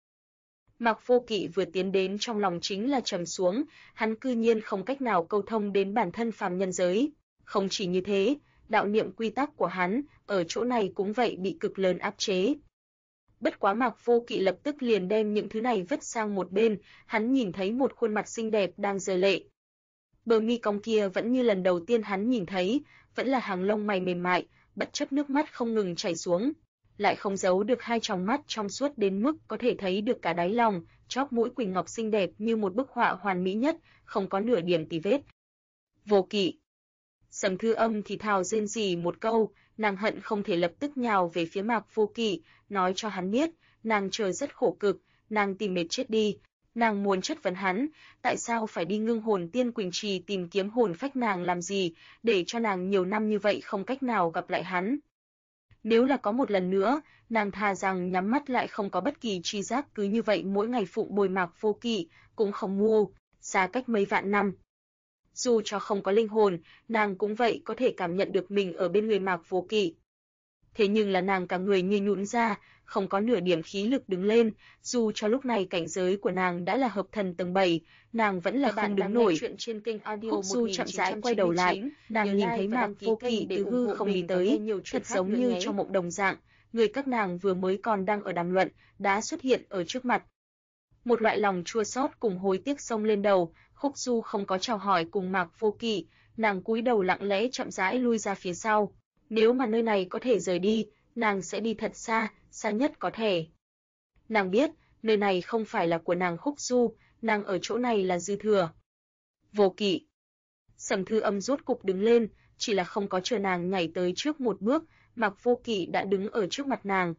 Mạc Vô Kỵ vừa tiến đến trong lòng chính là trầm xuống, hắn cư nhiên không cách nào câu thông đến bản thân phàm nhân giới. Không chỉ như thế, đạo niệm quy tắc của hắn ở chỗ này cũng vậy bị cực lớn áp chế. Bất quá Mạc Vô Kỵ lập tức liền đem những thứ này vứt sang một bên, hắn nhìn thấy một khuôn mặt xinh đẹp đang rơi lệ. Bờ mi cong kia vẫn như lần đầu tiên hắn nhìn thấy, vẫn là hàng lông mày mềm mại, bất chấp nước mắt không ngừng chảy xuống, lại không giấu được hai tròng mắt trong suốt đến mức có thể thấy được cả đáy lòng, chóp mũi Quỳnh Ngọc xinh đẹp như một bức họa hoàn mỹ nhất, không có nửa điểm tì vết. Vô Kỵ. Sầm Thư Âm thì thào rên rỉ một câu, nàng hận không thể lập tức nhào về phía Mạc Vô Kỵ, nói cho hắn biết, nàng chờ rất khổ cực, nàng tìm mệt chết đi, nàng muốn chất vấn hắn, tại sao phải đi Ngưng Hồn Tiên Quỳnh Trì tìm kiếm hồn phách nàng làm gì, để cho nàng nhiều năm như vậy không cách nào gặp lại hắn. Nếu là có một lần nữa, nàng thà rằng nhắm mắt lại không có bất kỳ tri giác cứ như vậy mỗi ngày phụng bồi Mạc Vô Kỵ, cũng không mua, xa cách mấy vạn năm. Dù cho không có linh hồn, nàng cũng vậy có thể cảm nhận được mình ở bên người Mạc Vô Kỵ. Thế nhưng là nàng cả người như nhũn ra, không có nửa điểm khí lực đứng lên, dù cho lúc này cảnh giới của nàng đã là hợp thần tầng 7, nàng vẫn là không đứng nổi. Khúc Du chậm rãi quay đầu lại, nàng nhìn thấy Mạc Vô Kỵ từ hư không đi tới, thật giống như trong mộng đồng dạng, người các nàng vừa mới còn đang ở đàm luận, đã xuất hiện ở trước mặt. Một loại lòng chua xót cùng hối tiếc xông lên đầu, Khúc Du không có chào hỏi cùng Mạc Vô Kỵ, nàng cúi đầu lặng lẽ chậm rãi lui ra phía sau. Nếu mà nơi này có thể rời đi, nàng sẽ đi thật xa, xa nhất có thể. Nàng biết, nơi này không phải là của nàng Khúc Du, nàng ở chỗ này là dư thừa. Vô Kỵ. Sầm Thư Âm rốt cục đứng lên, chỉ là không có chờ nàng nhảy tới trước một bước, Mạc Vô Kỵ đã đứng ở trước mặt nàng.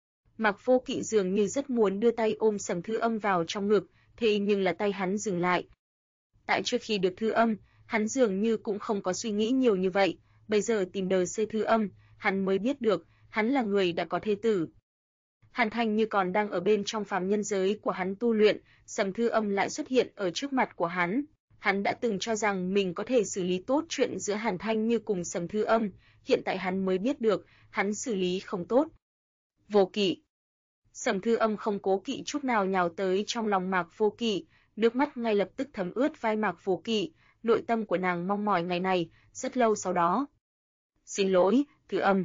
Mạc Vô Kỵ dường như rất muốn đưa tay ôm Sầm Thư Âm vào trong ngực, thế nhưng là tay hắn dừng lại. Tại trước khi được Thư Âm, hắn dường như cũng không có suy nghĩ nhiều như vậy, bây giờ tìm đời xây Thư Âm, hắn mới biết được, hắn là người đã có thê tử. Hàn Thanh như còn đang ở bên trong phàm nhân giới của hắn tu luyện, Sầm Thư Âm lại xuất hiện ở trước mặt của hắn. Hắn đã từng cho rằng mình có thể xử lý tốt chuyện giữa Hàn Thanh như cùng Sầm Thư Âm, hiện tại hắn mới biết được, hắn xử lý không tốt. Vô Kỵ. Sầm Thư Âm không cố kỵ chút nào nhào tới trong lòng Mạc Vô Kỵ, nước mắt ngay lập tức thấm ướt vai Mạc Vô Kỵ, nội tâm của nàng mong mỏi ngày này, rất lâu sau đó. Xin lỗi, Thư Âm.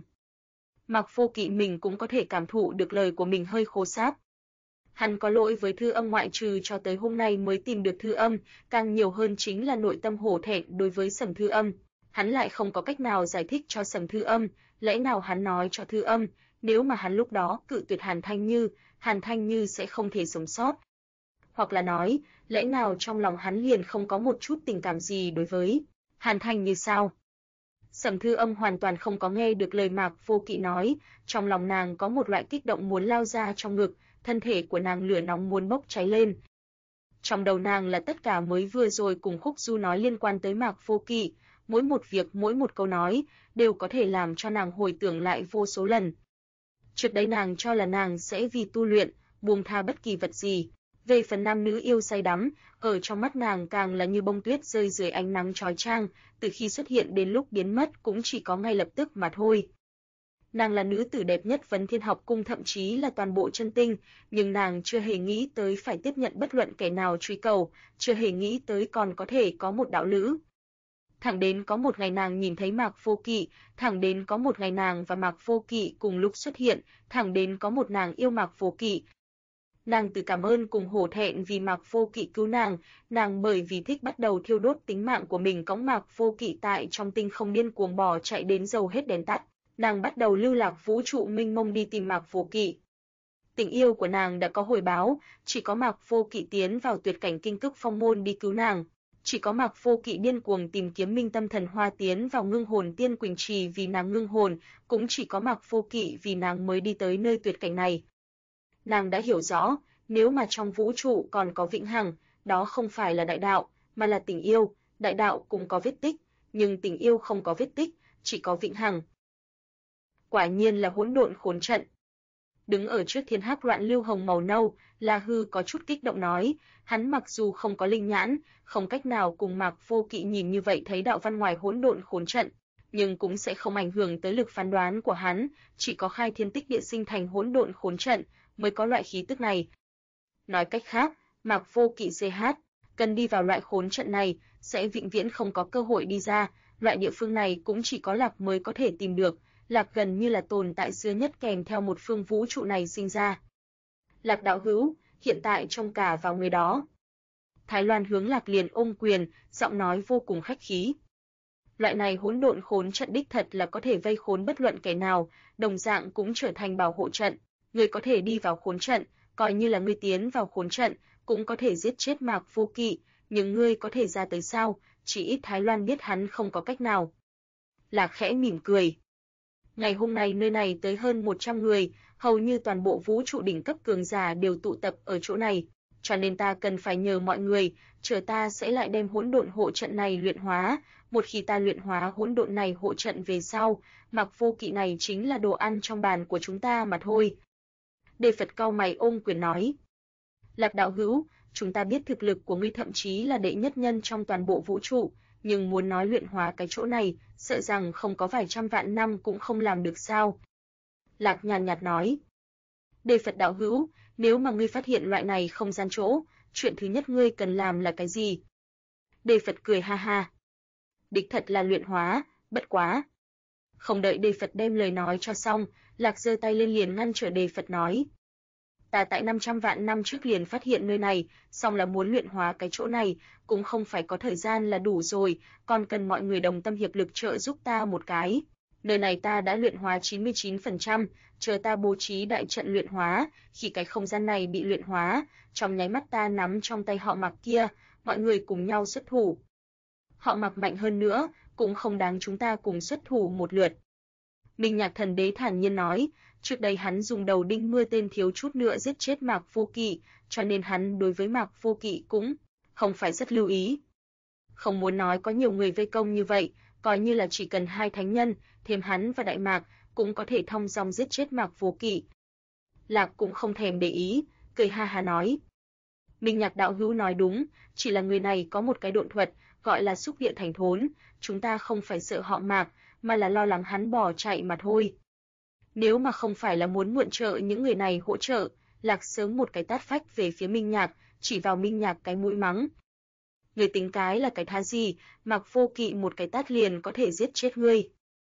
Mạc Vô Kỵ mình cũng có thể cảm thụ được lời của mình hơi khô sáp. Hắn có lỗi với Thư Âm ngoại trừ cho tới hôm nay mới tìm được Thư Âm, càng nhiều hơn chính là nội tâm hổ thẹn đối với Sầm Thư Âm. Hắn lại không có cách nào giải thích cho Sầm Thư Âm, lẽ nào hắn nói cho Thư Âm, nếu mà hắn lúc đó cự tuyệt Hàn Thanh Như sẽ không thể sống sót. Hoặc là nói, lẽ nào trong lòng hắn liền không có một chút tình cảm gì đối với Hàn Thanh Như sao? Sầm Thư Âm hoàn toàn không có nghe được lời Mạc Vô Kỵ nói, trong lòng nàng có một loại kích động muốn lao ra trong ngực, thân thể của nàng lửa nóng muốn bốc cháy lên. Trong đầu nàng là tất cả mới vừa rồi cùng Khúc Du nói liên quan tới Mạc Vô Kỵ, mỗi một việc, mỗi một câu nói, đều có thể làm cho nàng hồi tưởng lại vô số lần. Trước đây nàng cho là nàng sẽ vì tu luyện, buông tha bất kỳ vật gì. Về phần nam nữ yêu say đắm, ở trong mắt nàng càng là như bông tuyết rơi dưới ánh nắng chói chang, từ khi xuất hiện đến lúc biến mất cũng chỉ có ngay lập tức mà thôi. Nàng là nữ tử đẹp nhất Vấn Thiên Học Cung, thậm chí là toàn bộ chân tinh, nhưng nàng chưa hề nghĩ tới phải tiếp nhận bất luận kẻ nào truy cầu, chưa hề nghĩ tới còn có thể có một đạo lữ. Thẳng đến có một ngày nàng nhìn thấy Mạc Vô Kỵ, thẳng đến có một ngày nàng và Mạc Vô Kỵ cùng lúc xuất hiện, thẳng đến có một nàng yêu Mạc Vô Kỵ. Nàng từ cảm ơn cùng hổ thẹn vì Mạc Vô Kỵ cứu nàng bởi vì thích bắt đầu thiêu đốt tính mạng của mình cõng Mạc Vô Kỵ tại trong tinh không điên cuồng bỏ chạy đến dầu hết đèn tắt. Nàng bắt đầu lưu lạc vũ trụ mênh mông đi tìm Mạc Vô Kỵ. Tình yêu của nàng đã có hồi báo, chỉ có Mạc Vô Kỵ tiến vào tuyệt cảnh kinh cực phong môn đi cứu nàng. Chỉ có Mạc Vô Kỵ điên cuồng tìm kiếm Minh Tâm Thần Hoa tiến vào Ngưng Hồn Tiên Quỳnh Trì vì nàng ngưng hồn, cũng chỉ có Mạc Vô Kỵ vì nàng mới đi tới nơi tuyệt cảnh này. Nàng đã hiểu rõ, nếu mà trong vũ trụ còn có vĩnh hằng, đó không phải là đại đạo, mà là tình yêu, đại đạo cũng có vết tích, nhưng tình yêu không có vết tích, chỉ có vĩnh hằng. Quả nhiên là hỗn độn khốn trận. Đứng ở trước thiên hắc loạn lưu hồng màu nâu, La Hư có chút kích động nói, hắn mặc dù không có linh nhãn, không cách nào cùng Mạc Vô Kỵ nhìn như vậy thấy đạo văn ngoài hỗn độn khốn trận, nhưng cũng sẽ không ảnh hưởng tới lực phán đoán của hắn, chỉ có khai thiên tích địa sinh thành hỗn độn khốn trận mới có loại khí tức này. Nói cách khác, Mạc Vô Kỵ CH cần đi vào loại khốn trận này, sẽ vĩnh viễn không có cơ hội đi ra, loại địa phương này cũng chỉ có Lạc mới có thể tìm được. Lạc gần như là tồn tại xưa nhất kèm theo một phương vũ trụ này sinh ra. Lạc đạo hữu, hiện tại trông cả vào người đó. Thái Loan hướng Lạc liền ôm quyền, giọng nói vô cùng khách khí. Loại này hỗn độn khốn trận đích thật là có thể vây khốn bất luận kẻ nào, đồng dạng cũng trở thành bảo hộ trận. Người có thể đi vào khốn trận, coi như là ngươi tiến vào khốn trận, cũng có thể giết chết Mạc Vô Kỵ, nhưng ngươi có thể ra tới sao? Chỉ ít Thái Loan biết hắn không có cách nào. Lạc khẽ mỉm cười. Ngày hôm nay nơi này tới hơn 100 người, hầu như toàn bộ vũ trụ đỉnh cấp cường giả đều tụ tập ở chỗ này, cho nên ta cần phải nhờ mọi người, chờ ta sẽ lại đem hỗn độn hộ trận này luyện hóa, một khi ta luyện hóa hỗn độn này hộ trận về sau, Mạc Vô Kỵ này chính là đồ ăn trong bàn của chúng ta mà thôi. Đề Phật cau mày ôm quyền nói. Lạc đạo hữu, chúng ta biết thực lực của ngươi thậm chí là đệ nhất nhân trong toàn bộ vũ trụ, nhưng muốn nói luyện hóa cái chỗ này, sợ rằng không có vài trăm vạn năm cũng không làm được sao. Lạc nhàn nhạt nói. Đề Phật đạo hữu, nếu mà ngươi phát hiện loại này không gian chỗ, chuyện thứ nhất ngươi cần làm là cái gì? Đề Phật cười ha ha. Đích thật là luyện hóa, bất quá. Không đợi Đề Phật đem lời nói cho xong, Lạc giơ tay lên liền ngăn trở Đề Phật nói. Ta tại 500 vạn năm trước liền phát hiện nơi này, song là muốn luyện hóa cái chỗ này, cũng không phải có thời gian là đủ rồi, còn cần mọi người đồng tâm hiệp lực trợ giúp ta một cái. Nơi này ta đã luyện hóa 99%, chờ ta bố trí đại trận luyện hóa, khi cái không gian này bị luyện hóa, trong nháy mắt ta nắm trong tay họ Mạc kia, mọi người cùng nhau xuất thủ. Họ Mạc mạnh hơn nữa, cũng không đáng chúng ta cùng xuất thủ một lượt. Minh Nhạc Thần Đế thản nhiên nói, trước đây hắn dùng đầu đinh mưa tên thiếu chút nữa giết chết Mạc Vô Kỵ, cho nên hắn đối với Mạc Vô Kỵ cũng không phải rất lưu ý. Không muốn nói có nhiều người vây công như vậy, coi như là chỉ cần 2 thánh nhân, thêm hắn và Đại Mạc, cũng có thể thong dong giết chết Mạc Vô Kỵ. Lạc cũng không thèm để ý, cười ha ha nói. Minh Nhạc đạo hữu nói đúng, chỉ là người này có một cái độn thuật, gọi là xúc địa thành thốn, chúng ta không phải sợ họ Mạc, mà là lo lắng hắn bỏ chạy mà thôi. Nếu mà không phải là muốn mượn trợ những người này hỗ trợ, Lạc sớm một cái tát phách về phía Minh Nhạc, chỉ vào Minh Nhạc cái mũi mắng. Người tính cái là cái thá gì, Mạc Vô Kỵ một cái tát liền có thể giết chết ngươi.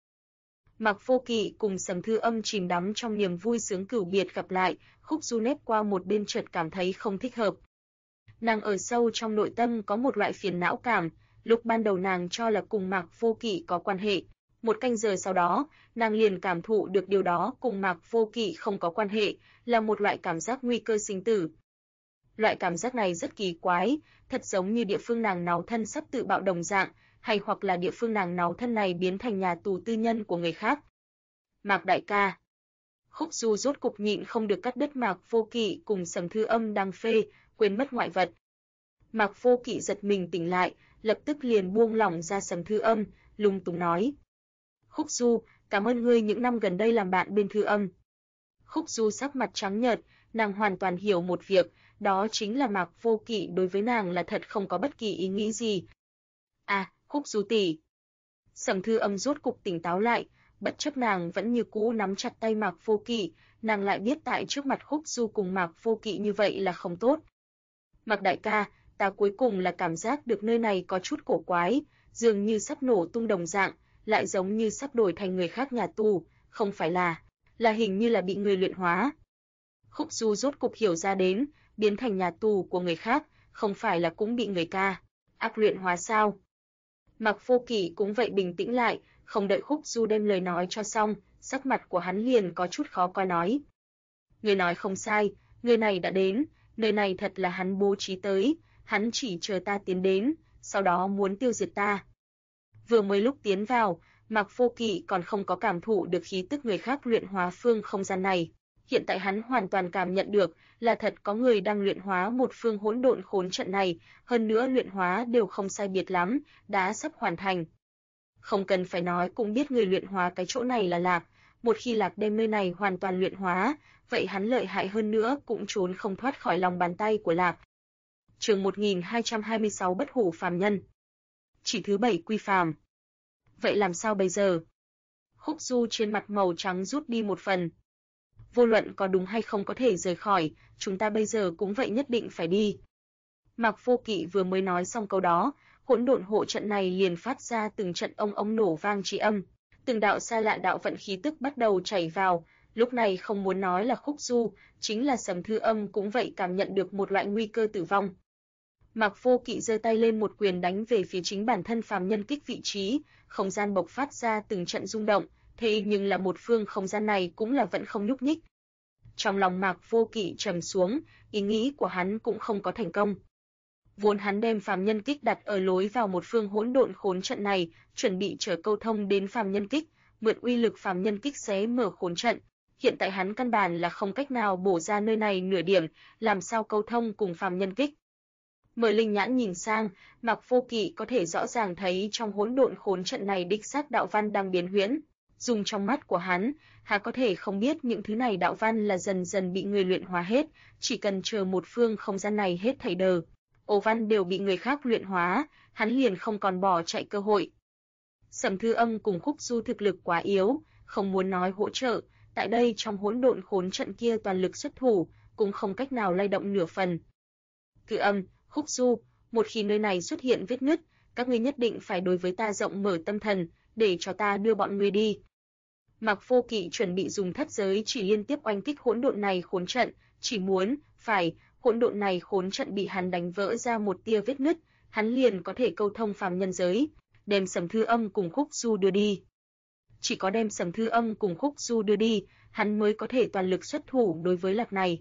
Mạc Vô Kỵ cùng Sầm Thư Âm chìm đắm trong niềm vui sướng cửu biệt gặp lại, Khúc Du nép qua một bên chợt cảm thấy không thích hợp. Nàng ở sâu trong nội tâm có một loại phiền não cảm, lúc ban đầu nàng cho là cùng Mạc Vô Kỵ có quan hệ, một canh giờ sau đó, nàng liền cảm thụ được điều đó cùng Mạc Vô Kỵ không có quan hệ, là một loại cảm giác nguy cơ sinh tử. Loại cảm giác này rất kỳ quái, thật giống như địa phương nàng náu thân sắp tự bạo đồng dạng, hay hoặc là địa phương nàng náu thân này biến thành nhà tù tư nhân của người khác. Mạc đại ca. Khúc Du rốt cục nhịn không được cắt đứt Mạc Vô Kỵ cùng Sầm Thư Âm đang phê, quên mất ngoại vật. Mạc Vô Kỵ giật mình tỉnh lại, lập tức liền buông lỏng ra Sầm Thư Âm, lung tung nói. Khúc Du, cảm ơn ngươi những năm gần đây làm bạn bên Thư Âm. Khúc Du sắc mặt trắng nhợt, nàng hoàn toàn hiểu một việc, đó chính là Mạc Vô Kỵ đối với nàng là thật không có bất kỳ ý nghĩ gì. À, Khúc Du tỷ. Sầm Thư Âm rốt cục tỉnh táo lại, bất chấp nàng vẫn như cũ nắm chặt tay Mạc Vô Kỵ, nàng lại biết tại trước mặt Khúc Du cùng Mạc Vô Kỵ như vậy là không tốt. Mạc đại ca, ta cuối cùng là cảm giác được nơi này có chút cổ quái, dường như sắp nổ tung đồng dạng, lại giống như sắp đổi thành người khác nhà tù, không phải là hình như là bị người luyện hóa. Khúc Du rốt cục hiểu ra đến, biến thành nhà tù của người khác, không phải là cũng bị người ác luyện hóa sao? Mạc Vô Kỵ cũng vậy bình tĩnh lại, không đợi Khúc Du đem lời nói cho xong, sắc mặt của hắn liền có chút khó coi nói. Người nói không sai, người này đã đến, nơi này thật là hắn bố trí tới, hắn chỉ chờ ta tiến đến, sau đó muốn tiêu diệt ta. Vừa mới lúc tiến vào, Mạc Vô Kỵ còn không có cảm thụ được khí tức người khác luyện hóa phương không gian này. Hiện tại hắn hoàn toàn cảm nhận được là thật có người đang luyện hóa một phương hỗn độn khốn trận này, hơn nữa luyện hóa đều không sai biệt lắm, đã sắp hoàn thành. Không cần phải nói cũng biết người luyện hóa cái chỗ này là Lạc, một khi Lạc đem nơi này hoàn toàn luyện hóa, vậy hắn lợi hại hơn nữa cũng trốn không thoát khỏi lòng bàn tay của Lạc. Chương 1226 Bất hủ phàm nhân. Chỉ thứ 7 quy phàm. Vậy làm sao bây giờ? Khúc Du trên mặt màu trắng rút đi một phần. Vô luận có đúng hay không có thể rời khỏi, chúng ta bây giờ cũng vậy nhất định phải đi. Mạc Vô Kỵ vừa mới nói xong câu đó, hỗn độn hộ trận này liền phát ra từng trận ông nổ vang tri âm, từng đạo xa lạ đạo vận khí tức bắt đầu chảy vào, lúc này không muốn nói là Khúc Du, chính là Sầm Thư Âm cũng vậy cảm nhận được một loại nguy cơ tử vong. Mạc Vô Kỵ giơ tay lên một quyền đánh về phía chính bản thân phàm nhân kích vị trí, không gian bộc phát ra từng trận rung động, thế nhưng là một phương không gian này cũng là vẫn không nhúc nhích. Trong lòng Mạc Vô Kỵ trầm xuống, ý nghĩ của hắn cũng không có thành công. Vốn hắn đem phàm nhân kích đặt ở lối vào một phương hỗn độn khốn trận này, chuẩn bị trở câu thông đến phàm nhân kích, mượn uy lực phàm nhân kích xé mở khốn trận. Hiện tại hắn căn bản là không cách nào bổ ra nơi này nửa điểm, làm sao câu thông cùng phàm nhân kích. Mở linh nhãn nhìn sang, Mạc Vô Kỵ có thể rõ ràng thấy trong hỗn độn khốn trận này đích xác đạo văn đang biến huyễn. Dùng trong mắt của hắn, há có thể không biết những thứ này đạo văn là dần dần bị người luyện hóa hết, chỉ cần chờ một phương không gian này hết thảy đờ, ổ văn đều bị người khác luyện hóa, hắn liền không còn bỏ chạy cơ hội. Sầm Thư Âm cùng Khúc Du thực lực quá yếu, không muốn nói hỗ trợ, tại đây trong hỗn độn khốn trận kia toàn lực xuất thủ, cũng không cách nào lay động nửa phần. Thư Âm, Khúc Du, một khi nơi này xuất hiện vết nứt, các ngươi nhất định phải đối với ta rộng mở tâm thần, để cho ta đưa bọn ngươi đi. Mạc Vô Kỵ chuẩn bị dùng thất giới chỉ liên tiếp oanh kích hỗn độn này khốn trận, chỉ muốn, phải, hỗn độn này khốn trận bị hắn đánh vỡ ra một tia vết nứt, hắn liền có thể câu thông phàm nhân giới, đem Sầm Thư Âm cùng Khúc Du đưa đi. Chỉ có đem Sầm Thư Âm cùng Khúc Du đưa đi, hắn mới có thể toàn lực xuất thủ đối với Lạc này.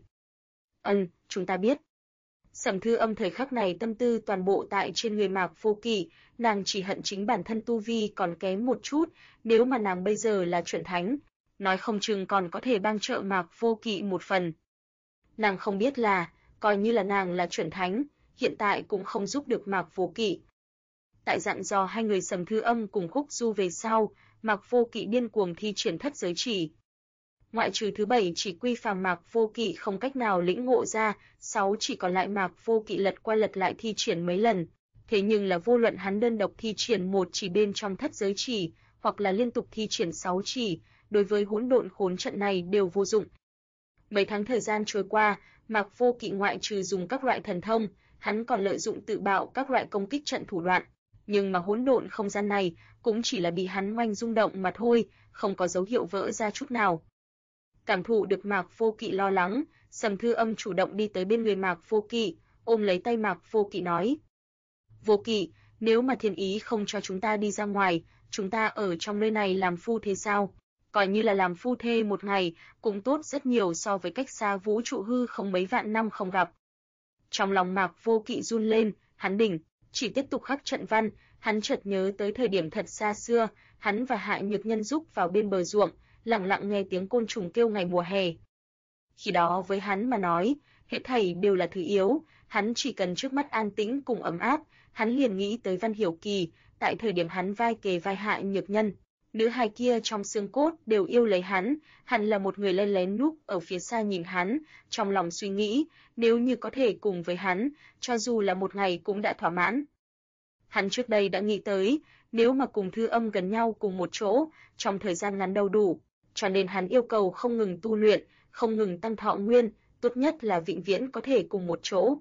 Chúng ta biết. Sầm Thư Âm thời khắc này tâm tư toàn bộ tại trên người Mạc Vô Kỵ, nàng chỉ hận chính bản thân tu vi còn kém một chút, nếu mà nàng bây giờ là chuẩn thánh, nói không chừng còn có thể bang trợ Mạc Vô Kỵ một phần. Nàng không biết là, coi như là nàng là chuẩn thánh, hiện tại cũng không giúp được Mạc Vô Kỵ. Tại dặn dò hai người Sầm Thư Âm cùng Khúc Du về sau, Mạc Vô Kỵ điên cuồng thi triển thất giới chỉ. Ngoại trừ thứ 7 chỉ quy phàm Mạc Vô Kỵ không cách nào lĩnh ngộ ra, 6 chỉ còn lại Mạc Vô Kỵ lật qua lật lại thi triển mấy lần. Thế nhưng là vô luận hắn đơn độc thi triển một chỉ bên trong thất giới chỉ, hoặc là liên tục thi triển 6 chỉ, đối với hỗn độn khốn trận này đều vô dụng. Mấy tháng thời gian trôi qua, Mạc Vô Kỵ ngoại trừ dùng các loại thần thông, hắn còn lợi dụng tự bạo các loại công kích trận thủ đoạn. Nhưng mà hỗn độn không gian này cũng chỉ là bị hắn oanh rung động mà thôi, không có dấu hiệu vỡ ra chút nào. Cảm thụ được Mạc Vô Kỵ lo lắng, Sầm Thư Âm chủ động đi tới bên người Mạc Vô Kỵ, ôm lấy tay Mạc Vô Kỵ nói: "Vô Kỵ, nếu mà thiên ý không cho chúng ta đi ra ngoài, chúng ta ở trong nơi này làm phu thê sao? Coi như là làm phu thê một ngày, cũng tốt rất nhiều so với cách xa vũ trụ hư không mấy vạn năm không gặp." Trong lòng Mạc Vô Kỵ run lên, hắn đỉnh chỉ tiếp tục khắc trận văn, hắn chợt nhớ tới thời điểm thật xa xưa, hắn và Hạ Nhược Nhân giúp vào bên bờ ruộng, lặng lặng nghe tiếng côn trùng kêu ngày mùa hè. Khi đó với hắn mà nói, hết thảy đều là thứ yếu, hắn chỉ cần trước mắt an tĩnh cùng ấm áp, hắn liền nghĩ tới Văn Hiểu Kỳ, tại thời điểm hắn vai kề vai Hạ Nhược Nhân, nữ hài kia trong xương cốt đều yêu lấy hắn là một người lén lén núp ở phía xa nhìn hắn, trong lòng suy nghĩ, nếu như có thể cùng với hắn, cho dù là một ngày cũng đã thỏa mãn. Hắn trước đây đã nghĩ tới, nếu mà cùng Thư Âm gần nhau cùng một chỗ, trong thời gian ngắn đâu đủ, cho nên hắn yêu cầu không ngừng tu luyện, không ngừng tăng thọ nguyên, tốt nhất là vĩnh viễn có thể cùng một chỗ.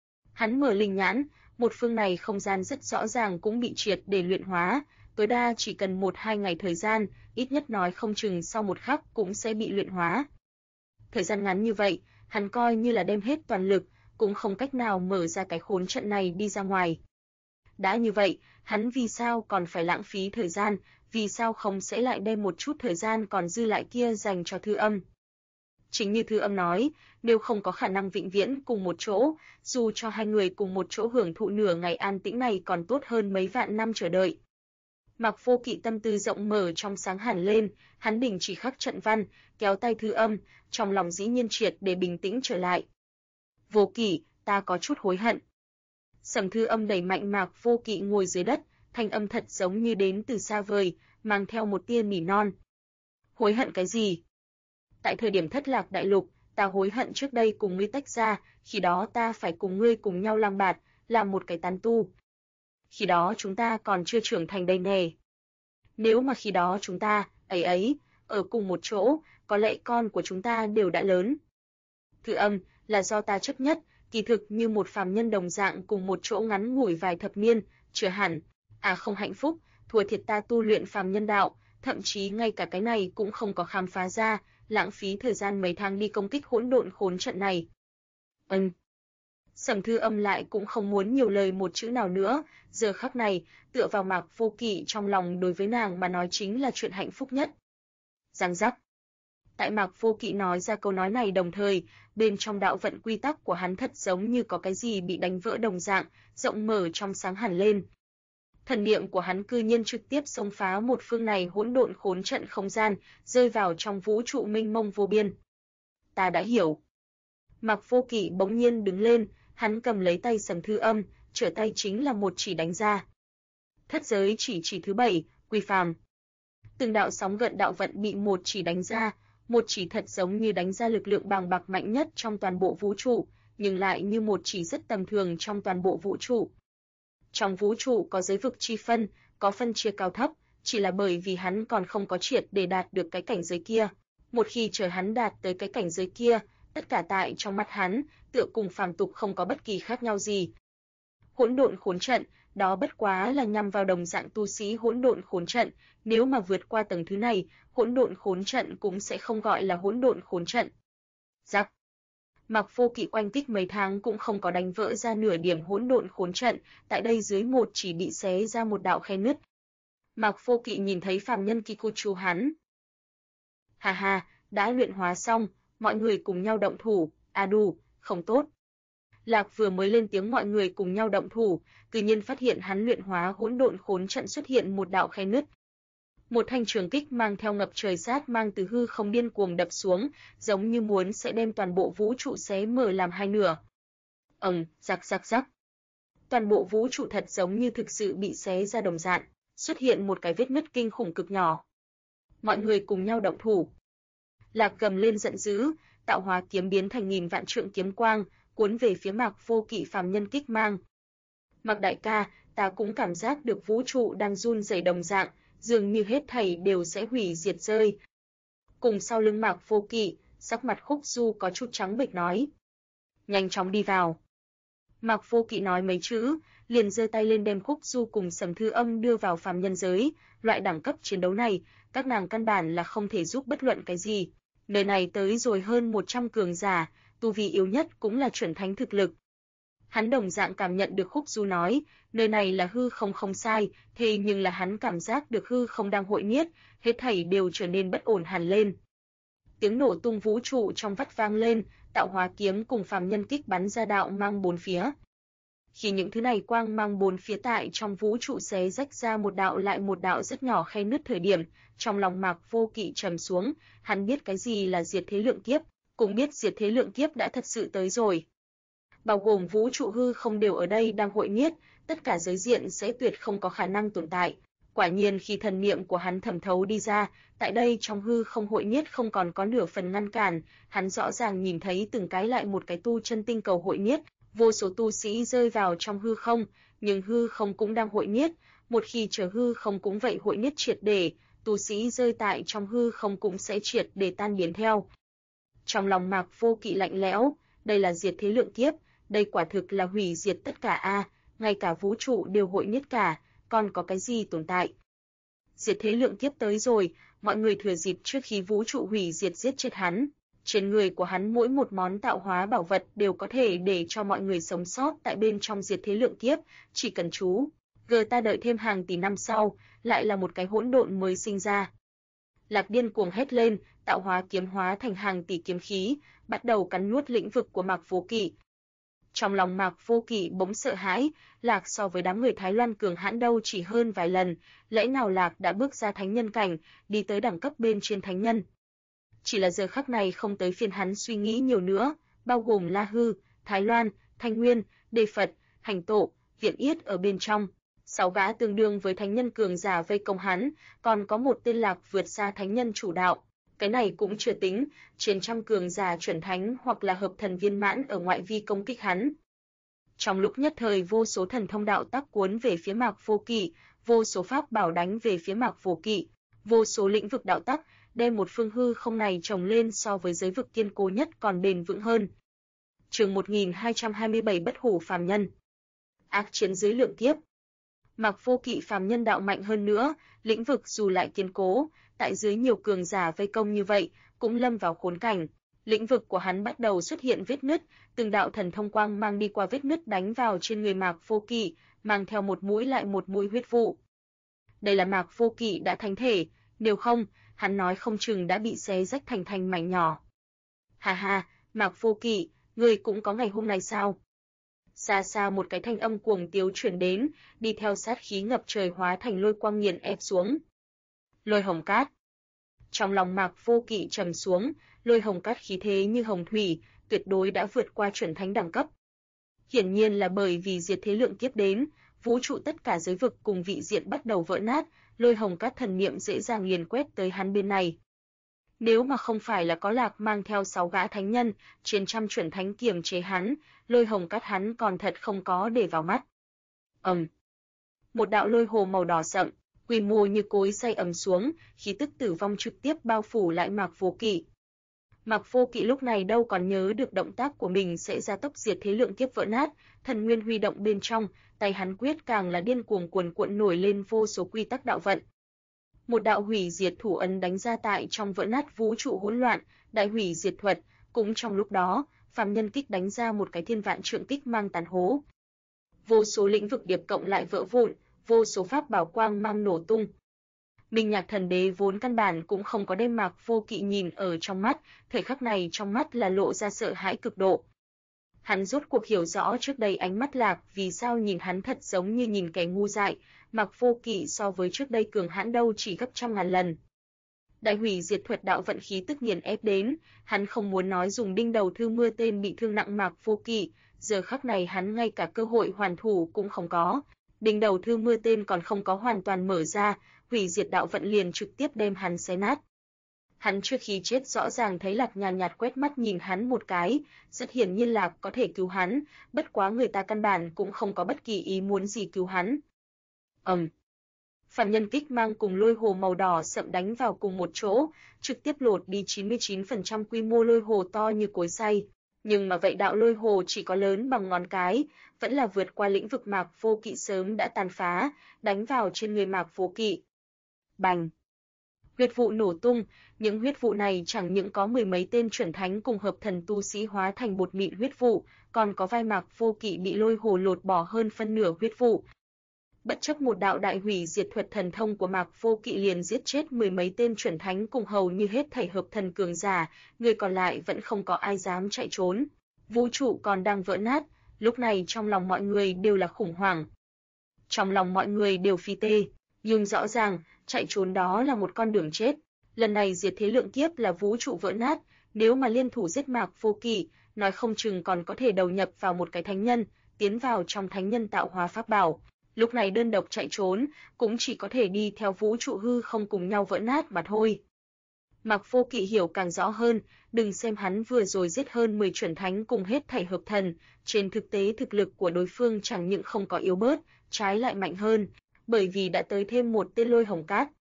Hắn mở linh nhãn, một phương này không gian rất rõ ràng cũng bị triệt để luyện hóa, tối đa chỉ cần 1-2 ngày thời gian, ít nhất nói không chừng sau một khắc cũng sẽ bị luyện hóa. Thời gian ngắn như vậy, hắn coi như là đem hết toàn lực, cũng không cách nào mở ra cái khốn trận này đi ra ngoài. Đã như vậy, hắn vì sao còn phải lãng phí thời gian, vì sao không sẽ lại đem một chút thời gian còn dư lại kia dành cho Thư Âm. Chính như Thư Âm nói, nếu không có khả năng vĩnh viễn cùng một chỗ, dù cho hai người cùng một chỗ hưởng thụ nửa ngày an tĩnh này còn tốt hơn mấy vạn năm chờ đợi. Mạc Vô Kỵ tâm tư rộng mở trong sáng hẳn lên, hắn đình chỉ khắc trận văn, kéo tay Thư Âm, trong lòng dĩ nhiên triệt để bình tĩnh trở lại. Vô Kỵ, ta có chút hối hận. Sầm Thư Âm đẩy mạnh Mạc Vô Kỵ ngồi dưới đất, thanh âm thật giống như đến từ xa vời, mang theo một tia nỉ non. Hối hận cái gì? Tại thời điểm thất lạc đại lục, ta hối hận trước đây cùng ngươi tách ra, khi đó ta phải cùng ngươi cùng nhau lang bạt, làm một cái tán tu. Khi đó chúng ta còn chưa trưởng thành đây nè. Nếu mà khi đó chúng ta, ở cùng một chỗ, có lẽ con của chúng ta đều đã lớn. Thư Âm, là do ta chấp nhất, kỳ thực như một phàm nhân đồng dạng cùng một chỗ ngắn ngủi vài thập niên, chưa hẳn, không hạnh phúc, thua thiệt ta tu luyện phàm nhân đạo, thậm chí ngay cả cái này cũng không có khám phá ra, lãng phí thời gian mấy tháng đi công kích hỗn độn khốn trận này. Sầm Thư Âm lại cũng không muốn nhiều lời một chữ nào nữa, giờ khắc này, tựa vào Mạc Vô Kỵ trong lòng đối với nàng mà nói chính là chuyện hạnh phúc nhất. Giang giác. Tại Mạc Vô Kỵ nói ra câu nói này đồng thời, bên trong đạo vận quy tắc của hắn thật giống như có cái gì bị đánh vỡ đồng dạng, rộng mở trong sáng hẳn lên. Thần niệm của hắn cư nhiên trực tiếp xông phá một phương này hỗn độn khốn trận không gian, rơi vào trong vũ trụ mênh mông vô biên. Ta đã hiểu. Mạc Vô Kỵ bỗng nhiên đứng lên, hắn cầm lấy tay Sầm Thư Âm, trở tay chính là một chỉ đánh ra. Thất giới chỉ thứ 7, quy phàm. Từng đạo sóng gợn đạo vận bị một chỉ đánh ra, một chỉ thật giống như đánh ra lực lượng bàng bạc mạnh nhất trong toàn bộ vũ trụ, nhưng lại như một chỉ rất tầm thường trong toàn bộ vũ trụ. Trong vũ trụ có giới vực chi phân, có phân chia cao thấp, chỉ là bởi vì hắn còn không có triệt để đạt được cái cảnh giới kia. Một khi chờ hắn đạt tới cái cảnh giới kia, tất cả tại trong mắt hắn, tựa cùng phàm tục không có bất kỳ khác nhau gì. Hỗn độn khốn trận, đó bất quá là nhằm vào đồng dạng tu sĩ hỗn độn khốn trận, nếu mà vượt qua tầng thứ này, hỗn độn khốn trận cũng sẽ không gọi là hỗn độn khốn trận. Giặc. Mạc Vô Kỵ oanh kích mấy tháng cũng không có đánh vỡ ra nửa điểm hỗn độn khốn trận, tại đây dưới một chỉ bị xé ra một đạo khe nứt. Mạc Vô Kỵ nhìn thấy phàm nhân Kikuchu hắn. Hà hà, đã luyện hóa xong, mọi người cùng nhau động thủ, đù, không tốt. Lạc vừa mới lên tiếng mọi người cùng nhau động thủ, tự nhiên phát hiện hắn luyện hóa hỗn độn khốn trận xuất hiện một đạo khe nứt. Một thanh trường kích mang theo ngập trời sát mang từ hư không điên cuồng đập xuống, giống như muốn sẽ đem toàn bộ vũ trụ xé mở làm hai nửa. Rắc rắc rắc. Toàn bộ vũ trụ thật giống như thực sự bị xé ra đồng dạng, xuất hiện một cái vết nứt kinh khủng cực nhỏ. Mọi người cùng nhau động thủ. Lạc gầm lên giận dữ, tạo hóa kiếm biến thành nghìn vạn trượng kiếm quang, cuốn về phía Mạc Vô Kỵ phàm nhân kích mang. Mạc đại ca, ta cũng cảm giác được vũ trụ đang run rẩy đồng dạng, dường như hết thảy đều sẽ hủy diệt rơi. Cùng sau lưng Mạc Vô Kỵ, sắc mặt Khúc Du có chút trắng bệch nói. Nhanh chóng đi vào. Mạc Vô Kỵ nói mấy chữ, liền giơ tay lên đem Khúc Du cùng Sầm Thư Âm đưa vào phàm nhân giới. Loại đẳng cấp chiến đấu này, các nàng căn bản là không thể giúp bất luận cái gì. Nơi này tới rồi hơn 100 cường giả, tu vi yếu nhất cũng là chuẩn thánh thực lực. Hắn đồng dạng cảm nhận được Khúc Du nói, nơi này là hư không không sai, thế nhưng là hắn cảm giác được hư không đang hội nhiếp, hết thảy đều trở nên bất ổn hẳn lên. Tiếng nổ tung vũ trụ trong vắt vang lên, tạo hóa kiếm cùng phàm nhân kích bắn ra đạo mang bốn phía. Khi những thứ này quang mang bốn phía tại trong vũ trụ xé rách ra một đạo lại một đạo rất nhỏ khe nứt thời điểm, trong lòng Mạc Vô Kỵ trầm xuống, hắn biết cái gì là diệt thế lượng kiếp, cũng biết diệt thế lượng kiếp đã thật sự tới rồi. Bao gồm vũ trụ hư không đều ở đây đang hội nhiếp, tất cả giới diện sẽ tuyệt không có khả năng tồn tại. Quả nhiên khi thần niệm của hắn thẩm thấu đi ra, tại đây trong hư không hội nhiếp không còn có nửa phần ngăn cản, hắn rõ ràng nhìn thấy từng cái lại một cái tu chân tinh cầu hội nhiếp, vô số tu sĩ rơi vào trong hư không, nhưng hư không cũng đang hội nhiếp, một khi chờ hư không cũng vậy hội nhiếp triệt để, tu sĩ rơi tại trong hư không cũng sẽ triệt để tan biến theo. Trong lòng Mạc Vô Kỵ lạnh lẽo, đây là diệt thế lượng kiếp, đây quả thực là hủy diệt tất cả ngay cả vũ trụ đều hội nhiếp cả, còn có cái gì tồn tại. Diệt thế lượng kiếp tới rồi, mọi người thừa dịp trước khi vũ trụ hủy diệt giết chết hắn. Trên người của hắn mỗi một món tạo hóa bảo vật đều có thể để cho mọi người sống sót tại bên trong diệt thế lượng kiếp, chỉ cần chú. Ta đợi thêm hàng tỷ năm sau, lại là một cái hỗn độn mới sinh ra. Lạc điên cuồng hét lên, tạo hóa kiếm hóa thành hàng tỷ kiếm khí, bắt đầu cắn nuốt lĩnh vực của Mạc Vô Kỵ. Trong lòng Mạc Vô Kỵ bỗng sợ hãi, Lạc so với đám người Thái Loan cường hãn đâu chỉ hơn vài lần, lẽ nào Lạc đã bước ra thánh nhân cảnh, đi tới đẳng cấp bên trên thánh nhân. Chỉ là giờ khắc này không tới phiên hắn suy nghĩ nhiều nữa, bao gồm La Hư, Thái Loan, Thanh Nguyên, Đề Phật, Hành Tổ, Viện Yết ở bên trong. 6 gã tương đương với thánh nhân cường giả vây công hắn, còn có một tên Lạc vượt xa thánh nhân chủ đạo. Cái này cũng chưa tính, trên trăm cường giả chuẩn thánh hoặc là hợp thần viên mãn ở ngoại vi công kích hắn. Trong lúc nhất thời vô số thần thông đạo tắc cuốn về phía Mạc Vô Kỵ, vô số pháp bảo đánh về phía Mạc Vô Kỵ, vô số lĩnh vực đạo tắc đem một phương hư không này trồng lên so với giới vực kiên cố nhất còn bền vững hơn. Chương 1227 Bất hủ phàm nhân. Ác chiến dưới lượng kiếp. Mạc Vô Kỵ phàm nhân đạo mạnh hơn nữa, lĩnh vực dù lại kiên cố, tại dưới nhiều cường giả vây công như vậy, cũng lâm vào khốn cảnh. Lĩnh vực của hắn bắt đầu xuất hiện vết nứt, từng đạo thần thông quang mang đi qua vết nứt đánh vào trên người Mạc Vô Kỵ, mang theo một mũi lại một mũi huyết vụ. Đây là Mạc Vô Kỵ đã thánh thể, nếu không, hắn nói không chừng đã bị xé rách thành mảnh nhỏ. Hà hà, Mạc Vô Kỵ, ngươi cũng có ngày hôm nay sao? Xa xa một cái thanh âm cuồng tiếu truyền đến, đi theo sát khí ngập trời hóa thành lôi quang nghiền ép xuống. Lôi hồng cát. Trong lòng Mạc Vô Kỵ trầm xuống, lôi hồng cát khí thế như hồng thủy, tuyệt đối đã vượt qua chuẩn thánh đẳng cấp. Hiển nhiên là bởi vì diệt thế lượng kiếp đến, vũ trụ tất cả giới vực cùng vị diện bắt đầu vỡ nát, lôi hồng cát thần niệm dễ dàng nghiền quét tới hắn bên này. Nếu mà không phải là có Lạc mang theo 6 gã thánh nhân, trên trăm chuẩn thánh kiềm chế hắn, lôi hồng cát hắn còn thật không có để vào mắt. Một đạo lôi hồ màu đỏ sậm, quy mô như cối xay ầm xuống, khí tức tử vong trực tiếp bao phủ lại Mạc Vô Kỵ. Mạc Vô Kỵ lúc này đâu còn nhớ được động tác của mình sẽ ra tốc diệt thế lượng kiếp vỡ nát, thần nguyên huy động bên trong, tay hắn quyết càng là điên cuồng cuồn cuộn nổi lên vô số quy tắc đạo vận. Một đạo hủy diệt thủ ấn đánh ra tại trong vỡ nát vũ trụ hỗn loạn, đại hủy diệt thuật, cũng trong lúc đó, phàm nhân kích đánh ra một cái thiên vạn trượng kích mang tàn hố. Vô số lĩnh vực điệp cộng lại vỡ vụn, vô số pháp bảo quang mang nổ tung. Minh Nhạc Thần Đế vốn căn bản cũng không có đem Mạc Vô Kỵ nhìn ở trong mắt, thời khắc này trong mắt là lộ ra sợ hãi cực độ. Hắn rốt cuộc hiểu rõ trước đây ánh mắt Lạc vì sao nhìn hắn thật giống như nhìn kẻ ngu dại, Mạc Vô Kỵ so với trước đây cường hãn đâu chỉ gấp trăm ngàn lần. Đại hủy diệt thuật đạo vận khí tức nghiền ép đến, hắn không muốn nói dùng đinh đầu thư mưa tên bị thương nặng Mạc Vô Kỵ, giờ khắc này hắn ngay cả cơ hội hoàn thủ cũng không có. Đinh đầu thư mưa tên còn không có hoàn toàn mở ra, hủy diệt đạo vận liền trực tiếp đem hắn xé nát. Hắn trước khi chết rõ ràng thấy Lạc nhàn nhạt quét mắt nhìn hắn một cái, rất hiển nhiên Lạc có thể cứu hắn, bất quá người ta căn bản cũng không có bất kỳ ý muốn gì cứu hắn. Phàm nhân kích mang cùng lôi hồ màu đỏ sậm đánh vào cùng một chỗ, trực tiếp lột đi 99% quy mô lôi hồ to như cối xay. Nhưng mà vậy đạo lôi hồ chỉ có lớn bằng ngón cái, vẫn là vượt qua lĩnh vực Mạc Vô Kỵ sớm đã tàn phá, đánh vào trên người Mạc Vô Kỵ. Bành! Huyết vụ nổ tung, những huyết vụ này chẳng những có mười mấy tên chuẩn thánh cùng hợp thần tu sĩ hóa thành bột mịn huyết vụ, còn có vai Mạc Vô Kỵ bị lôi hồ lột bỏ hơn phân nửa huyết vụ. Bất chấp một đạo đại hủy diệt thuật thần thông của Mạc Vô Kỵ liền giết chết mười mấy tên chuẩn thánh cùng hầu như hết thảy hợp thần cường giả, người còn lại vẫn không có ai dám chạy trốn. Vũ trụ còn đang vỡ nát, lúc này trong lòng mọi người đều là khủng hoảng. Trong lòng mọi người đều phi tê, nhưng rõ ràng, chạy trốn đó là một con đường chết. Lần này diệt thế lượng kiếp là vũ trụ vỡ nát, nếu mà liên thủ giết Mạc Vô Kỵ, nói không chừng còn có thể đầu nhập vào một cái thánh nhân, tiến vào trong thánh nhân tạo hóa pháp bảo. Lúc này đơn độc chạy trốn, cũng chỉ có thể đi theo vũ trụ hư không cùng nhau vỡ nát mà thôi. Mạc Vô Kỵ hiểu càng rõ hơn, đừng xem hắn vừa rồi giết hơn 10 chuẩn thánh cùng hết thảy hợp thần, trên thực tế thực lực của đối phương chẳng những không có yếu bớt, trái lại mạnh hơn, bởi vì đã tới thêm một tên Lôi Hồng Cát.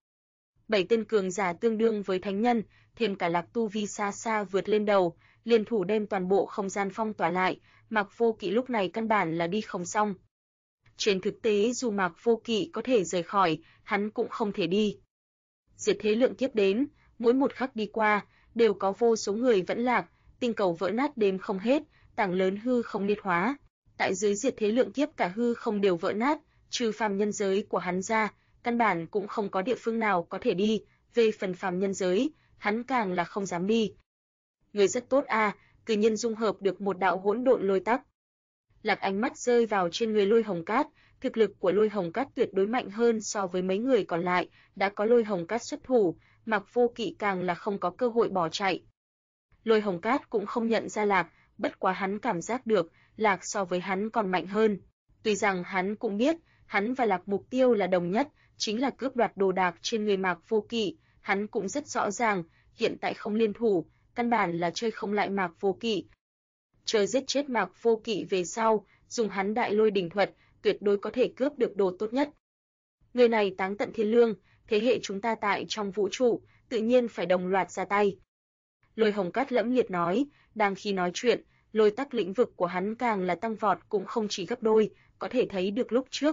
7 tên cường giả tương đương với thánh nhân, thêm cả Lạc tu vi xa xa vượt lên đầu, liên thủ đem toàn bộ không gian phong tỏa lại, Mạc Vô Kỵ lúc này căn bản là đi không xong. Trên thực tế dù Mạc Vô Kỵ có thể rời khỏi, hắn cũng không thể đi. Diệt thế lượng kiếp đến, mỗi một khắc đi qua, đều có vô số người vẫn lạc, tinh cầu vỡ nát đếm không hết, tảng lớn hư không liệt hóa. Tại dưới diệt thế lượng kiếp cả hư không đều vỡ nát, trừ phàm nhân giới của hắn ra, căn bản cũng không có địa phương nào có thể đi, về phần phàm nhân giới, hắn càng là không dám đi. Người rất tốt a, cử nhân dung hợp được một đạo hỗn độn lôi tắc. Lạc ánh mắt rơi vào trên người Lôi Hồng Cát, thực lực của Lôi Hồng Cát tuyệt đối mạnh hơn so với mấy người còn lại, đã có Lôi Hồng Cát xuất thủ, Mạc Vô Kỵ càng là không có cơ hội bỏ chạy. Lôi Hồng Cát cũng không nhận ra Lạc, bất quá hắn cảm giác được, Lạc so với hắn còn mạnh hơn. Tuy rằng hắn cũng biết, hắn và Lạc mục tiêu là đồng nhất, chính là cướp đoạt đồ đạc trên người Mạc Vô Kỵ, hắn cũng rất rõ ràng, hiện tại không liên thủ, căn bản là chơi không lại Mạc Vô Kỵ. Chờ giết chết Mạc Vô Kỵ về sau, dùng hắn đại lôi đỉnh thuật, tuyệt đối có thể cướp được đồ tốt nhất. Người này táng tận thiên lương, thế hệ chúng ta tại trong vũ trụ, tự nhiên phải đồng loạt ra tay. Lôi Hồng Cát lẫm liệt nói, đang khi nói chuyện, lôi tắc lĩnh vực của hắn càng là tăng vọt cũng không chỉ gấp đôi, có thể thấy được lúc trước,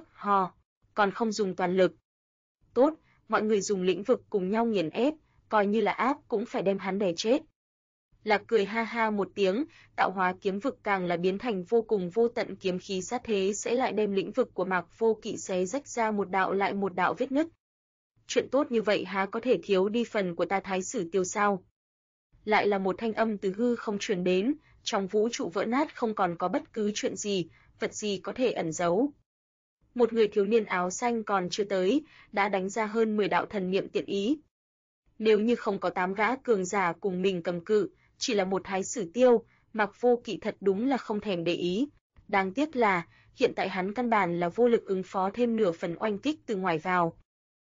còn không dùng toàn lực. Tốt, mọi người dùng lĩnh vực cùng nhau nghiền ép, coi như là áp cũng phải đem hắn đè chết. Lạc cười ha ha một tiếng, tạo hóa kiếm vực càng là biến thành vô cùng vô tận kiếm khí sát thế sẽ lại đem lĩnh vực của Mạc Vô Kỵ xé rách ra một đạo lại một đạo vết nứt. Chuyện tốt như vậy há có thể thiếu đi phần của ta Thái Sử Tiêu sao? Lại là một thanh âm từ hư không truyền đến, trong vũ trụ vỡ nát không còn có bất cứ chuyện gì, vật gì có thể ẩn giấu. Một người thiếu niên áo xanh còn chưa tới, đã đánh ra hơn 10 đạo thần niệm tiện ý. Nếu như không có 8 gã cường giả cùng mình cầm cự, chỉ là một Thái Sử Tiêu, Mạc Vô Kỵ thật đúng là không thèm để ý. Đáng tiếc là, hiện tại hắn căn bản là vô lực ứng phó thêm nửa phần oanh kích từ ngoài vào.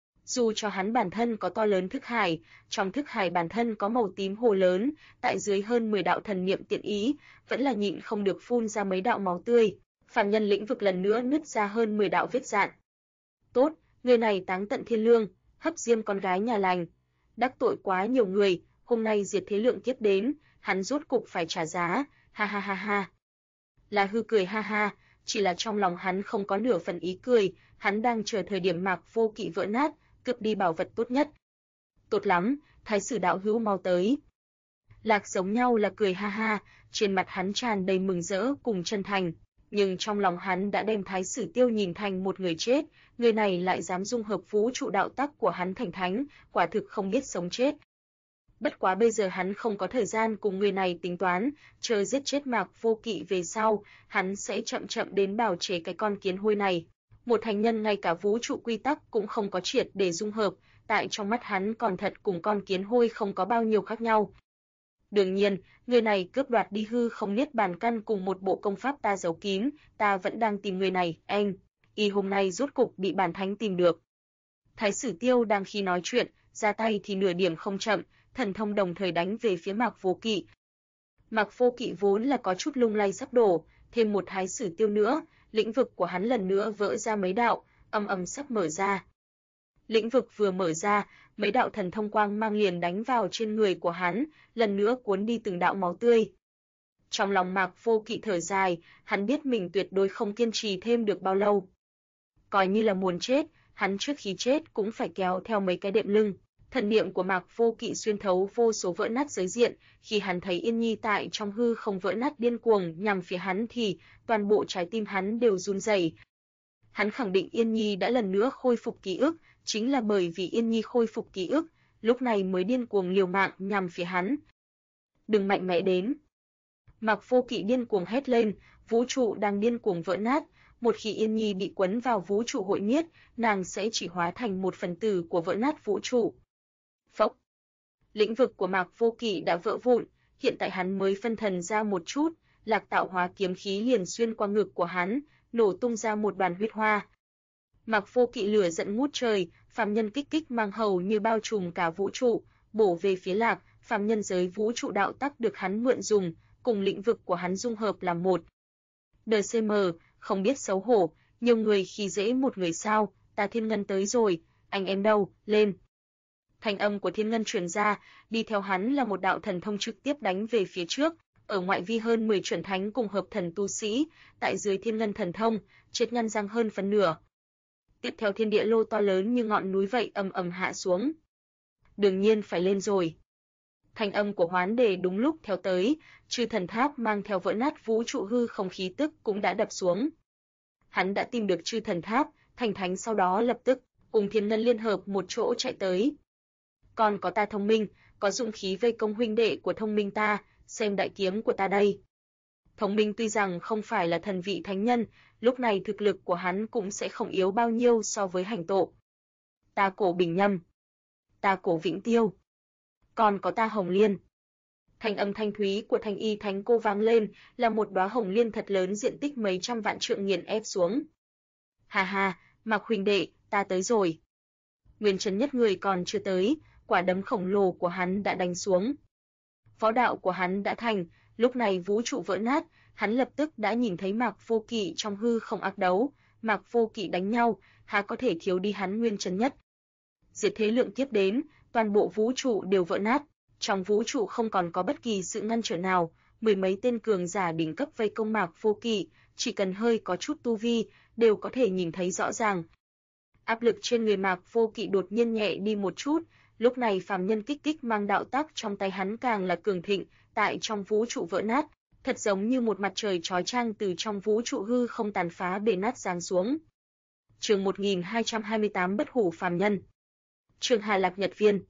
Dù cho hắn bản thân có to lớn thức hải, trong thức hải bản thân có màu tím hồ lớn, tại dưới hơn 10 đạo thần niệm tiện ý, vẫn là nhịn không được phun ra mấy đạo máu tươi, phàm nhân lĩnh vực lần nữa nứt ra hơn 10 đạo vết rạn. Tốt, người này táng tận thiên lương, hấp diêm con gái nhà lành, đắc tội quá nhiều người, hôm nay diệt thế lượng kiếp đến, hắn rốt cục phải trả giá, ha ha ha ha. La Hư cười ha ha, chỉ là trong lòng hắn không có nửa phần ý cười, hắn đang chờ thời điểm Mạc Vô Kỵ vỡ nát, cướp đi bảo vật tốt nhất. Tốt lắm, Thái Sử đạo hữu mau tới. Lạc giống nhau là cười ha ha, trên mặt hắn tràn đầy mừng rỡ cùng chân thành, nhưng trong lòng hắn đã đem Thái Sử Tiêu nhìn thành một người chết, người này lại dám dung hợp vũ trụ đạo tắc của hắn thành thánh, quả thực không biết sống chết. Bất quá bây giờ hắn không có thời gian cùng người này tính toán, chờ giết chết Mạc Vô Kỵ về sau, hắn sẽ chậm chậm đến bào chế cái con kiến hôi này. Một thành nhân ngay cả vũ trụ quy tắc cũng không có triệt để dung hợp, tại trong mắt hắn còn thật cùng con kiến hôi không có bao nhiêu khác nhau. Đương nhiên, người này cướp đoạt đi hư không niết bàn căn cùng một bộ công pháp ta giấu kín, ta vẫn đang tìm người này, anh. Y hôm nay rốt cục bị bản thánh tìm được. Thái Sử Tiêu đang khi nói chuyện, ra tay thì nửa điểm không chậm, thần thông đồng thời đánh về phía Mạc Vô Kỵ. Mạc Vô Kỵ vốn là có chút lung lay sắp đổ, thêm một Thái Sử Tiêu nữa, lĩnh vực của hắn lần nữa vỡ ra mấy đạo, ầm ầm sắp mở ra. Lĩnh vực vừa mở ra, mấy đạo thần thông quang mang liền đánh vào trên người của hắn, lần nữa cuốn đi từng đạo máu tươi. Trong lòng Mạc Vô Kỵ thở dài, hắn biết mình tuyệt đối không kiên trì thêm được bao lâu. Coi như là muốn chết, hắn trước khi chết cũng phải kéo theo mấy cái đệm lưng. Thần niệm của Mạc Vô Kỵ xuyên thấu vô số vỡ nát giới diện, khi hắn thấy Yên Nhi tại trong hư không vỡ nát điên cuồng nhằm phía hắn thì toàn bộ trái tim hắn đều run rẩy. Hắn khẳng định Yên Nhi đã lần nữa khôi phục ký ức, chính là bởi vì Yên Nhi khôi phục ký ức, lúc này mới điên cuồng liều mạng nhằm phía hắn. Đừng mạnh mẽ đến. Mạc Vô Kỵ điên cuồng hét lên, vũ trụ đang điên cuồng vỡ nát, một khi Yên Nhi bị quấn vào vũ trụ hội niết, nàng sẽ chỉ hóa thành một phần tử của vỡ nát vũ trụ. Phốc. Lĩnh vực của Mạc Vô Kỵ đã vỡ vụn, hiện tại hắn mới phân thần ra một chút, Lạc Tạo Hóa kiếm khí liền xuyên qua ngực của hắn, nổ tung ra một đoàn huyết hoa. Mạc Vô Kỵ lửa giận ngút trời, phàm nhân kích kích mang hầu như bao trùm cả vũ trụ, bổ về phía Lạc, phàm nhân giới vũ trụ đạo tắc được hắn mượn dùng, cùng lĩnh vực của hắn dung hợp làm một. DCM, không biết xấu hổ, nhiều người khi dễ một người sao, ta Thiên Ngân tới rồi, anh em đâu, lên. Thanh âm của Thiên Ngân truyền ra, đi theo hắn là một đạo thần thông trực tiếp đánh về phía trước, ở ngoại vi hơn 10 chuẩn thánh cùng hợp thần tu sĩ, tại dưới Thiên Ngân thần thông, chết ngăn răng hơn phần nửa. Tiếp theo thiên địa lô to lớn như ngọn núi vậy ầm ầm hạ xuống. Đương nhiên phải lên rồi. Thanh âm của Hoán Đề đúng lúc theo tới, Chư Thần Tháp mang theo vỡ nát vũ trụ hư không khí tức cũng đã đập xuống. Hắn đã tìm được Chư Thần Tháp, thành thánh sau đó lập tức cùng Thiên Ngân liên hợp một chỗ chạy tới. Còn có ta Thông Minh, có dụng khí vây công huynh đệ của Thông Minh ta, xem đại kiếm của ta đây. Thông Minh tuy rằng không phải là thần vị thánh nhân, lúc này thực lực của hắn cũng sẽ không yếu bao nhiêu so với Hành Tổ. Ta Cổ Bình Nhâm, ta Cổ Vĩnh Tiêu, còn có ta Hồng Liên. Thanh âm thanh thúy của Thanh Y Thánh Cô vang lên, là một đóa hồng liên thật lớn diện tích mấy trăm vạn trượng nghiền ép xuống. Ha ha, Mạc huynh đệ, ta tới rồi. Nguyên Trấn Nhất người còn chưa tới, quả đấm khổng lồ của hắn đã đánh xuống. Võ đạo của hắn đã thành, lúc này vũ trụ vỡ nát, hắn lập tức đã nhìn thấy Mạc Vô Kỵ trong hư không ác đấu, Mạc Vô Kỵ đánh nhau, há có thể thiếu đi hắn Nguyên Trấn Nhất. Diệt thế lượng kiếp đến, toàn bộ vũ trụ đều vỡ nát, trong vũ trụ không còn có bất kỳ sự ngăn trở nào, mười mấy tên cường giả đỉnh cấp vây công Mạc Vô Kỵ, chỉ cần hơi có chút tu vi, đều có thể nhìn thấy rõ ràng. Áp lực trên người Mạc Vô Kỵ đột nhiên nhẹ đi một chút, lúc này phàm nhân kích kích mang đạo tắc trong tay hắn càng là cường thịnh, tại trong vũ trụ vỡ nát, thật giống như một mặt trời chói chang từ trong vũ trụ hư không tàn phá bể nát giáng xuống. Chương 1228 Bất hủ phàm nhân. Trường Hà Lạc Nhật Viên.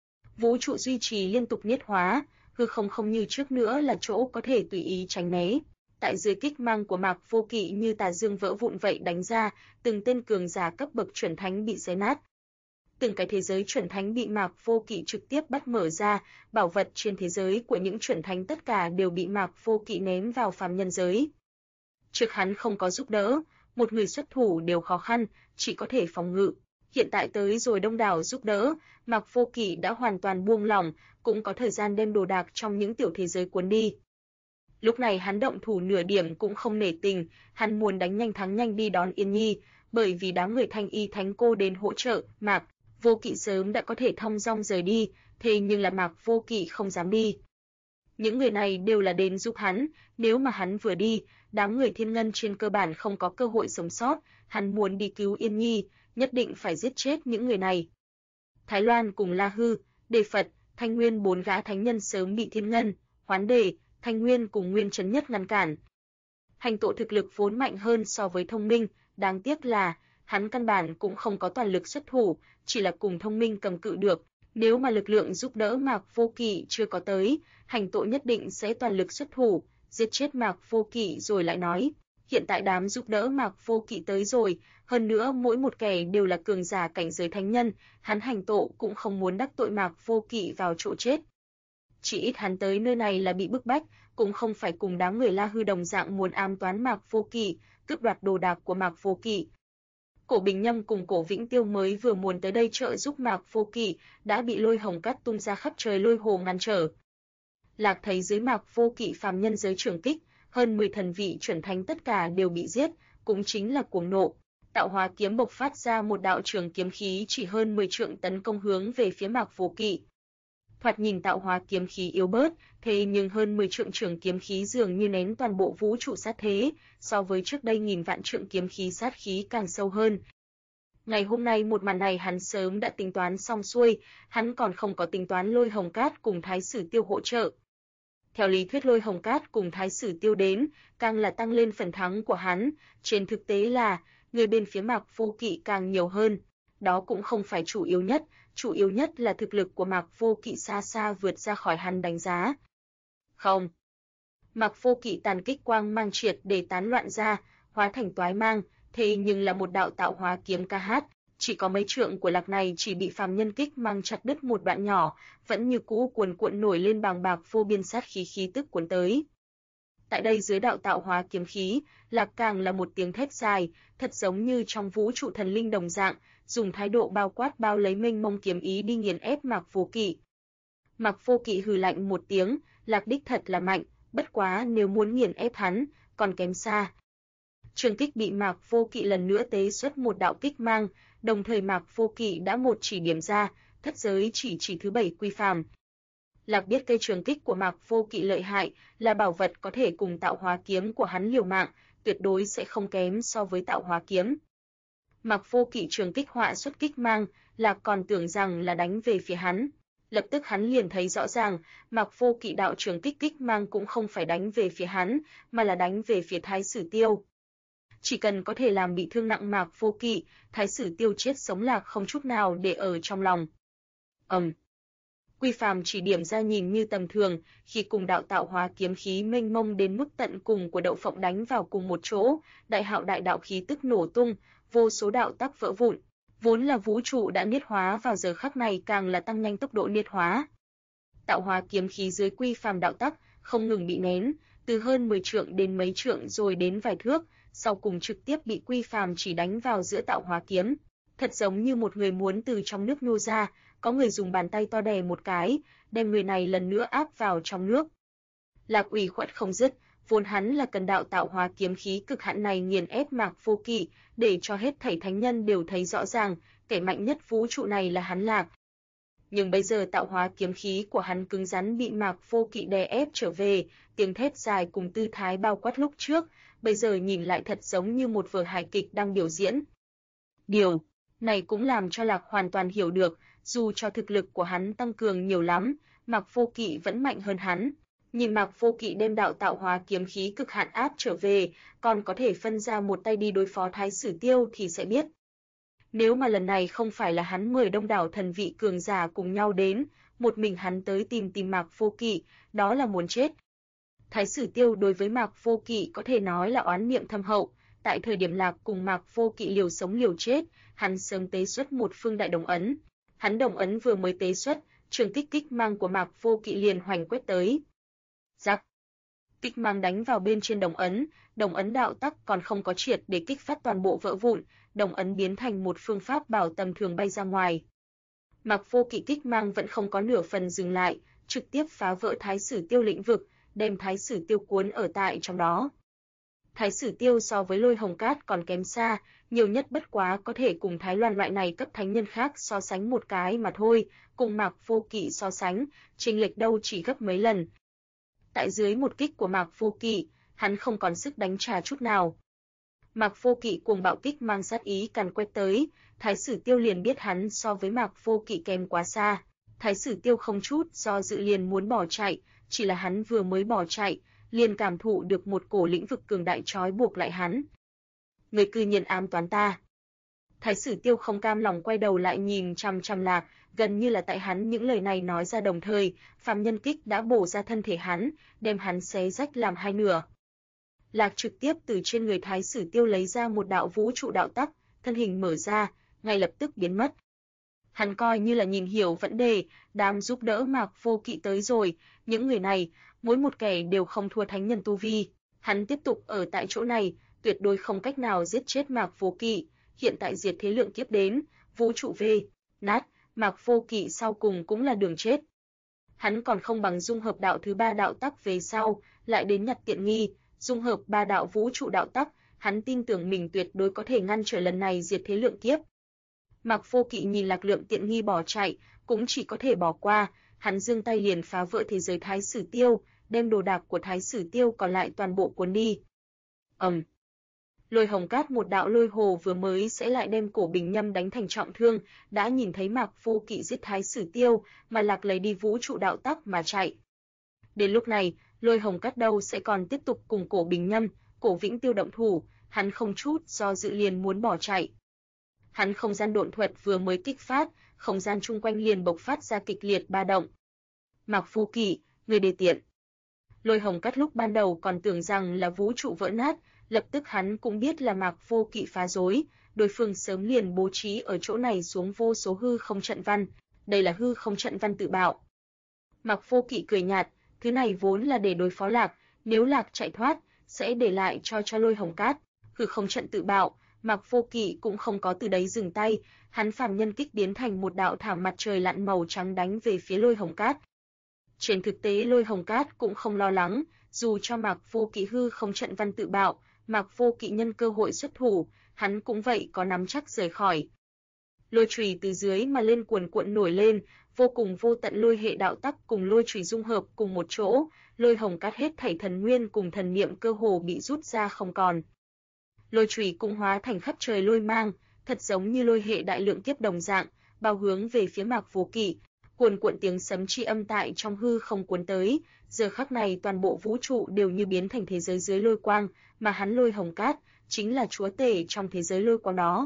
Vũ trụ duy trì liên tục niết hóa, hư không không như trước nữa là chỗ có thể tùy ý tránh né. Tại dưới kích mang của Mạc Vô Kỵ như tà dương vỡ vụn vậy đánh ra, từng tên cường giả cấp bậc chuẩn thánh bị xé nát. Từng cái thế giới chuẩn thánh bị Mạc Vô Kỵ trực tiếp bắt mở ra, bảo vật trên thế giới của những chuẩn thánh tất cả đều bị Mạc Vô Kỵ ném vào phàm nhân giới. Trước hắn không có giúp đỡ, một người xuất thủ đều khó khăn, chỉ có thể phòng ngự. Hiện tại tới rồi đông đảo giúp đỡ, Mạc Vô Kỵ đã hoàn toàn buông lỏng, cũng có thời gian đem đồ đạc trong những tiểu thế giới cuốn đi. Lúc này hắn động thủ nửa điểm cũng không nể tình, hắn muốn đánh nhanh thắng nhanh đi đón Yên Nhi, bởi vì đám người Thanh Y Thánh Cô đến hỗ trợ, Mạc Vô Kỵ sớm đã có thể thong dong rời đi, thế nhưng là Mạc Vô Kỵ không dám đi. Những người này đều là đến giúp hắn, nếu mà hắn vừa đi, đám người Thiên Ngân trên cơ bản không có cơ hội sống sót, hắn muốn đi cứu Yên Nhi, nhất định phải giết chết những người này. Thái Loan cùng La Hư, Đề Phật, Thanh Nguyên 4 gã thánh nhân sớm bị Thiên Ngân, Hoán Đề, Thanh Nguyên cùng Nguyên Chấn Nhất ngăn cản. Hành Tộ thực lực vốn mạnh hơn so với Thông Minh, đáng tiếc là hắn căn bản cũng không có toàn lực xuất thủ, chỉ là cùng Thông Minh cầm cự được. Nếu mà lực lượng giúp đỡ Mạc Vô Kỵ chưa có tới, Hành Tộ nhất định sẽ toàn lực xuất thủ, giết chết Mạc Vô Kỵ rồi lại nói. Hiện tại đám giúp đỡ Mạc Vô Kỵ tới rồi, hơn nữa mỗi một kẻ đều là cường giả cảnh giới thánh nhân, hắn Hành Tộ cũng không muốn đắc tội Mạc Vô Kỵ vào chỗ chết. Chỉ ít hắn tới nơi này là bị bức bách, cũng không phải cùng đám người La Hư đồng dạng muốn ám toán Mạc Vô Kỵ, cướp đoạt đồ đạc của Mạc Vô Kỵ. Cổ Bình Nhâm cùng Cổ Vĩnh Tiêu mới vừa muốn tới đây trợ giúp Mạc Vô Kỵ, đã bị lôi hồng cát tung ra khắp trời lôi hồ ngăn trở. Lạc thấy dưới Mạc Vô Kỵ phàm nhân giới trường kích, hơn 10 thần vị chuẩn thánh tất cả đều bị giết, cũng chính là cuồng nộ. Tạo Hóa kiếm bộc phát ra một đạo trường kiếm khí chỉ hơn 10 trượng tấn công hướng về phía Mạc Vô Kỵ. Thoạt nhìn Tạo Hóa kiếm khí yếu bớt, thế nhưng hơn 10 trượng trường kiếm khí dường như nén toàn bộ vũ trụ sát thế, so với trước đây nghìn vạn trượng kiếm khí sát khí càng sâu hơn. Ngày hôm nay một màn này hắn sớm đã tính toán xong xuôi, hắn còn không có tính toán lôi hồng cát cùng Thái Sử Tiêu hỗ trợ. Theo lý thuyết lôi hồng cát cùng Thái Sử Tiêu đến, càng là tăng lên phần thắng của hắn, trên thực tế là, người bên phía Mạc Vô Kỵ càng nhiều hơn. Đó cũng không phải chủ yếu nhất là thực lực của Mạc Vô Kỵ xa xa vượt ra khỏi hắn đánh giá. Không. Mạc Vô Kỵ tàn kích quang mang triệt để tán loạn ra, hóa thành toái mang, thế nhưng là một đạo Tạo Hóa kiếm ca hát, chỉ có mấy trượng của Lạc này chỉ bị phàm nhân kích mang chặt đứt một đoạn nhỏ, vẫn như cũ cuồn cuộn nổi lên bàng bạc vô biên sát khí tức cuốn tới. Tại đây dưới đạo Tạo Hóa kiếm khí, Lạc càng là một tiếng thét dài, thật giống như trong vũ trụ thần linh đồng dạng, dùng thái độ bao quát bao lấy mênh mông kiếm ý đi nghiền ép Mạc Vô Kỵ. Mạc Vô Kỵ hừ lạnh một tiếng, Lạc đích thật là mạnh, bất quá nếu muốn nghiền ép hắn, còn kém xa. Trường kích bị Mạc Vô Kỵ lần nữa tế xuất một đạo kích mang, đồng thời Mạc Vô Kỵ đã một chỉ điểm ra, thất giới chỉ thứ 7 quy phàm. Lạc biết cây trường kích của Mạc Vô Kỵ lợi hại, là bảo vật có thể cùng Tạo Hóa kiếm của hắn liều mạng, tuyệt đối sẽ không kém so với Tạo Hóa kiếm. Mạc Vô Kỵ trường kích họa xuất kích mang, Lạc còn tưởng rằng là đánh về phía hắn. Lập tức hắn liền thấy rõ ràng, Mạc Vô Kỵ đạo trường kích mang cũng không phải đánh về phía hắn, mà là đánh về phía Thái Sử Tiêu. Chỉ cần có thể làm bị thương nặng Mạc Vô Kỵ, Thái Sử Tiêu chết sống Lạc không chút nào để ở trong lòng. Quy phàm chỉ điểm ra nhìn như tầm thường, khi cùng đạo Tạo Hóa kiếm khí mênh mông đến mức tận cùng của Đậu Phộng đánh vào cùng một chỗ, đại hạo đại đạo khí tức nổ tung, vô số đạo tắc vỡ vụn. Vốn là vũ trụ đã niết hóa vào giờ khắc này càng là tăng nhanh tốc độ niết hóa. Tạo Hóa kiếm khí dưới quy phàm đạo tắc không ngừng bị nén, từ hơn 10 trượng đến mấy trượng rồi đến vài thước, sau cùng trực tiếp bị quy phàm chỉ đánh vào giữa Tạo Hóa kiếm. Thật giống như một người muốn từ trong nước nhô ra, có người dùng bàn tay to đè một cái, đem người này lần nữa áp vào trong nước. Lạc ủy khuất không dứt, vốn hắn là cần đạo Tạo Hóa kiếm khí cực hạn này nghiền ép Mạc Vô Kỵ, để cho hết thảy thánh nhân đều thấy rõ ràng, kẻ mạnh nhất vũ trụ này là hắn Lạc. Nhưng bây giờ Tạo Hóa kiếm khí của hắn cứng rắn bị Mạc Vô Kỵ đè ép trở về, tiếng thét dài cùng tư thái bao quát lúc trước, bây giờ nhìn lại thật giống như một vở hài kịch đang biểu diễn. Điều này cũng làm cho Lạc hoàn toàn hiểu được, dù cho thực lực của hắn tăng cường nhiều lắm, Mạc Vô Kỵ vẫn mạnh hơn hắn. Nhìn Mạc Vô Kỵ đem đạo Tạo Hóa kiếm khí cực hạn áp trở về, còn có thể phân ra một tay đi đối phó Thái Sử Tiêu thì sẽ biết. Nếu mà lần này không phải là hắn mời đông đảo thần vị cường giả cùng nhau đến, một mình hắn tới tìm Mạc Vô Kỵ, đó là muốn chết. Thái Sử Tiêu đối với Mạc Vô Kỵ có thể nói là oán niệm thâm hậu, tại thời điểm Lạc cùng Mạc Vô Kỵ liều sống liều chết, hắn sớm tế xuất một phương đại đồng ấn. Hắn đồng ấn vừa mới tế xuất, trường kích mang của Mạc Vô Kỵ liền hoành quét tới. Rắc. Kích mang đánh vào bên trên đồng ấn đạo tắc còn không có triệt để kích phát toàn bộ vỡ vụn, đồng ấn biến thành một phương pháp bảo tầm thường bay ra ngoài. Mạc Vô Kỵ kích mang vẫn không có nửa phần dừng lại, trực tiếp phá vỡ Thái Sử Tiêu lĩnh vực, đem Thái Sử Tiêu cuốn ở tại trong đó. Thái Sử Tiêu so với Lôi Hồng Cát còn kém xa, nhiều nhất bất quá có thể cùng Thái Loan loại này cấp thánh nhân khác so sánh một cái mà thôi, cùng Mạc Vô Kỵ so sánh, chênh lệch đâu chỉ gấp mấy lần. Tại dưới một kích của Mạc Vô Kỵ, hắn không còn sức đánh trả chút nào. Mạc Vô Kỵ cuồng bạo kích mang sát ý càn quét tới, Thái Sử Tiêu liền biết hắn so với Mạc Vô Kỵ kém quá xa. Thái Sử Tiêu không chút do dự liền muốn bỏ chạy, chỉ là hắn vừa mới bỏ chạy, liền cảm thụ được một cổ lĩnh vực cường đại trói buộc lại hắn. Người cư nhiên ám toán ta. Thái Sử Tiêu không cam lòng quay đầu lại nhìn chằm chằm Lạc, gần như là tại hắn những lời này nói ra đồng thời, phàm nhân kích đã bổ ra thân thể hắn, đem hắn xé rách làm hai nửa. Lạc trực tiếp từ trên người Thái Sử Tiêu lấy ra một đạo vũ trụ đạo tắc, thân hình mở ra, ngay lập tức biến mất. Hắn coi như là nhìn hiểu vấn đề, đám giúp đỡ Mạc Vô Kỵ tới rồi, những người này, mỗi một kẻ đều không thua thánh nhân tu vi. Hắn tiếp tục ở tại chỗ này, tuyệt đối không cách nào giết chết Mạc Vô Kỵ. Hiện tại diệt thế lượng kiếp đến, vũ trụ về nát, Mạc Vô Kỵ sau cùng cũng là đường chết. Hắn còn không bằng dung hợp đạo thứ ba đạo tắc về sau, lại đến nhặt tiện nghi, dung hợp ba đạo vũ trụ đạo tắc, hắn tin tưởng mình tuyệt đối có thể ngăn trở lần này diệt thế lượng kiếp. Mạc Vô Kỵ nhìn Lạc Lượng tiện nghi bỏ chạy, cũng chỉ có thể bỏ qua, hắn giương tay liền phá vỡ thế giới Thái Sử Tiêu, đem đồ đạc của Thái Sử Tiêu còn lại toàn bộ cuốn đi. Lôi Hồng Cát một đạo lôi hồ vừa mới sẽ lại đem Cổ Bình Nhâm đánh thành trọng thương, đã nhìn thấy Mạc Vô Kỵ giết Thái Sử Tiêu, mà Lạc lấy đi vũ trụ đạo tắc mà chạy. Đến lúc này, Lôi Hồng Cát đâu sẽ còn tiếp tục cùng Cổ Bình Nhâm, Cổ Vĩnh Tiêu động thủ, hắn không chút do dự liền muốn bỏ chạy. Hắn không gian độn thuật vừa mới kích phát, không gian chung quanh liền bộc phát ra kịch liệt ba động. Mạc Vô Kỵ, người đề tiện. Lôi Hồng Cát lúc ban đầu còn tưởng rằng là vũ trụ vỡ nát, lập tức hắn cũng biết là Mạc Vô Kỵ phá rối, đối phương sớm liền bố trí ở chỗ này xuống vô số hư không trận văn, đây là hư không trận văn tự bạo. Mạc Vô Kỵ cười nhạt, thứ này vốn là để đối phó Lạc, nếu Lạc chạy thoát, sẽ để lại cho Lôi Hồng Cát. Hư không trận tự bạo, Mạc Vô Kỵ cũng không có từ đấy dừng tay, hắn phàm nhân kích biến thành một đạo thảm mặt trời lặn màu trắng đánh về phía Lôi Hồng Cát. Trên thực tế Lôi Hồng Cát cũng không lo lắng, dù cho Mạc Vô Kỵ hư không trận văn tự bạo, Mạc Vô Kỵ nhân cơ hội xuất thủ, hắn cũng vậy có nắm chắc rời khỏi. Lôi chùy từ dưới mà lên cuồn cuộn nổi lên, vô cùng vô tận lôi hệ đạo tắc cùng lôi chùy dung hợp cùng một chỗ, Lôi Hồng Cát hết thảy thần nguyên cùng thần niệm cơ hồ bị rút ra không còn. Lôi chùy cũng hóa thành khắp trời lôi mang, thật giống như lôi hệ đại lượng kiếp đồng dạng, bao hướng về phía Mạc Vô Kỵ. Cuồn cuộn tiếng sấm chi âm tại trong hư không cuốn tới, giờ khắc này toàn bộ vũ trụ đều như biến thành thế giới dưới lôi quang, mà hắn Lôi Hồng Cát chính là chúa tể trong thế giới lôi quang đó.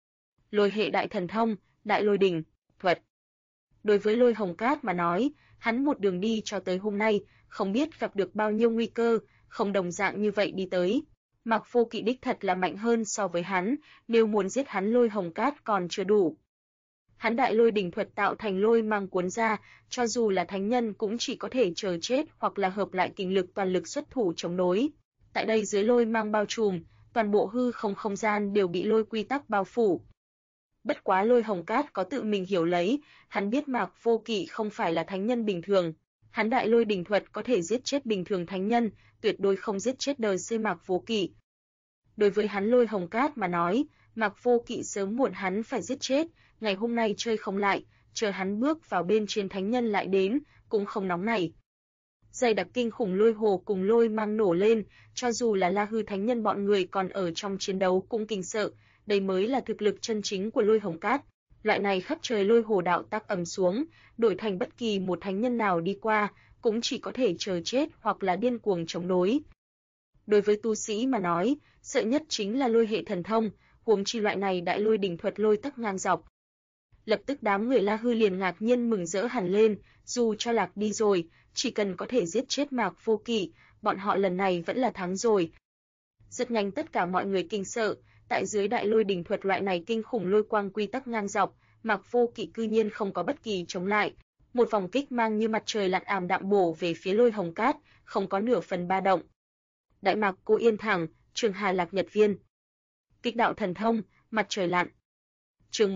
Lôi hệ đại thần thông, đại lôi đỉnh, thuật. Đối với Lôi Hồng Cát mà nói, hắn một đường đi cho tới hôm nay, không biết gặp được bao nhiêu nguy cơ, không đồng dạng như vậy đi tới. Mạc Vô Kỵ đích thật là mạnh hơn so với hắn, nếu muốn giết hắn Lôi Hồng Cát còn chưa đủ. Hắn đại lôi đỉnh thuật tạo thành lôi mang cuốn ra, cho dù là thánh nhân cũng chỉ có thể chờ chết hoặc là hợp lại kình lực toàn lực xuất thủ chống đối. Tại đây dưới lôi mang bao trùm, toàn bộ hư không không gian đều bị lôi quy tắc bao phủ. Bất quá Lôi Hồng Cát có tự mình hiểu lấy, hắn biết Mạc Vô Kỵ không phải là thánh nhân bình thường. Hắn đại lôi đỉnh thuật có thể giết chết bình thường thánh nhân, tuyệt đối không giết chết đời C Mạc Vô Kỵ. Đối với hắn Lôi Hồng Cát mà nói, Mạc Vô Kỵ sớm muộn hắn phải giết chết, ngày hôm nay chơi không lại, chờ hắn bước vào bên trên thánh nhân lại đến, cũng không nóng nảy. Dày đặc kinh khủng lôi hồ cùng lôi mang nổ lên, cho dù là La Hư thánh nhân bọn người còn ở trong chiến đấu cũng kinh sợ, đây mới là thực lực chân chính của Lôi Hồng Cát. Loại này khắp trời lôi hồ đạo tác ầm xuống, đổi thành bất kỳ một thánh nhân nào đi qua, cũng chỉ có thể chờ chết hoặc là điên cuồng chống đối. Đối với tu sĩ mà nói, sợ nhất chính là lôi hệ thần thông, huống chi loại này đại lôi đỉnh thuật lôi tắc ngang dọc. Lập tức đám người La Hư liền ngạc nhiên mừng rỡ hẳn lên, dù cho Lạc đi rồi, chỉ cần có thể giết chết Mạc Vô Kỵ, bọn họ lần này vẫn là thắng rồi. Rất nhanh tất cả mọi người kinh sợ, tại dưới đại lôi đỉnh thuật loại này kinh khủng lôi quang quy tắc ngang dọc, Mạc Vô Kỵ cư nhiên không có bất kỳ chống lại. Một vòng kích mang như mặt trời lặn ảm đạm bổ về phía Lôi Hồng Cát, không có nửa phần ba động. Đại Mạc Cô Yên Thẳng, Trường Hà Lạc Nhật Viên. Kích đạo thần thông, mặt trời lặn. Chương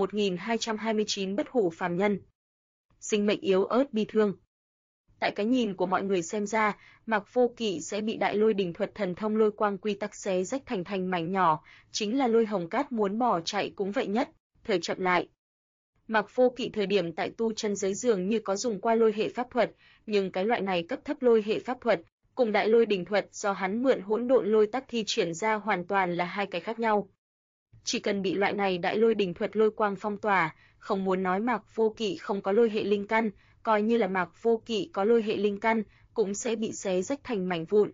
1229 Bất hủ phàm nhân. Sinh mệnh yếu ớt bi thương. Tại cái nhìn của mọi người xem ra, Mạc Vô Kỵ sẽ bị đại lôi đỉnh thuật thần thông lôi quang quy tắc xé rách thành mảnh nhỏ, chính là Lôi Hồng Cát muốn bỏ chạy cũng vậy nhất, thời chậm lại. Mạc Vô Kỵ thời điểm tại tu chân giới dường như có dùng qua lôi hệ pháp thuật, nhưng cái loại này cấp thấp lôi hệ pháp thuật, cùng đại lôi đỉnh thuật do hắn mượn hỗn độn lôi tắc thi triển ra hoàn toàn là hai cái khác nhau. Chỉ cần bị loại này đại lôi đỉnh thuật lôi quang phong tỏa, không muốn nói Mạc Vô Kỵ không có lôi hệ linh căn, coi như là Mạc Vô Kỵ có lôi hệ linh căn, cũng sẽ bị xé rách thành mảnh vụn.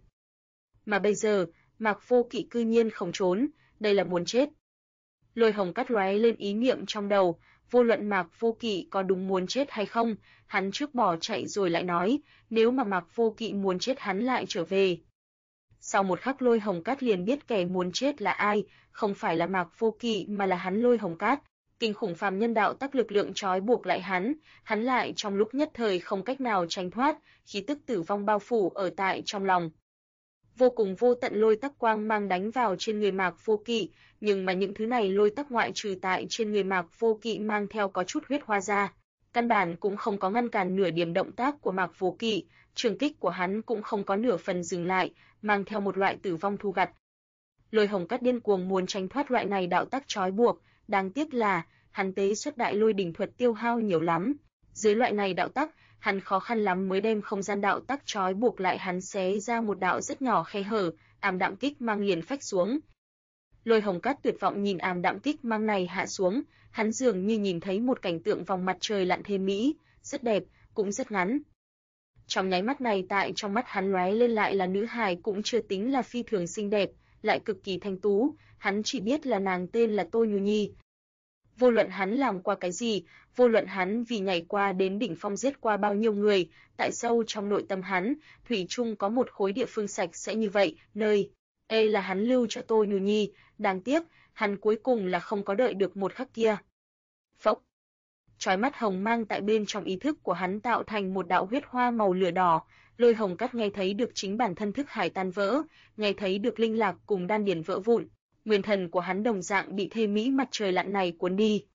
Mà bây giờ, Mạc Vô Kỵ cư nhiên không trốn, đây là muốn chết. Lôi Hồng Cát lóe lên ý niệm trong đầu, vô luận Mạc Vô Kỵ có đúng muốn chết hay không, hắn trước bỏ chạy rồi lại nói, nếu mà Mạc Vô Kỵ muốn chết hắn lại trở về. Sau một khắc Lôi Hồng Cát liền biết kẻ muốn chết là ai, không phải là Mạc Vô Kỵ mà là hắn Lôi Hồng Cát. Kinh khủng phàm nhân đạo tắc lực lượng trói buộc lại hắn lại trong lúc nhất thời không cách nào tránh thoát, khí tức tử vong bao phủ ở tại trong lòng. Vô cùng vô tận lôi tắc quang mang đánh vào trên người Mạc Vô Kỵ, nhưng mà những thứ này lôi tắc ngoại trừ tại trên người Mạc Vô Kỵ mang theo có chút huyết hoa ra, căn bản cũng không có ngăn cản nửa điểm động tác của Mạc Vô Kỵ, trường kích của hắn cũng không có nửa phần dừng lại, mang theo một loại tử vong thu gặt. Lôi Hồng Cát điên cuồng muốn tránh thoát loại này đạo tắc trói buộc, đáng tiếc là hắn tế xuất đại lôi đỉnh thuật tiêu hao nhiều lắm. Dưới loại này đạo tắc, hắn khó khăn lắm mới đem không gian đạo tắc trói buộc lại hắn xé ra một đạo rất nhỏ khe hở, ảm đạm kích mang liền phách xuống. Lôi Hồng Cát tuyệt vọng nhìn ảm đạm kích mang này hạ xuống, hắn dường như nhìn thấy một cảnh tượng vòng mặt trời lặn thêm mỹ, rất đẹp, cũng rất ngắn. Trong nháy mắt này tại trong mắt hắn lóe lên lại là nữ hài cũng chưa tính là phi thường xinh đẹp, lại cực kỳ thanh tú, hắn chỉ biết là nàng tên là Tô Nhu Nhi. Vô luận hắn làm qua cái gì, vô luận hắn vì nhảy qua đến đỉnh phong giết qua bao nhiêu người, tại sâu trong nội tâm hắn, thủy chung có một khối địa phương sạch sẽ như vậy, nơi là hắn lưu cho Tô Nhu Nhi, đáng tiếc, hắn cuối cùng là không có đợi được một khắc kia. Phốc. Chói mắt hồng mang tại bên trong ý thức của hắn tạo thành một đạo huyết hoa màu lửa đỏ, Lôi Hồng Cát nghe thấy được chính bản thân thức hải tan vỡ, nghe thấy được linh lạc cùng đan điền vỡ vụn. Nguyên thần của hắn đồng dạng bị thê mỹ mặt trời lặn này cuốn đi.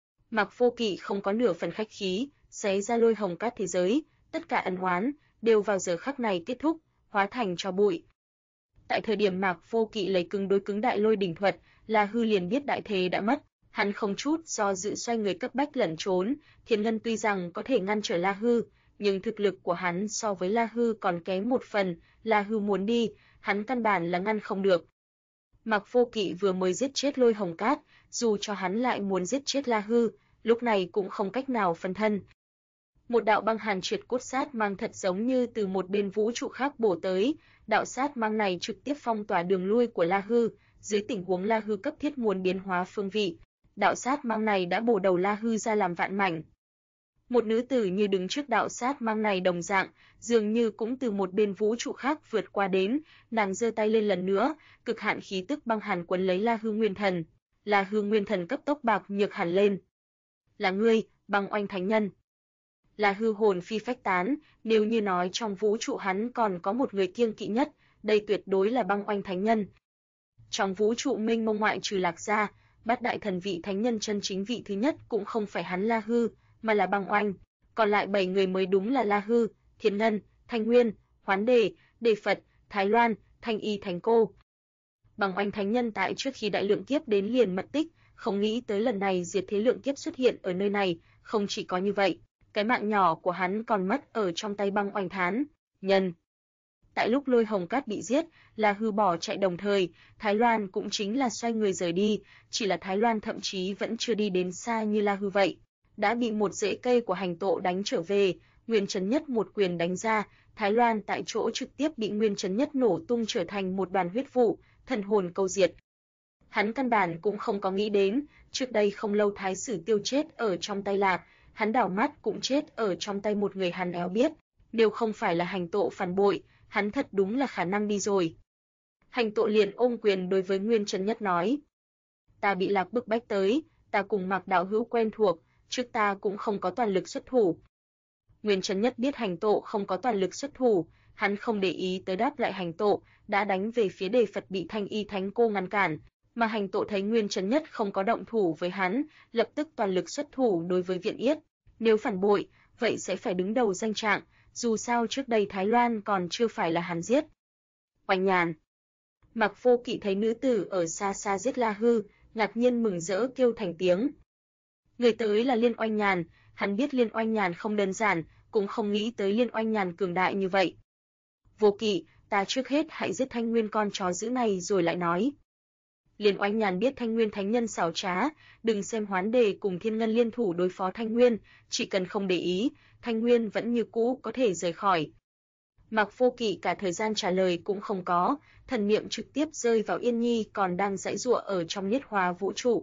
Mạc Vô Kỵ không có nửa phần khách khí, xé ra Lôi Hồng Cát thế giới, tất cả ân oán đều vào giờ khắc này kết thúc, hóa thành tro bụi. Tại thời điểm Mạc Vô Kỵ lấy cứng đối cứng đại lôi đỉnh thuật, La Hư liền biết đại thế đã mất, hắn không chút do dự xoay người cấp bách lẩn trốn, Thiên Ngân tuy rằng có thể ngăn trở La Hư, nhưng thực lực của hắn so với La Hư còn kém một phần, La Hư muốn đi, hắn căn bản là ngăn không được. Mạc Vô Kỵ vừa mới giết chết Lôi Hồng Cát, dù cho hắn lại muốn giết chết La Hư, lúc này cũng không cách nào phân thân. Một đạo băng hàn triệt cốt sát mang thật giống như từ một bên vũ trụ khác bổ tới, đạo sát mang này trực tiếp phong tỏa đường lui của La Hư, dưới tình huống La Hư cấp thiết muốn biến hóa phương vị, đạo sát mang này đã bổ đầu La Hư ra làm vạn mảnh. Một nữ tử như đứng trước đạo sát mang này đồng dạng, dường như cũng từ một bên vũ trụ khác vượt qua đến, nàng giơ tay lên lần nữa, cực hạn khí tức băng hàn quấn lấy La Hư nguyên thần. La Hư nguyên thần cấp tốc bạc nhược hẳn lên. Là ngươi, Băng Oanh Thánh Nhân. La Hư hồn phi phách tán, nếu như nói trong vũ trụ hắn còn có một người kiêng kỵ nhất, đây tuyệt đối là Băng Oanh Thánh Nhân. Trong vũ trụ mênh mông ngoại trừ Lạc gia, Bát đại thần vị thánh nhân chân chính vị thứ nhất cũng không phải hắn La Hư, mà là Băng Oanh, còn lại 7 người mới đúng là La Hư, Thiên Ngân, Thanh Nguyên, Hoán Đề, Đề Phật, Thái Loan, Thanh Y Thánh Cô. Băng Oanh Thánh Nhân tại trước khi đại lượng kiếp đến liền mật tích, không nghĩ tới lần này diệt thế lượng kiếp xuất hiện ở nơi này, không chỉ có như vậy, cái mạng nhỏ của hắn còn mất ở trong tay Băng Oanh Thán Nhân. Tại lúc Lôi Hồng Cát bị giết, La Hư bỏ chạy đồng thời, Thái Loan cũng chính là xoay người rời đi, chỉ là Thái Loan thậm chí vẫn chưa đi đến xa như La Hư vậy, đã bị một rễ cây của hành tộ đánh trở về, Nguyên Chấn Nhất một quyền đánh ra, Thái Loan tại chỗ trực tiếp bị Nguyên Chấn Nhất nổ tung trở thành một đoàn huyết vụ, thần hồn câu diệt. Hắn căn bản cũng không có nghĩ đến, trước đây không lâu Thái Sử Tiêu chết ở trong tay Lạc, hắn đảo mắt cũng chết ở trong tay một người hắn éo biết, đều không phải là hành tộ phản bội, hắn thật đúng là khả năng đi rồi. Hành tộ liền ôm quyền đối với Nguyên Chấn Nhất nói, ta bị Lạc bức bách tới, ta cùng Mạc đạo hữu quen thuộc, trước ta cũng không có toàn lực xuất thủ. Nguyên Chấn Nhất biết hành tộ không có toàn lực xuất thủ, hắn không để ý tới đáp lại hành tộ, đã đánh về phía Đề Phật bị Thanh Y Thánh Cô ngăn cản, mà hành tộ thấy Nguyên Chấn Nhất không có động thủ với hắn, lập tức toàn lực xuất thủ đối với Viện Yết, nếu phản bội, vậy sẽ phải đứng đầu danh trạng, dù sao trước đây Thái Loan còn chưa phải là hắn giết. Oanh Nhàn. Mạc Vô Kỵ thấy nữ tử ở xa xa giết La Hư, ngạc nhiên mừng rỡ kêu thành tiếng. Người tới là Liên Oanh Nhàn, hắn biết Liên Oanh Nhàn không đơn giản, cũng không nghĩ tới Liên Oanh Nhàn cường đại như vậy. Vô Kỵ, ta trước hết hãy giết Thanh Nguyên con chó dữ này rồi lại nói. Liên Oanh Nhàn biết Thanh Nguyên Thánh Nhân xảo trá, đừng xem Hoán Đề cùng Thiên Ngân liên thủ đối phó Thanh Nguyên, chỉ cần không để ý, Thanh Nguyên vẫn như cũ có thể rời khỏi. Mạc Vô Kỵ cả thời gian trả lời cũng không có, thần niệm trực tiếp rơi vào Yên Nhi còn đang giãy giụa ở trong Niết Hóa vũ trụ.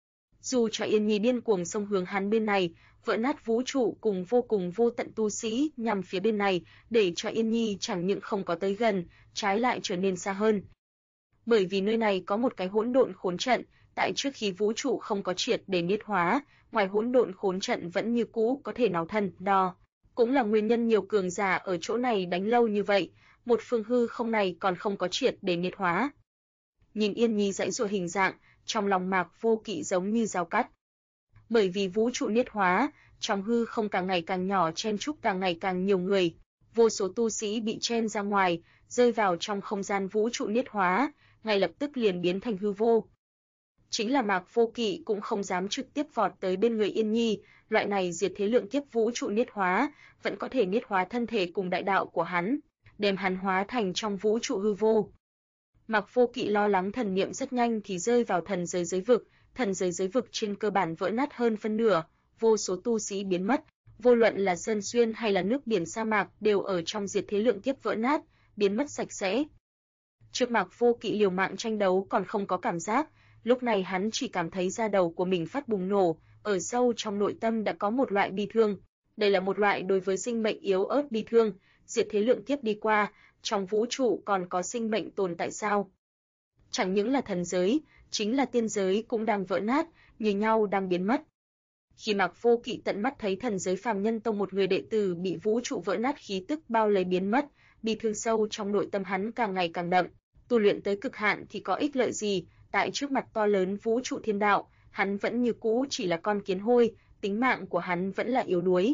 Dù cho Yên Nhi điên cuồng xông hướng hắn bên này, vỡ nát vũ trụ cùng vô tận tu sĩ nhằm phía bên này, để cho Yên Nhi chẳng những không có tới gần, trái lại trở nên xa hơn. Bởi vì nơi này có một cái hỗn độn khốn trận, tại trước khi vũ trụ không có triệt để niết hóa, ngoài hỗn độn khốn trận vẫn như cũ có thể nào thân đo. Cũng là nguyên nhân nhiều cường giả ở chỗ này đánh lâu như vậy, một phương hư không này còn không có triệt để niết hóa. Nhìn Yên Nhi giãy giụa hình dạng, trong lòng Mạc Vô Kỵ giống như dao cắt. Bởi vì vũ trụ niết hóa, trong hư không càng ngày càng nhỏ, chen chúc càng ngày càng nhiều người, vô số tu sĩ bị chen ra ngoài, rơi vào trong không gian vũ trụ niết hóa, ngay lập tức liền biến thành hư vô. Chính là Mạc Vô Kỵ cũng không dám trực tiếp vọt tới bên người Yên Nhi, loại này diệt thế lượng kiếp vũ trụ niết hóa, vẫn có thể niết hóa thân thể cùng đại đạo của hắn, đem hắn hóa thành trong vũ trụ hư vô. Mạc Vô Kỵ lo lắng thần niệm rất nhanh thì rơi vào thần giới vực, thần giới vực trên cơ bản vỡ nát hơn phân nửa, vô số tu sĩ biến mất, vô luận là sơn xuyên hay là nước biển sa mạc đều ở trong diệt thế lượng kiếp vỡ nát, biến mất sạch sẽ. Trước Mạc Vô Kỵ liều mạng tranh đấu còn không có cảm giác, lúc này hắn chỉ cảm thấy da đầu của mình phát bùng nổ, ở sâu trong nội tâm đã có một loại bi thương. Đây là một loại đối với sinh mệnh yếu ớt bi thương, diệt thế lượng kiếp đi qua, trong vũ trụ còn có sinh mệnh tồn tại sao? Chẳng những là thần giới, chính là tiên giới cũng đang vỡ nát, như nhau đang biến mất. Khi Mạc Vô Kỵ tận mắt thấy thần giới Phàm Nhân Tông một người đệ tử bị vũ trụ vỡ nát khí tức bao lấy biến mất, bi thương sâu trong nội tâm hắn càng ngày càng đậm. Tu luyện tới cực hạn thì có ích lợi gì, tại trước mặt to lớn vũ trụ thiên đạo, hắn vẫn như cũ chỉ là con kiến hôi, tính mạng của hắn vẫn là yếu đuối.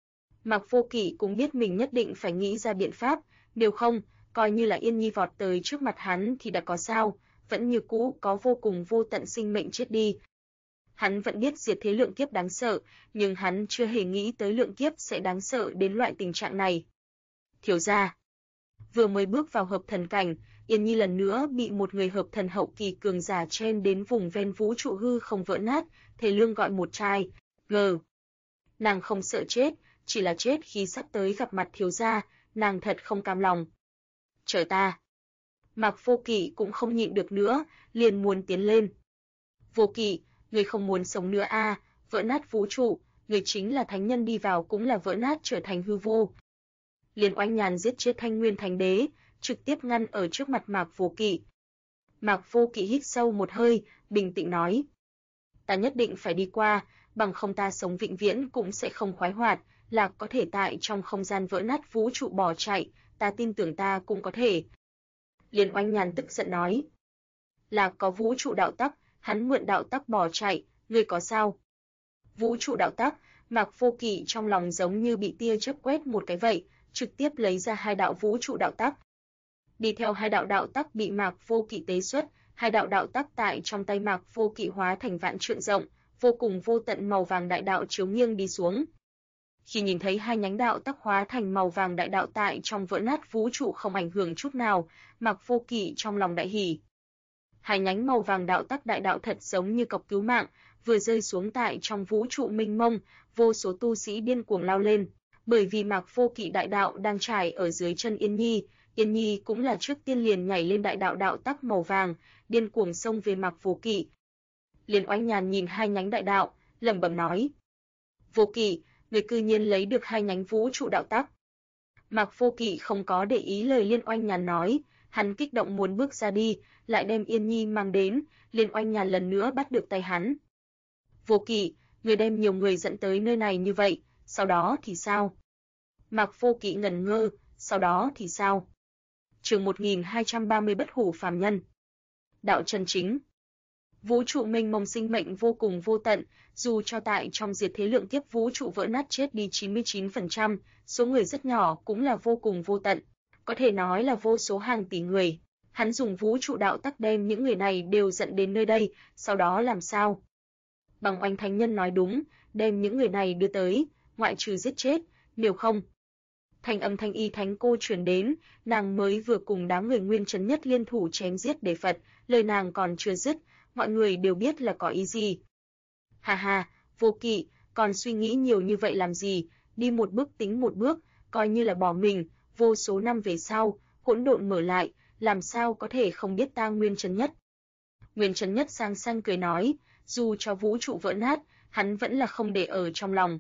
Mạc Vô Kỵ cũng biết mình nhất định phải nghĩ ra biện pháp, nếu không, coi như là Yên Nhi vọt tới trước mặt hắn thì đã có sao, vẫn như cũ có vô tận sinh mệnh chết đi. Hắn vẫn biết diệt thế lượng kiếp đáng sợ, nhưng hắn chưa hề nghĩ tới lượng kiếp sẽ đáng sợ đến loại tình trạng này. Thiếu gia, vừa mới bước vào hợp thần cảnh, Yên Nhi lần nữa bị một người hợp thần hậu kỳ cường giả chen đến vùng ven vũ trụ hư không vỡ nát, Thề Lương gọi một trai, nàng không sợ chết, chỉ là chết khi sắp tới gặp mặt thiếu gia, nàng thật không cam lòng. Chờ ta. Mạc Vô Kỵ cũng không nhịn được nữa, liền muốn tiến lên. Vô Kỵ, người không muốn sống nữa à, vỡ nát vũ trụ, người chính là thánh nhân đi vào cũng là vỡ nát trở thành hư vô. Liên Oanh Nhàn giết chết Thanh Nguyên Thánh Đế, trực tiếp ngăn ở trước mặt Mạc Vô Kỵ. Mạc Vô Kỵ hít sâu một hơi, bình tĩnh nói: ta nhất định phải đi qua, bằng không ta sống vĩnh viễn cũng sẽ không khoái hoạt, Lạc có thể tại trong không gian vỡ nát vũ trụ bỏ chạy, ta tin tưởng ta cũng có thể. Liên Oanh Nhàn tức giận nói: Lạc có vũ trụ đạo tắc, hắn mượn đạo tắc bỏ chạy, ngươi có sao? Vũ trụ đạo tắc, Mạc Vô Kỵ trong lòng giống như bị tia chớp quét một cái vậy, trực tiếp lấy ra hai đạo vũ trụ đạo tắc. Đi theo hai đạo đạo tắc bị Mạc Vô Kỵ tế xuất, hai đạo đạo tắc tại trong tay Mạc Vô Kỵ hóa thành vạn trượng rộng, vô tận màu vàng đại đạo chiếu nghiêng đi xuống. Khi nhìn thấy hai nhánh đạo tắc hóa thành màu vàng đại đạo tại trong vỡ nát vũ trụ không ảnh hưởng chút nào, Mạc Vô Kỵ trong lòng đại hỉ. Hai nhánh màu vàng đạo tắc đại đạo thật giống như cọc cứu mạng, vừa rơi xuống tại trong vũ trụ mênh mông, vô số tu sĩ điên cuồng lao lên, bởi vì Mạc Vô Kỵ đại đạo đang trải ở dưới chân Yên Nhi, Yên Nhi cũng là trước tiên liền nhảy lên đại đạo đạo tắc màu vàng, điên cuồng xông về Mạc Vô Kỵ. Liên Oanh Nhàn nhìn hai nhánh đại đạo, lẩm bẩm nói: Vô Kỵ, người cư nhiên lấy được hai nhánh vũ trụ đạo tắc. Mạc Vô Kỵ không có để ý lời Liên Oanh Nhàn nói, hắn kích động muốn bước ra đi, lại đem Yên Nhi mang đến, Liên Oanh Nhàn lần nữa bắt được tay hắn. Vô Kỵ, người đem nhiều người dẫn tới nơi này như vậy, sau đó thì sao? Mạc Vô Kỵ ngẩn ngơ, sau đó thì sao? Chương 1230 Bất hủ phàm nhân. Đạo chân chính. Vũ trụ mênh mông sinh mệnh vô tận, dù cho tại trong diệt thế lượng kiếp vũ trụ vỡ nát chết đi 99%, số người rất nhỏ cũng là vô tận, có thể nói là vô số hàng tỷ người. Hắn dùng vũ trụ đạo tắc đem những người này đều dẫn đến nơi đây, sau đó làm sao? Bằng Oanh Thánh Nhân nói đúng, đem những người này đưa tới, ngoại trừ giết chết, nếu không. Thanh âm Thanh Y Thánh Cô truyền đến, nàng mới vừa cùng đám người Nguyên Chấn Nhất liên thủ chém giết đế Phật, lời nàng còn chưa dứt, mọi người đều biết là có ý gì. Ha ha, Vô Kỵ, còn suy nghĩ nhiều như vậy làm gì, đi một bước tính một bước, coi như là bỏ mình, vô số năm về sau, hỗn độn mở lại, làm sao có thể không biết ta Nguyên Chấn Nhất. Nguyên Chấn Nhất sang sang cười nói, dù cho vũ trụ vỡ nát, hắn vẫn là không để ở trong lòng.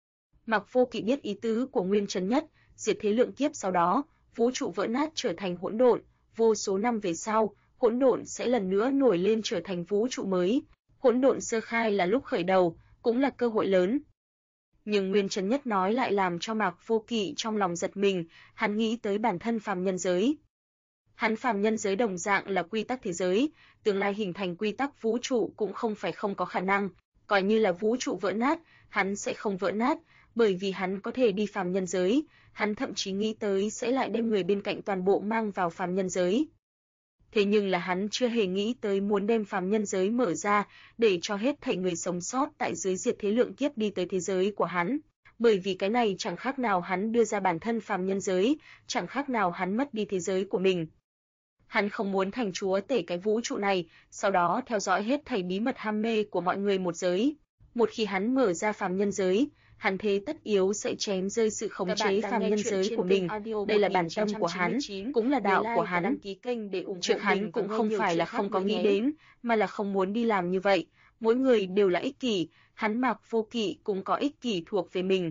Mạc Vô Kỵ biết ý tứ của Nguyên Chấn Nhất, diệt thế lượng kiếp sau đó, vũ trụ vỡ nát trở thành hỗn độn, vô số năm về sau, hỗn độn sẽ lần nữa nổi lên trở thành vũ trụ mới. Hỗn độn sơ khai là lúc khởi đầu, cũng là cơ hội lớn. Nhưng Nguyên Chấn Nhất nói lại làm cho Mạc Vô Kỵ trong lòng giật mình, hắn nghĩ tới bản thân phàm nhân giới. Hắn phàm nhân giới đồng dạng là quy tắc thế giới, tương lai hình thành quy tắc vũ trụ cũng không phải không có khả năng, coi như là vũ trụ vỡ nát, hắn sẽ không vỡ nát, bởi vì hắn có thể đi phàm nhân giới, hắn thậm chí nghĩ tới sẽ lại đem người bên cạnh toàn bộ mang vào phàm nhân giới. Thế nhưng là hắn chưa hề nghĩ tới muốn đem phàm nhân giới mở ra, để cho hết thảy người sống sót tại dưới diệt thế lượng kiếp đi tới thế giới của hắn, bởi vì cái này chẳng khác nào hắn đưa ra bản thân phàm nhân giới, chẳng khác nào hắn mất đi thế giới của mình. Hắn không muốn thành chúa tể cái vũ trụ này, sau đó theo dõi hết thảy bí mật ham mê của mọi người một giới. Một khi hắn mở ra phàm nhân giới, hắn thế tất yếu sẽ chém rơi sự khống chế phàm nhân giới của mình. Đây là bản tâm của hắn, cũng là đạo của hắn. Trước hắn cũng không phải là không có nghĩ đến, mà là không muốn đi làm như vậy. Mỗi người đều là ích kỷ, hắn Mạc Vô Kỵ cũng có ích kỷ thuộc về mình.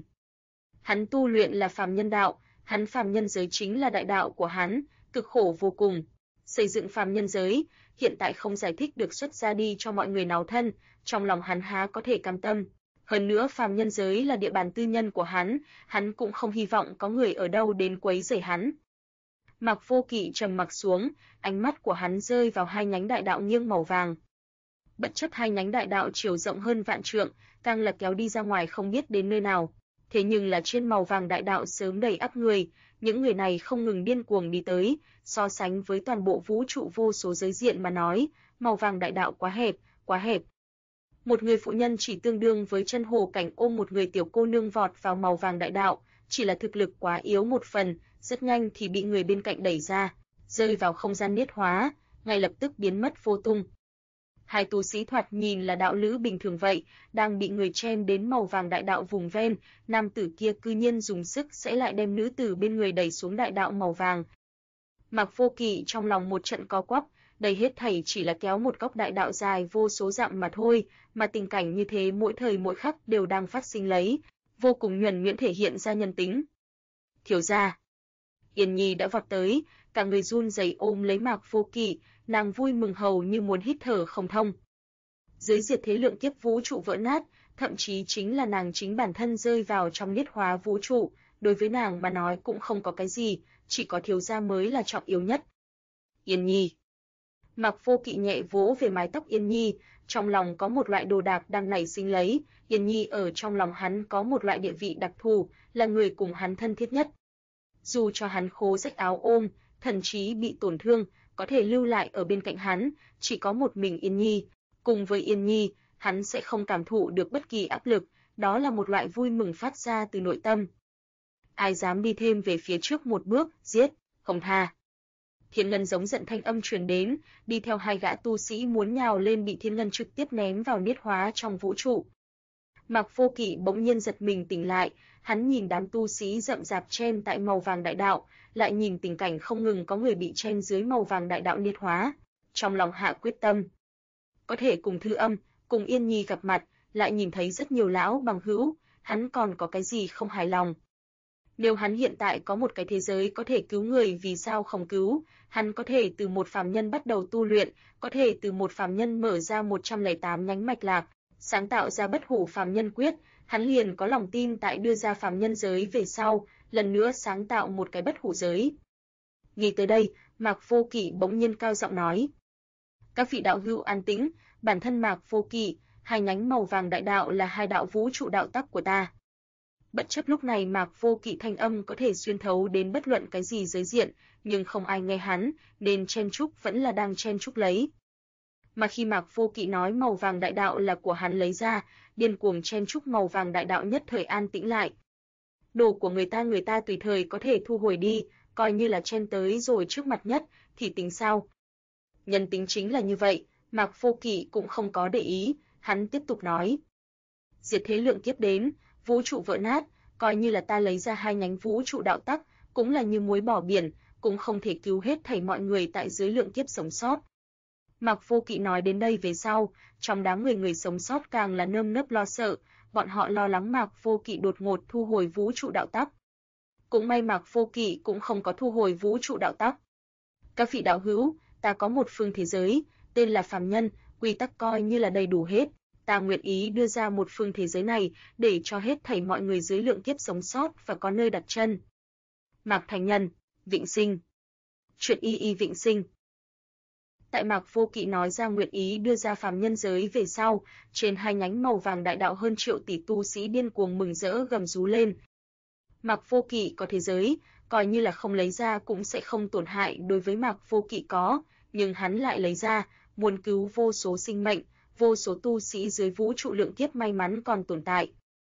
Hắn tu luyện là phàm nhân đạo, hắn phàm nhân giới chính là đại đạo của hắn, cực khổ vô cùng. Xây dựng phàm nhân giới, hiện tại không giải thích được xuất ra đi cho mọi người náo thân, trong lòng hắn há có thể cam tâm. Hơn nữa phàm nhân giới là địa bàn tư nhân của hắn cũng không hy vọng có người ở đâu đến quấy rầy hắn. Mạc Vô Kỵ trầm mặc xuống, ánh mắt của hắn rơi vào hai nhánh đại đạo nghiêng màu vàng. Bất chấp hai nhánh đại đạo chiều rộng hơn vạn trượng, càng là kéo đi ra ngoài không biết đến nơi nào. Thế nhưng là trên màu vàng đại đạo sớm đầy ắp người, những người này không ngừng điên cuồng đi tới, so sánh với toàn bộ vũ trụ vô số giới diện mà nói, màu vàng đại đạo quá hẹp, quá hẹp. Một người phụ nhân chỉ tương đương với chân hồ cảnh ôm một người tiểu cô nương vọt vào màu vàng đại đạo, chỉ là thực lực quá yếu một phần, rất nhanh thì bị người bên cạnh đẩy ra, rơi vào không gian niết hóa, ngay lập tức biến mất vô tung. Hai tu sĩ thoạt nhìn là đạo lữ bình thường vậy, đang bị người chen đến màu vàng đại đạo vùng ven, nam tử kia cư nhiên dùng sức sẽ lại đem nữ tử bên người đẩy xuống đại đạo màu vàng. Mạc Vô Kỵ trong lòng một trận co quắp, đây hết thảy chỉ là kéo một góc đại đạo dài vô số dặm mà thôi, mà tình cảnh như thế mỗi thời mỗi khắc đều đang phát sinh lấy, vô cùng nhuần nhuyễn thể hiện ra nhân tính. Thiếu gia, Yên Nhi đã vọt tới, cả người run rẩy ôm lấy Mạc Vô Kỵ, nàng vui mừng hầu như muốn hít thở không thông. Dưới diệt thế lượng kiếp vũ trụ vỡ nát, thậm chí chính là nàng chính bản thân rơi vào trong niết hóa vũ trụ, đối với nàng mà nói cũng không có cái gì, chỉ có thiếu gia mới là trọng yếu nhất. Yên Nhi. Mạc Vô Kỵ nhẹ vỗ về mái tóc Yên Nhi, trong lòng có một loại đồ đạc đang nảy sinh lấy, Yên Nhi ở trong lòng hắn có một loại địa vị đặc thù, là người cùng hắn thân thiết nhất. Dù cho hắn khố rách áo ôm, thần trí bị tổn thương, có thể lưu lại ở bên cạnh hắn, chỉ có một mình Yên Nhi. Cùng với Yên Nhi, hắn sẽ không cảm thụ được bất kỳ áp lực, đó là một loại vui mừng phát ra từ nội tâm. Ai dám đi thêm về phía trước một bước, giết, không tha. Thiên Ngân giống giận thanh âm truyền đến, đi theo hai gã tu sĩ muốn nhào lên bị Thiên Ngân trực tiếp ném vào niết hóa trong vũ trụ. Mạc Vô Kỵ bỗng nhiên giật mình tỉnh lại, hắn nhìn đám tu sĩ rậm rạp chen tại màu vàng đại đạo, lại nhìn tình cảnh không ngừng có người bị chen dưới màu vàng đại đạo niết hóa, trong lòng hạ quyết tâm. Có thể cùng Thư Âm, cùng Yên Nhi gặp mặt, lại nhìn thấy rất nhiều lão bằng hữu, hắn còn có cái gì không hài lòng. Nếu hắn hiện tại có một cái thế giới có thể cứu người vì sao không cứu, hắn có thể từ một phàm nhân bắt đầu tu luyện, có thể từ một phàm nhân mở ra 108 nhánh mạch lạc, sáng tạo ra bất hủ phàm nhân quyết, hắn liền có lòng tin tại đưa ra phàm nhân giới về sau, lần nữa sáng tạo một cái bất hủ giới. Nghĩ tới đây, Mạc Vô Kỵ bỗng nhiên cao giọng nói: "Các vị đạo hữu an tĩnh, bản thân Mạc Vô Kỵ, hai nhánh màu vàng đại đạo là hai đạo vũ trụ đạo tắc của ta." Bất chấp lúc này Mạc Vô Kỵ thanh âm có thể xuyên thấu đến bất luận cái gì giới diện, nhưng không ai nghe hắn, nên chen chúc vẫn là đang chen chúc lấy. Mà khi Mạc Vô Kỵ nói màu vàng đại đạo là của hắn lấy ra, điên cuồng chen chúc màu vàng đại đạo nhất thời an tĩnh lại. Đồ của người ta tùy thời có thể thu hồi đi, coi như là chen tới rồi trước mặt nhất, thì tính sao? Nhân tính chính là như vậy, Mạc Vô Kỵ cũng không có để ý, hắn tiếp tục nói. Diệt thế lượng kiếp đến, vũ trụ vỡ nát, coi như là ta lấy ra 2 nhánh vũ trụ đạo tắc, cũng là như muối bỏ biển, cũng không thể cứu hết thảy mọi người tại dưới lượng kiếp sống sót. Mạc Vô Kỵ nói đến đây về sau, trong đám người sống sót càng là nơm nớp lo sợ, bọn họ lo lắng Mạc Vô Kỵ đột ngột thu hồi vũ trụ đạo tắc. Cũng may Mạc Vô Kỵ cũng không có thu hồi vũ trụ đạo tắc. Các vị đạo hữu, ta có một phương thế giới, tên là phàm nhân, quy tắc coi như là đầy đủ hết. Ta nguyện ý đưa ra một phương thế giới này để cho hết thảy mọi người dưới lượng kiếp sống sót và có nơi đặt chân. Mạc Thành Nhân, Vĩnh Sinh. Chuyện y Vĩnh Sinh. Tại Mạc Vô Kỵ nói ra nguyện ý đưa ra phàm nhân giới về sau, trên 2 nhánh màu vàng đại đạo hơn triệu tỷ tu sĩ điên cuồng mừng rỡ gầm rú lên. Mạc Vô Kỵ có thế giới, coi như là không lấy ra cũng sẽ không tổn hại đối với Mạc Vô Kỵ có, nhưng hắn lại lấy ra, muốn cứu vô số sinh mệnh, vô số tu sĩ dưới vũ trụ lượng kiếp may mắn còn tồn tại.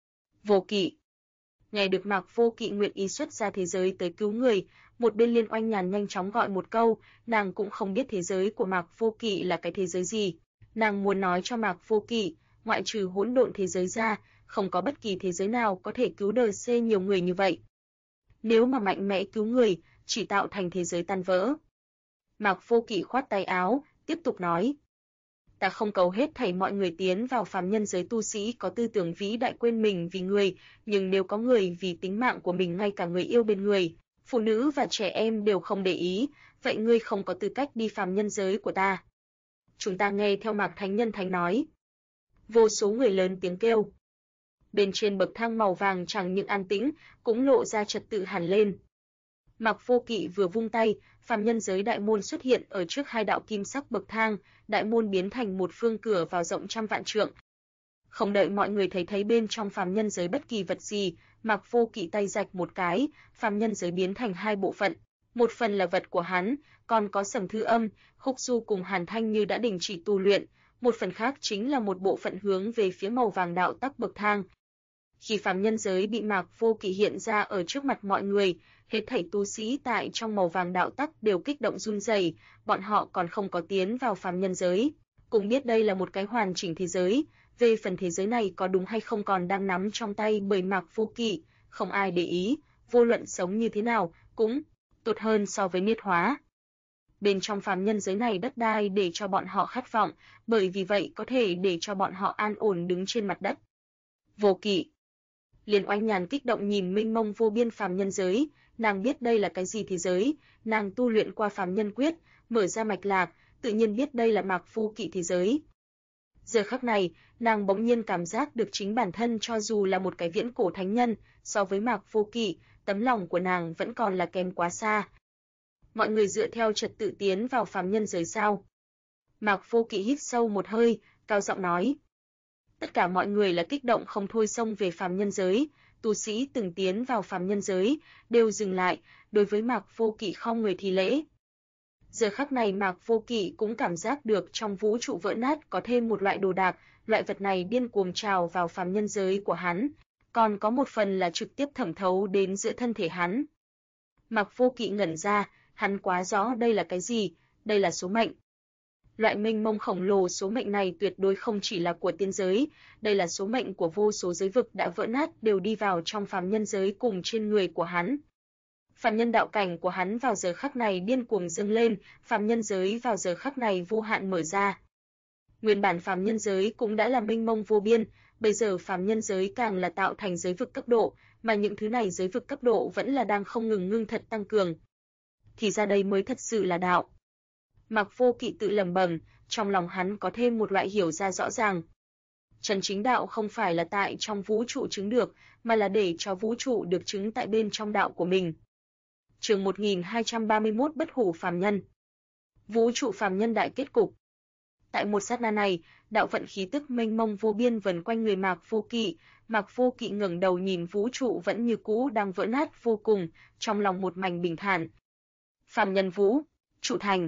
Vô Kỵ. Nghe được Mạc Vô Kỵ nguyện ý xuất ra thế giới tới cứu người, một bên Liên Oanh Nhàn nhanh chóng gọi một câu, nàng cũng không biết thế giới của Mạc Vô Kỵ là cái thế giới gì. Nàng muốn nói cho Mạc Vô Kỵ, ngoại trừ hỗn độn thế giới ra, không có bất kỳ thế giới nào có thể cứu đời C nhiều người như vậy. Nếu mà mạnh mẽ cứu người, chỉ tạo thành thế giới tan vỡ. Mạc Vô Kỵ khoát tay áo, tiếp tục nói. Ta không cầu hết thảy mọi người tiến vào phàm nhân giới tu sĩ có tư tưởng vĩ đại quên mình vì người, nhưng nếu có người vì tính mạng của mình ngay cả người yêu bên người, phụ nữ và trẻ em đều không để ý, vậy ngươi không có tư cách đi phàm nhân giới của ta. Chúng ta nghe theo Mạc Thánh Nhân Thánh nói. Vô số người lớn tiếng kêu. Bên trên bậc thang màu vàng chẳng những an tĩnh, cũng lộ ra trật tự hẳn lên. Mạc Vô Kỵ vừa vung tay, phàm nhân giới đại môn xuất hiện ở trước 2 đạo kim sắc bậc thang, đại môn biến thành một phương cửa vào rộng trăm vạn trượng. Không đợi mọi người thấy bên trong phàm nhân giới bất kỳ vật gì, Mạc Vô Kỵ tay rạch một cái, phàm nhân giới biến thành 2 bộ phận. Một phần là vật của hắn, còn có Sầm Thư Âm, Khúc Du cùng Hàn Thanh Như đã đình chỉ tu luyện, một phần khác chính là một bộ phận hướng về phía màu vàng đạo tắc bậc thang. Khi phàm nhân giới bị Mạc Vô Kỵ hiện ra ở trước mặt mọi người, hết thảy tu sĩ tại trong màu vàng đạo tắc đều kích động run rẩy, bọn họ còn không có tiến vào phàm nhân giới, cũng biết đây là một cái hoàn chỉnh thế giới, về phần thế giới này có đúng hay không còn đang nắm trong tay bởi Mạc Vô Kỵ, không ai để ý, vô luận sống như thế nào, cũng tốt hơn so với niết hóa. Bên trong phàm nhân giới này đất đai để cho bọn họ khát vọng, bởi vì vậy có thể để cho bọn họ an ổn đứng trên mặt đất. Vô Kỵ. Liên Oanh Nhàn kích động nhìn mênh mông vô biên phàm nhân giới, nàng biết đây là cái gì thế giới, nàng tu luyện qua phàm nhân quyết, mở ra mạch lạc, tự nhiên biết đây là Mạc Vô Kỵ thế giới. Giờ khắc này, nàng bỗng nhiên cảm giác được chính bản thân cho dù là một cái viễn cổ thánh nhân, so với Mạc Vô Kỵ, tấm lòng của nàng vẫn còn là kém quá xa. Mọi người dựa theo trật tự tiến vào phàm nhân giới sao? Mạc Vô Kỵ hít sâu một hơi, cao giọng nói. Tất cả mọi người là kích động không thôi xông về phàm nhân giới, tu sĩ từng tiến vào phàm nhân giới đều dừng lại, đối với Mạc Vô Kỵ khom người thi lễ. Giờ khắc này Mạc Vô Kỵ cũng cảm giác được trong vũ trụ vỡ nát có thêm một loại đồ đạc, loại vật này điên cuồng trào vào phàm nhân giới của hắn, còn có một phần là trực tiếp thẩm thấu đến giữa thân thể hắn. Mạc Vô Kỵ ngẩn ra, hắn quá rõ đây là cái gì, đây là số mệnh. Loại mênh mông khổng lồ số mệnh này tuyệt đối không chỉ là của tiên giới, đây là số mệnh của vô số giới vực đã vỡ nát đều đi vào trong phàm nhân giới cùng trên người của hắn. Phàm nhân đạo cảnh của hắn vào giờ khắc này điên cuồng dâng lên, phàm nhân giới vào giờ khắc này vô hạn mở ra. Nguyên bản phàm nhân giới cũng đã là mênh mông vô biên, bây giờ phàm nhân giới càng là tạo thành giới vực cấp độ, mà những thứ này giới vực cấp độ vẫn là đang không ngừng ngưng thật tăng cường. Thì ra đây mới thật sự là đạo. Mạc Vô Kỵ tự lẩm bẩm, trong lòng hắn có thêm một loại hiểu ra rõ ràng. Chân chính đạo không phải là tại trong vũ trụ chứng được, mà là để cho vũ trụ được chứng tại bên trong đạo của mình. Chương 1231 Bất hủ phàm nhân. Vũ trụ phàm nhân đại kết cục. Tại một sát na này, đạo vận khí tức mênh mông vô biên vần quanh người Mạc Vô Kỵ. Mạc Vô Kỵ ngẩng đầu nhìn vũ trụ vẫn như cũ đang vỡ nát vô cùng, trong lòng một mảnh bình thản. Phàm nhân vũ trụ thành.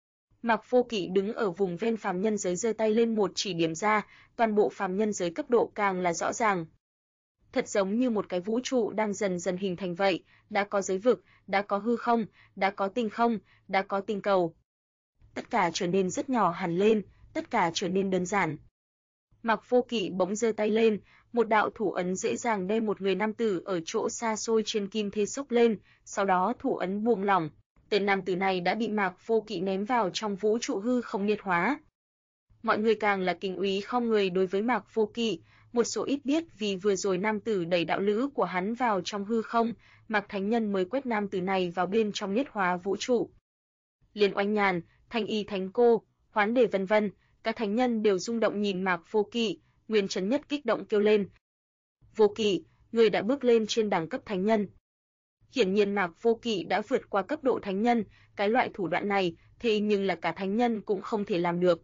Mạc Vô Kỵ đứng ở vùng ven phàm nhân giới giơ tay lên một chỉ điểm ra, toàn bộ phàm nhân giới cấp độ càng là rõ ràng. thật giống như một cái vũ trụ đang dần dần hình thành vậy, đã có giới vực, đã có hư không, đã có tinh không, đã có tinh cầu. Tất cả trở nên rất nhỏ hẳn lên, tất cả trở nên đơn giản. Mạc Vô Kỵ bỗng giơ tay lên, một đạo thủ ấn dễ dàng đem một người nam tử ở chỗ xa xôi trên kim thế xốc lên, sau đó thủ ấn buông lỏng. Tên nam tử này đã bị Mạc Vô Kỵ ném vào trong vũ trụ hư không niết hóa. Mọi người càng là kính úy khom người đối với Mạc Vô Kỵ, một số ít biết vì vừa rồi nam tử đẩy đạo lữ của hắn vào trong hư không, Mạc Thánh Nhân mới quét nam tử này vào bên trong niết hóa vũ trụ. Liên Oanh Nhàn, Thanh Y Thánh Cô, Hoán Đề vân vân, các thánh nhân đều rung động nhìn Mạc Vô Kỵ, Nguyên Chấn Nhất kích động kêu lên: "Vô Kỵ, ngươi đã bước lên trên đẳng cấp thánh nhân." Hiển nhiên Mạc Vô Kỵ đã vượt qua cấp độ thánh nhân, cái loại thủ đoạn này, thế nhưng là cả thánh nhân cũng không thể làm được.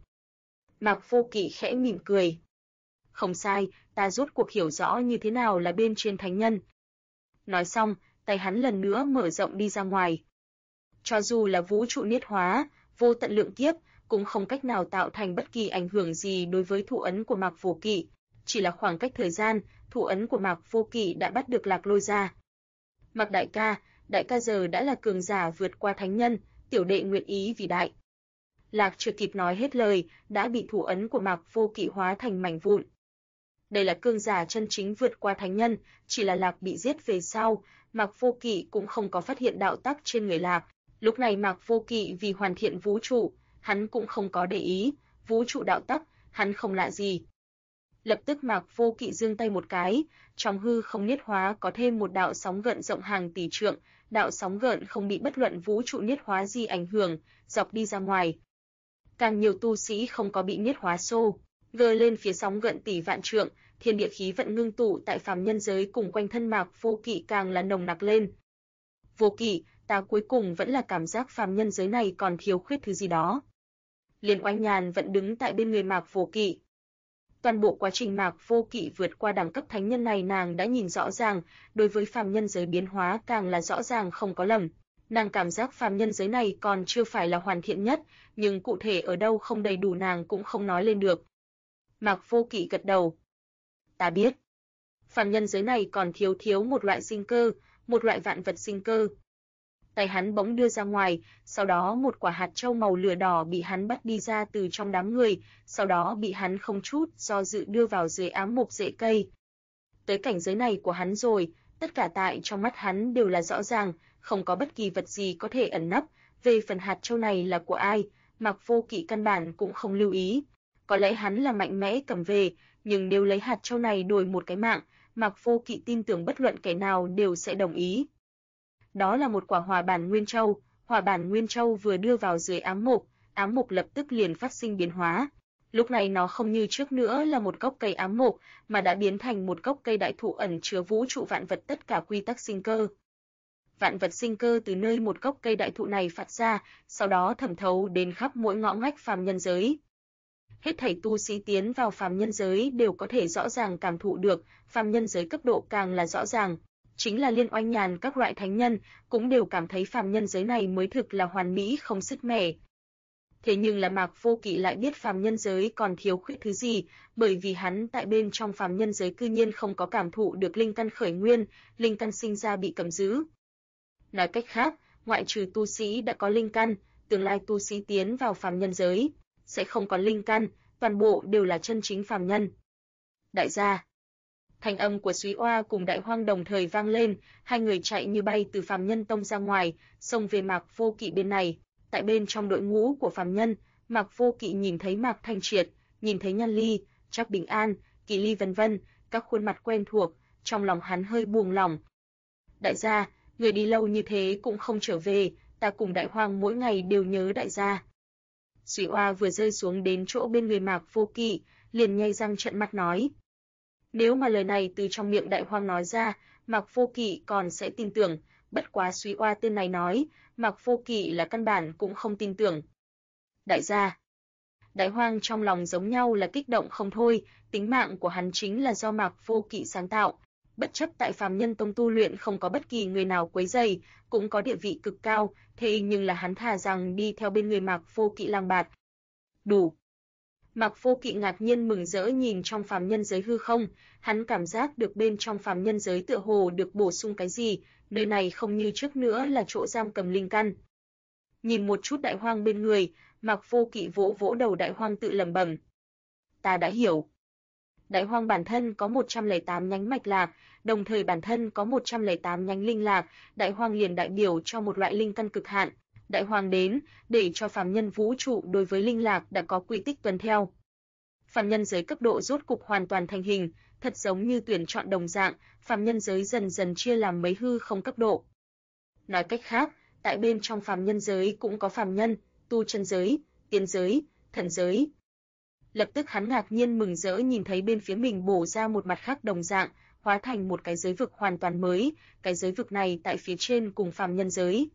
Mạc Vô Kỵ khẽ mỉm cười. "Không sai, ta rốt cuộc hiểu rõ như thế nào là bên trên thánh nhân." Nói xong, tay hắn lần nữa mở rộng đi ra ngoài. Cho dù là vũ trụ niết hóa, vô tận lượng kiếp, cũng không cách nào tạo thành bất kỳ ảnh hưởng gì đối với thủ ấn của Mạc Vô Kỵ, chỉ là khoảng cách thời gian, thủ ấn của Mạc Vô Kỵ đã bắt được Lạc Lôi ra. "Mạc đại ca giờ đã là cường giả vượt qua thánh nhân, tiểu đệ nguyện ý vì đại." Lạc chưa kịp nói hết lời, đã bị thủ ấn của Mạc Vô Kỵ hóa thành mảnh vụn. Đây là cường giả chân chính vượt qua thánh nhân, chỉ là Lạc bị giết về sau, Mạc Vô Kỵ cũng không có phát hiện đạo tắc trên người Lạc. Lúc này Mạc Vô Kỵ vì hoàn thiện vũ trụ, hắn cũng không có để ý, vũ trụ đạo tắc, hắn không lạ gì. Lập tức Mạc Vô Kỵ giương tay một cái, trong hư không niết hóa có thêm một đạo sóng gợn rộng hàng tỷ trượng, đạo sóng gợn không bị bất luận vũ trụ niết hóa gì ảnh hưởng, dọc đi ra ngoài. Càng nhiều tu sĩ không có bị niết hóa xô, gờ lên phía sóng gợn tỷ vạn trượng, thiên địa khí vận ngưng tụ tại phàm nhân giới cùng quanh thân Mạc Vô Kỵ càng là nồng nặc lên. "Vô Kỵ, ta cuối cùng vẫn là cảm giác phàm nhân giới này còn thiếu khuyết thứ gì đó." Liên Oanh Nhàn vẫn đứng tại bên người Mạc Vô Kỵ. Toàn bộ quá trình Mạc Vô Kỵ vượt qua đẳng cấp thánh nhân này nàng đã nhìn rõ ràng, đối với phàm nhân giới biến hóa càng là rõ ràng không có lầm. Nàng cảm giác phàm nhân giới này còn chưa phải là hoàn thiện nhất, nhưng cụ thể ở đâu không đầy đủ nàng cũng không nói lên được. Mạc Vô Kỵ gật đầu. "Ta biết. Phàm nhân giới này còn thiếu một loại sinh cơ, một loại vạn vật sinh cơ." Tay hắn bỗng đưa ra ngoài, sau đó một quả hạt châu màu lửa đỏ bị hắn bắt đi ra từ trong đám người, sau đó bị hắn không chút do dự đưa vào dưới ám mục rễ cây. Tới cảnh giới này của hắn rồi, tất cả tại trong mắt hắn đều là rõ ràng, không có bất kỳ vật gì có thể ẩn nấp, về phần hạt châu này là của ai, Mạc Vô Kỵ căn bản cũng không lưu ý. Có lẽ hắn là mạnh mẽ cầm về, nhưng nếu lấy hạt châu này đổi một cái mạng, Mạc Vô Kỵ tin tưởng bất luận kẻ nào đều sẽ đồng ý. Đó là một quả hỏa bản nguyên châu, hỏa bản nguyên châu vừa đưa vào dưới ám mục lập tức liền phát sinh biến hóa. Lúc này nó không như trước nữa là một gốc cây ám mục, mà đã biến thành một gốc cây đại thụ ẩn chứa vũ trụ vạn vật tất cả quy tắc sinh cơ. Vạn vật sinh cơ từ nơi một gốc cây đại thụ này phát ra, sau đó thẩm thấu đến khắp mỗi ngõ ngách phàm nhân giới. Hết thảy tu sĩ tiến vào phàm nhân giới đều có thể rõ ràng cảm thụ được, phàm nhân giới cấp độ càng là rõ ràng. Chính là Liên Oanh Nhàn các loại thánh nhân cũng đều cảm thấy phàm nhân giới này mới thực là hoàn mỹ không sứt mẻ. Thế nhưng là Mạc Vô Kỵ lại biết phàm nhân giới còn thiếu khuyết thứ gì, bởi vì hắn tại bên trong phàm nhân giới cư nhiên không có cảm thụ được linh căn khởi nguyên, linh căn sinh ra bị cầm giữ. Nói cách khác, ngoại trừ tu sĩ đã có linh căn, tương lai tu sĩ tiến vào phàm nhân giới sẽ không có linh căn, toàn bộ đều là chân chính phàm nhân. Đại gia. Thanh âm của Súy Oa cùng Đại Hoang đồng thời vang lên, hai người chạy như bay từ phàm nhân tông ra ngoài, xông về Mạc Vô Kỵ bên này. Tại bên trong đội ngũ của phàm nhân, Mạc Vô Kỵ nhìn thấy Mạc Thanh Triệt, nhìn thấy Nhan Ly, Trác Bình An, Kỳ Ly vân vân, các khuôn mặt quen thuộc, trong lòng hắn hơi buông lỏng. Đại gia, người đi lâu như thế cũng không trở về, ta cùng Đại Hoang mỗi ngày đều nhớ đại gia. Súy Oa vừa rơi xuống đến chỗ bên người Mạc Vô Kỵ, liền nhay răng trợn mắt nói. Nếu mà lời này từ trong miệng Đại Hoang nói ra, Mạc Vô Kỵ còn sẽ tin tưởng, bất quá Súy Oa tên này nói, Mạc Vô Kỵ là căn bản cũng không tin tưởng. Đại gia. Đại Hoang trong lòng giống nhau là kích động không thôi, tính mạng của hắn chính là do Mạc Vô Kỵ sáng tạo, bất chấp tại phàm nhân tông tu luyện không có bất kỳ người nào quấy rầy, cũng có địa vị cực cao, thế nhưng là hắn thà rằng đi theo bên người Mạc Vô Kỵ lang bạt. Đủ. Mạc Vô Kỵ ngạc nhiên mừng rỡ nhìn trong phàm nhân giới hư không, hắn cảm giác được bên trong phàm nhân giới tựa hồ được bổ sung cái gì, nơi này không như trước nữa là chỗ giam cầm linh căn. Nhìn một chút đại hoang bên người, Mạc Vô Kỵ vỗ vỗ đầu đại hoang tự lẩm bẩm. Ta đã hiểu. Đại hoang bản thân có 108 nhánh mạch lạc, đồng thời bản thân có 108 nhánh linh lạc, đại hoang liền đại biểu cho một loại linh căn cực hạn. Đại hoang đến để cho phàm nhân vũ trụ đối với linh lạc đã có quy tích tuân theo. Phàm nhân giới cấp độ rốt cục hoàn toàn thành hình, thật giống như tuyển chọn đồng dạng, phàm nhân giới dần dần chia làm mấy hư không cấp độ. Nói cách khác, tại bên trong phàm nhân giới cũng có phàm nhân, tu chân giới, tiên giới, thần giới. Lập tức hắn ngạc nhiên mừng rỡ nhìn thấy bên phía mình bổ ra một mặt khác đồng dạng, hóa thành một cái giới vực hoàn toàn mới, cái giới vực này tại phía trên cùng phàm nhân giới.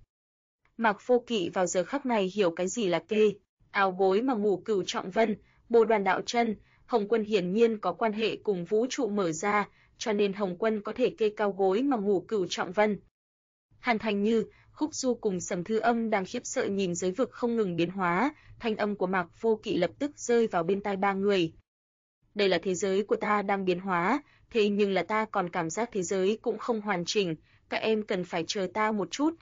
Mạc Vô Kỵ vào giờ khắc này hiểu cái gì là kê, áo bối mà ngủ Cửu Trọng Vân, Bồ Đoàn Đạo Chân, Hồng Quân hiển nhiên có quan hệ cùng vũ trụ mở ra, cho nên Hồng Quân có thể kê cao gối mà ngủ Cửu Trọng Vân. Hàn Thành Như, Khúc Du cùng Sầm Thư Âm đang khiếp sợ nhìn giới vực không ngừng biến hóa, thanh âm của Mạc Vô Kỵ lập tức rơi vào bên tai ba người. Đây là thế giới của ta đang biến hóa, thế nhưng là ta còn cảm giác thế giới cũng không hoàn chỉnh, các em cần phải chờ ta một chút.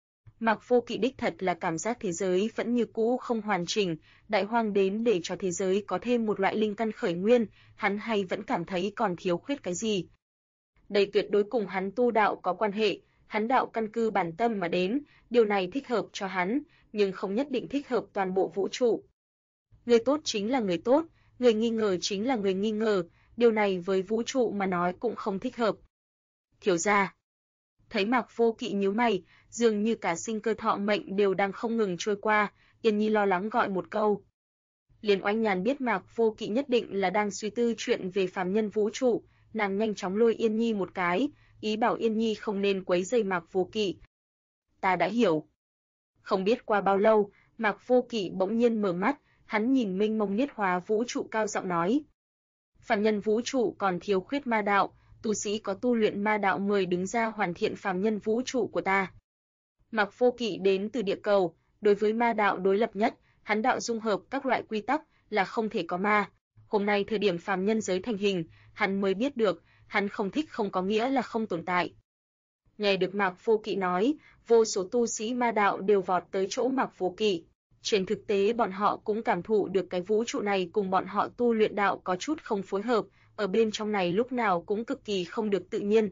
Mạc Vô Kỵ đích thật là cảm giác thế giới vẫn như cũ không hoàn chỉnh, đại hoang đến để cho thế giới có thêm một loại linh căn khởi nguyên, hắn hay vẫn cảm thấy còn thiếu khuyết cái gì. Đây tuyệt đối cùng hắn tu đạo có quan hệ, hắn đạo căn cứ bản tâm mà đến, điều này thích hợp cho hắn, nhưng không nhất định thích hợp toàn bộ vũ trụ. Người tốt chính là người tốt, người nghi ngờ chính là người nghi ngờ, điều này với vũ trụ mà nói cũng không thích hợp. Thiếu gia. Thấy Mạc Vô Kỵ nhíu mày, dường như cả sinh cơ thọ mệnh đều đang không ngừng trôi qua, Yên Nhi lo lắng gọi một câu. Liền Oanh Nhàn biết Mạc Vô Kỵ nhất định là đang suy tư chuyện về phàm nhân vũ trụ, nàng nhanh chóng lôi Yên Nhi một cái, ý bảo Yên Nhi không nên quấy rầy Mạc Vô Kỵ. Ta đã hiểu. Không biết qua bao lâu, Mạc Vô Kỵ bỗng nhiên mở mắt, hắn nhìn mênh mông niết hóa vũ trụ cao giọng nói. Phàm nhân vũ trụ còn thiếu khuyết ma đạo, tu sĩ có tu luyện ma đạo mời đứng ra hoàn thiện phàm nhân vũ trụ của ta. Mạc Vô Kỵ đến từ địa cầu, đối với ma đạo đối lập nhất, hắn đạo dung hợp các loại quy tắc là không thể có ma. Hôm nay thời điểm phàm nhân giới thành hình, hắn mới biết được, hắn không thích không có nghĩa là không tồn tại. Nghe được Mạc Vô Kỵ nói, vô số tu sĩ ma đạo đều vọt tới chỗ Mạc Vô Kỵ. Trên thực tế bọn họ cũng cảm thụ được cái vũ trụ này cùng bọn họ tu luyện đạo có chút không phối hợp, ở bên trong này lúc nào cũng cực kỳ không được tự nhiên.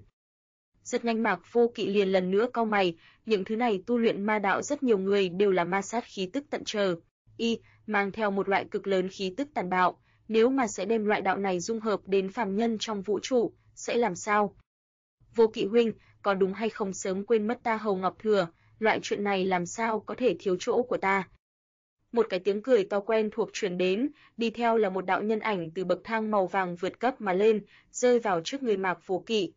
Rất nhanh Mạc Vô Kỵ liền lần nữa cau mày, những thứ này tu luyện ma đạo rất nhiều người đều là ma sát khí tức tận trời, mang theo một loại cực lớn khí tức tàn bạo, nếu mà sẽ đem loại đạo này dung hợp đến phàm nhân trong vũ trụ, sẽ làm sao? Vô Kỵ huynh, có đúng hay không sớm quên mất ta Hầu Ngọc Thừa, loại chuyện này làm sao có thể thiếu chỗ của ta? Một cái tiếng cười to quen thuộc truyền đến, đi theo là một đạo nhân ảnh từ bậc thang màu vàng vượt cấp mà lên, rơi vào trước người Mạc Vô Kỵ.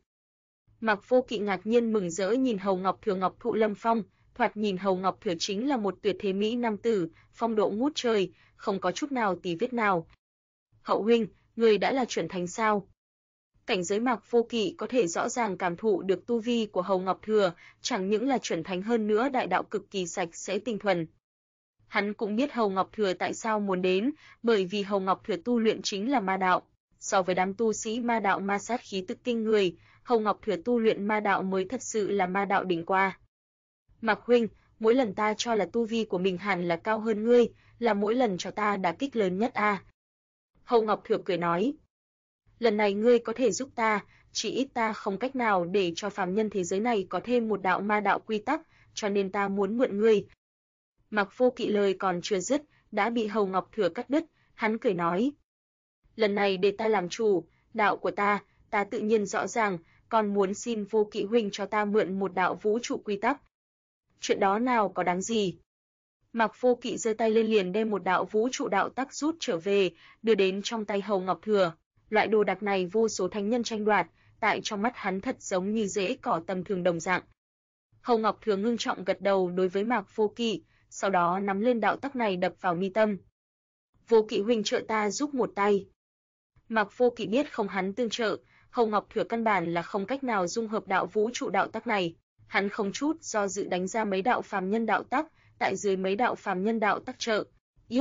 Mạc Vô Kỵ ngạc nhiên mừng rỡ nhìn Hầu Ngọc Thừa Ngọc Thụ Lâm Phong, thoạt nhìn Hầu Ngọc Thừa chính là một tuyệt thế mỹ nam tử, phong độ ngút trời, không có chút nào tì vết nào. Hậu huynh, người đã là chuẩn thánh sao? Cảnh giới Mạc Vô Kỵ có thể rõ ràng cảm thụ được tu vi của Hầu Ngọc Thừa, chẳng những là chuẩn thánh hơn nữa đại đạo cực kỳ sạch sẽ tinh thuần. Hắn cũng biết Hầu Ngọc Thừa tại sao muốn đến, bởi vì Hầu Ngọc Thừa tu luyện chính là ma đạo. So với đám tu sĩ ma đạo ma sát khí tức kinh người, Hầu Ngọc Thừa tu luyện ma đạo mới thật sự là ma đạo đỉnh qua. Mạc huynh, mỗi lần ta cho là tu vi của mình hẳn là cao hơn ngươi, là mỗi lần cho ta đả kích lớn nhất a. Hầu Ngọc Thừa cười nói. Lần này ngươi có thể giúp ta, chỉ ít ta không cách nào để cho phàm nhân thế giới này có thêm một đạo ma đạo quy tắc, cho nên ta muốn mượn ngươi. Mạc Vô Kỵ lời còn chưa dứt, đã bị Hầu Ngọc Thừa cắt đứt, hắn cười nói. Lần này để ta làm chủ, đạo của ta tự nhiên rõ ràng, còn muốn xin Vô Kỵ huynh cho ta mượn một đạo vũ trụ quy tắc. Chuyện đó nào có đáng gì. Mạc Vô Kỵ giơ tay lên liền đem một đạo vũ trụ đạo tắc rút trở về, đưa đến trong tay Hầu Ngọc Thừa. Loại đồ đạc này vô số thánh nhân tranh đoạt, tại trong mắt hắn thật giống như rễ cỏ tầm thường đồng dạng. Hầu Ngọc Thừa ngưng trọng gật đầu đối với Mạc Vô Kỵ, sau đó nắm lên đạo tắc này đập vào mi tâm. Vô Kỵ huynh trợ ta giúp một tay. Mạc Vô Kỵ biết không hắn tương trợ, Hầu Ngọc Thừa căn bản là không cách nào dung hợp đạo vũ trụ đạo tắc này. Hắn không chút do dự đánh ra mấy đạo phàm nhân đạo tắc, tại dưới mấy đạo phàm nhân đạo tắc trợ.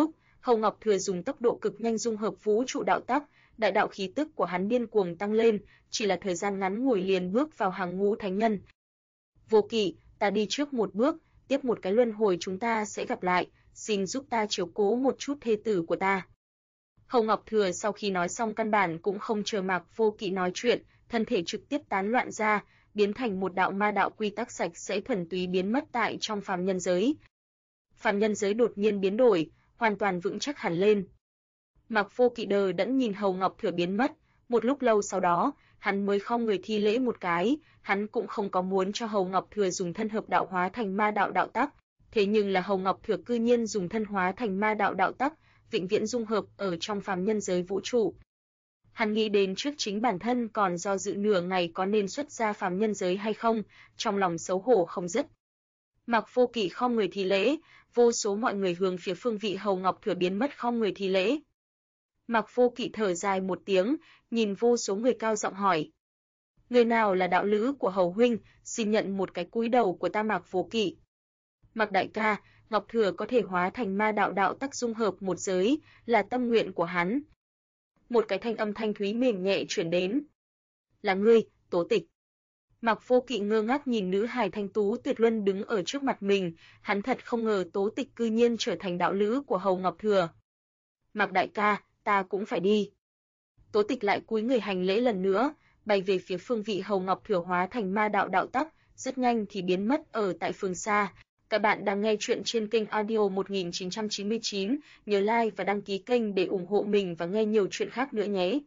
Hầu Ngọc Thừa dùng tốc độ cực nhanh dung hợp vũ trụ đạo tắc, đại đạo khí tức của hắn điên cuồng tăng lên, chỉ là thời gian ngắn ngủi liền bước vào hàng ngũ thánh nhân. Vô Kỵ, ta đi trước một bước, tiếp một cái luân hồi chúng ta sẽ gặp lại, xin giúp ta chiếu cố một chút thê tử của ta. Hầu Ngọc Thừa sau khi nói xong căn bản cũng không chờ Mạc Vô Kỵ nói chuyện, thân thể trực tiếp tán loạn ra, biến thành một đạo ma đạo quy tắc sạch sẽ thuần túy biến mất tại trong phàm nhân giới. Phàm nhân giới đột nhiên biến đổi, hoàn toàn vững chắc hẳn lên. Mạc Vô Kỵ đờ đẫn nhìn Hầu Ngọc Thừa biến mất, một lúc lâu sau đó, hắn mới khom người thi lễ một cái, hắn cũng không có muốn cho Hầu Ngọc Thừa dùng thân hợp đạo hóa thành ma đạo đạo tắc, thế nhưng là Hầu Ngọc Thừa cư nhiên dùng thân hóa thành ma đạo đạo tắc, vĩnh viễn dung hợp ở trong phàm nhân giới vũ trụ. Hắn nghĩ đến trước chính bản thân còn do dự nửa ngày có nên xuất ra phàm nhân giới hay không, trong lòng xấu hổ không dứt. Mạc Vô Kỵ khom người thi lễ, vô số mọi người hướng phía phương vị Hầu Ngọc Thừa biến mất khom người thi lễ. Mạc Vô Kỵ thở dài một tiếng, nhìn vô số người cao giọng hỏi: người nào là đạo lữ của Hầu huynh, xin nhận một cái cúi đầu của ta Mạc Vô Kỵ. Mạc đại ca, Ngọc Thừa có thể hóa thành ma đạo đạo tắc dung hợp một giới, là tâm nguyện của hắn. Một cái thanh âm thanh thúy mềm nhẹ truyền đến. Là ngươi, Tố Tịch. Mạc Vô Kỵ ngơ ngác nhìn nữ hài thanh tú tuyệt luân đứng ở trước mặt mình, hắn thật không ngờ Tố Tịch cư nhiên trở thành đạo lữ của Hầu Ngọc Thừa. Mạc đại ca, ta cũng phải đi. Tố Tịch lại cúi người hành lễ lần nữa, bay về phía phương vị Hầu Ngọc Thừa hóa thành ma đạo đạo tắc, rất nhanh thì biến mất ở tại phương xa. Các bạn đang nghe chuyện trên kênh audio 1999, nhớ like và đăng ký kênh để ủng hộ mình và nghe nhiều chuyện khác nữa nhé.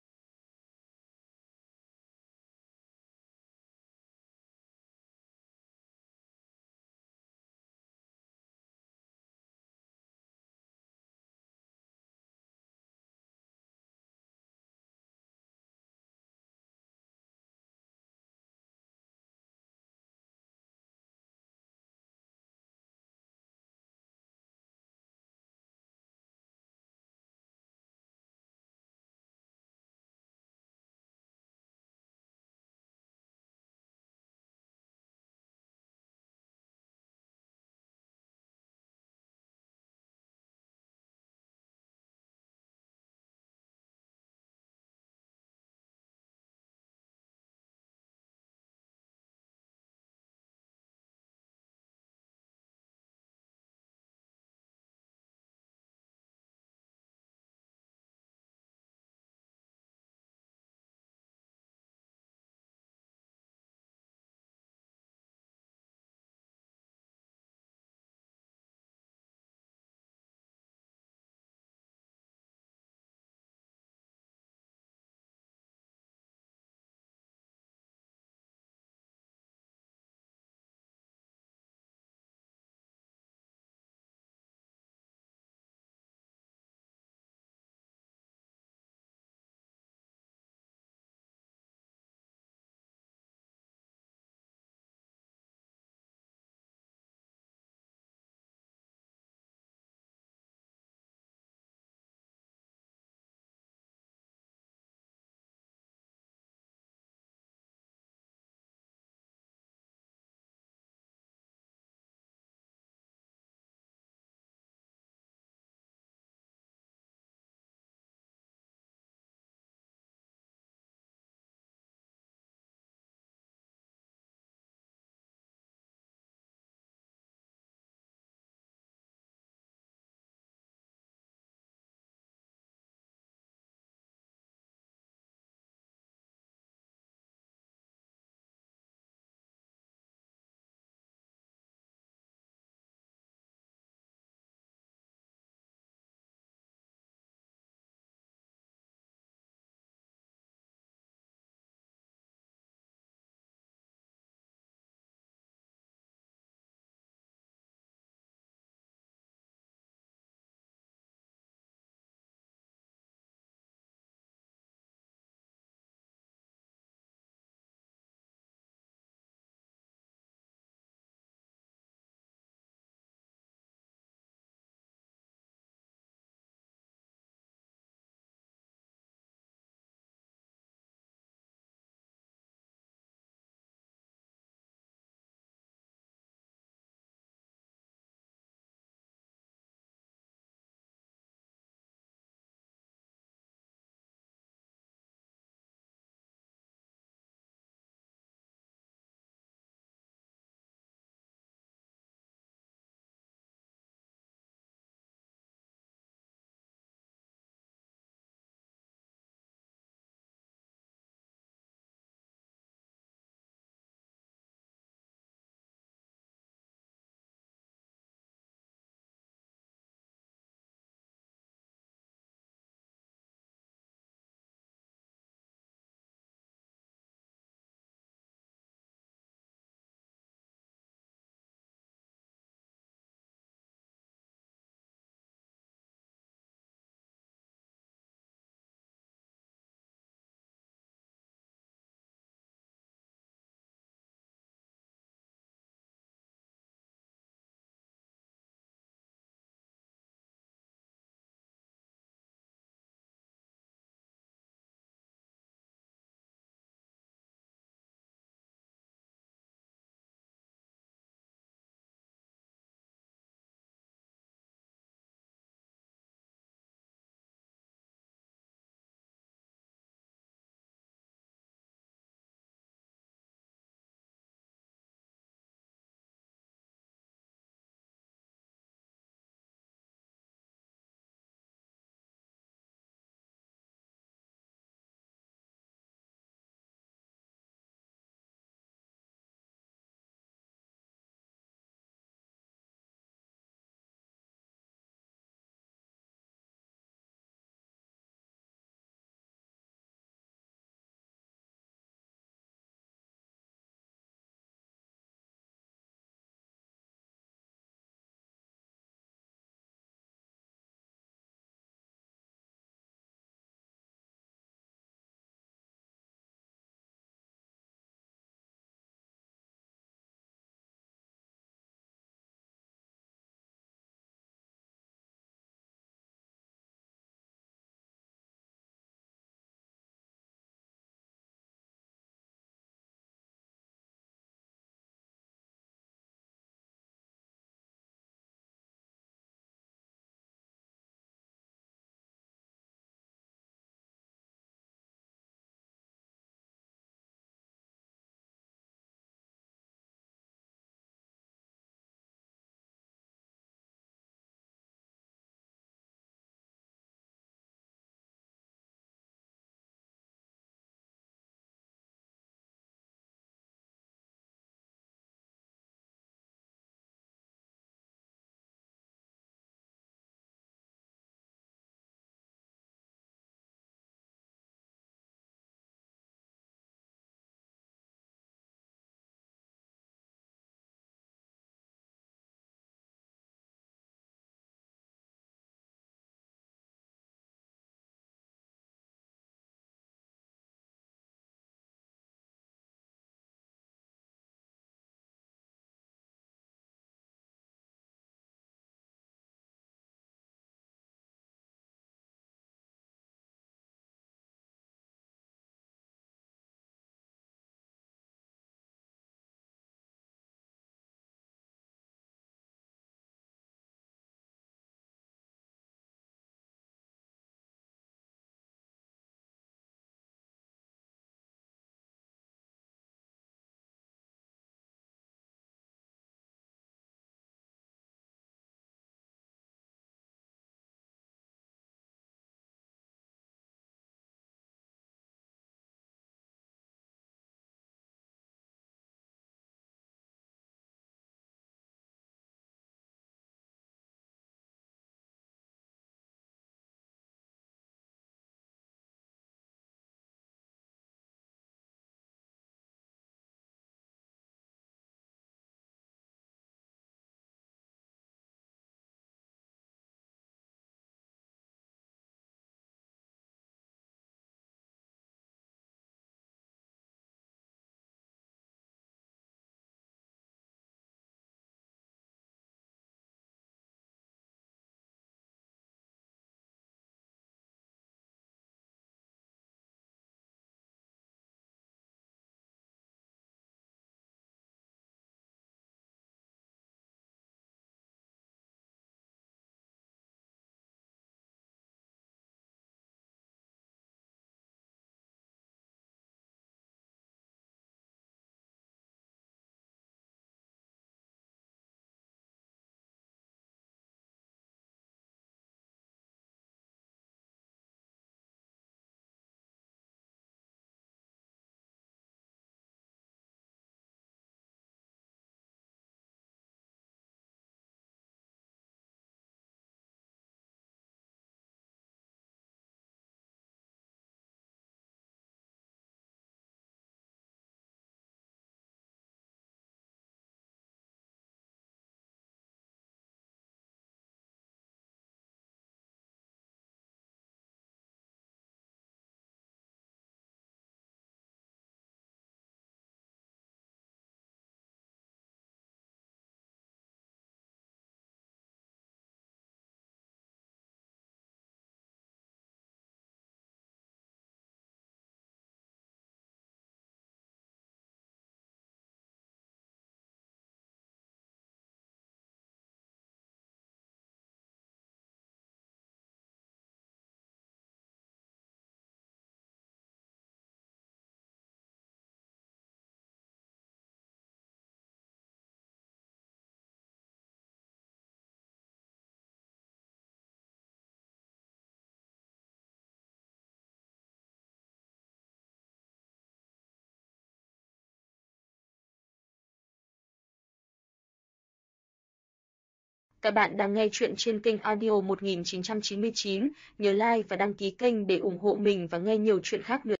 Các bạn đang nghe chuyện trên kênh audio 1999, nhớ like và đăng ký kênh để ủng hộ mình và nghe nhiều chuyện khác nữa.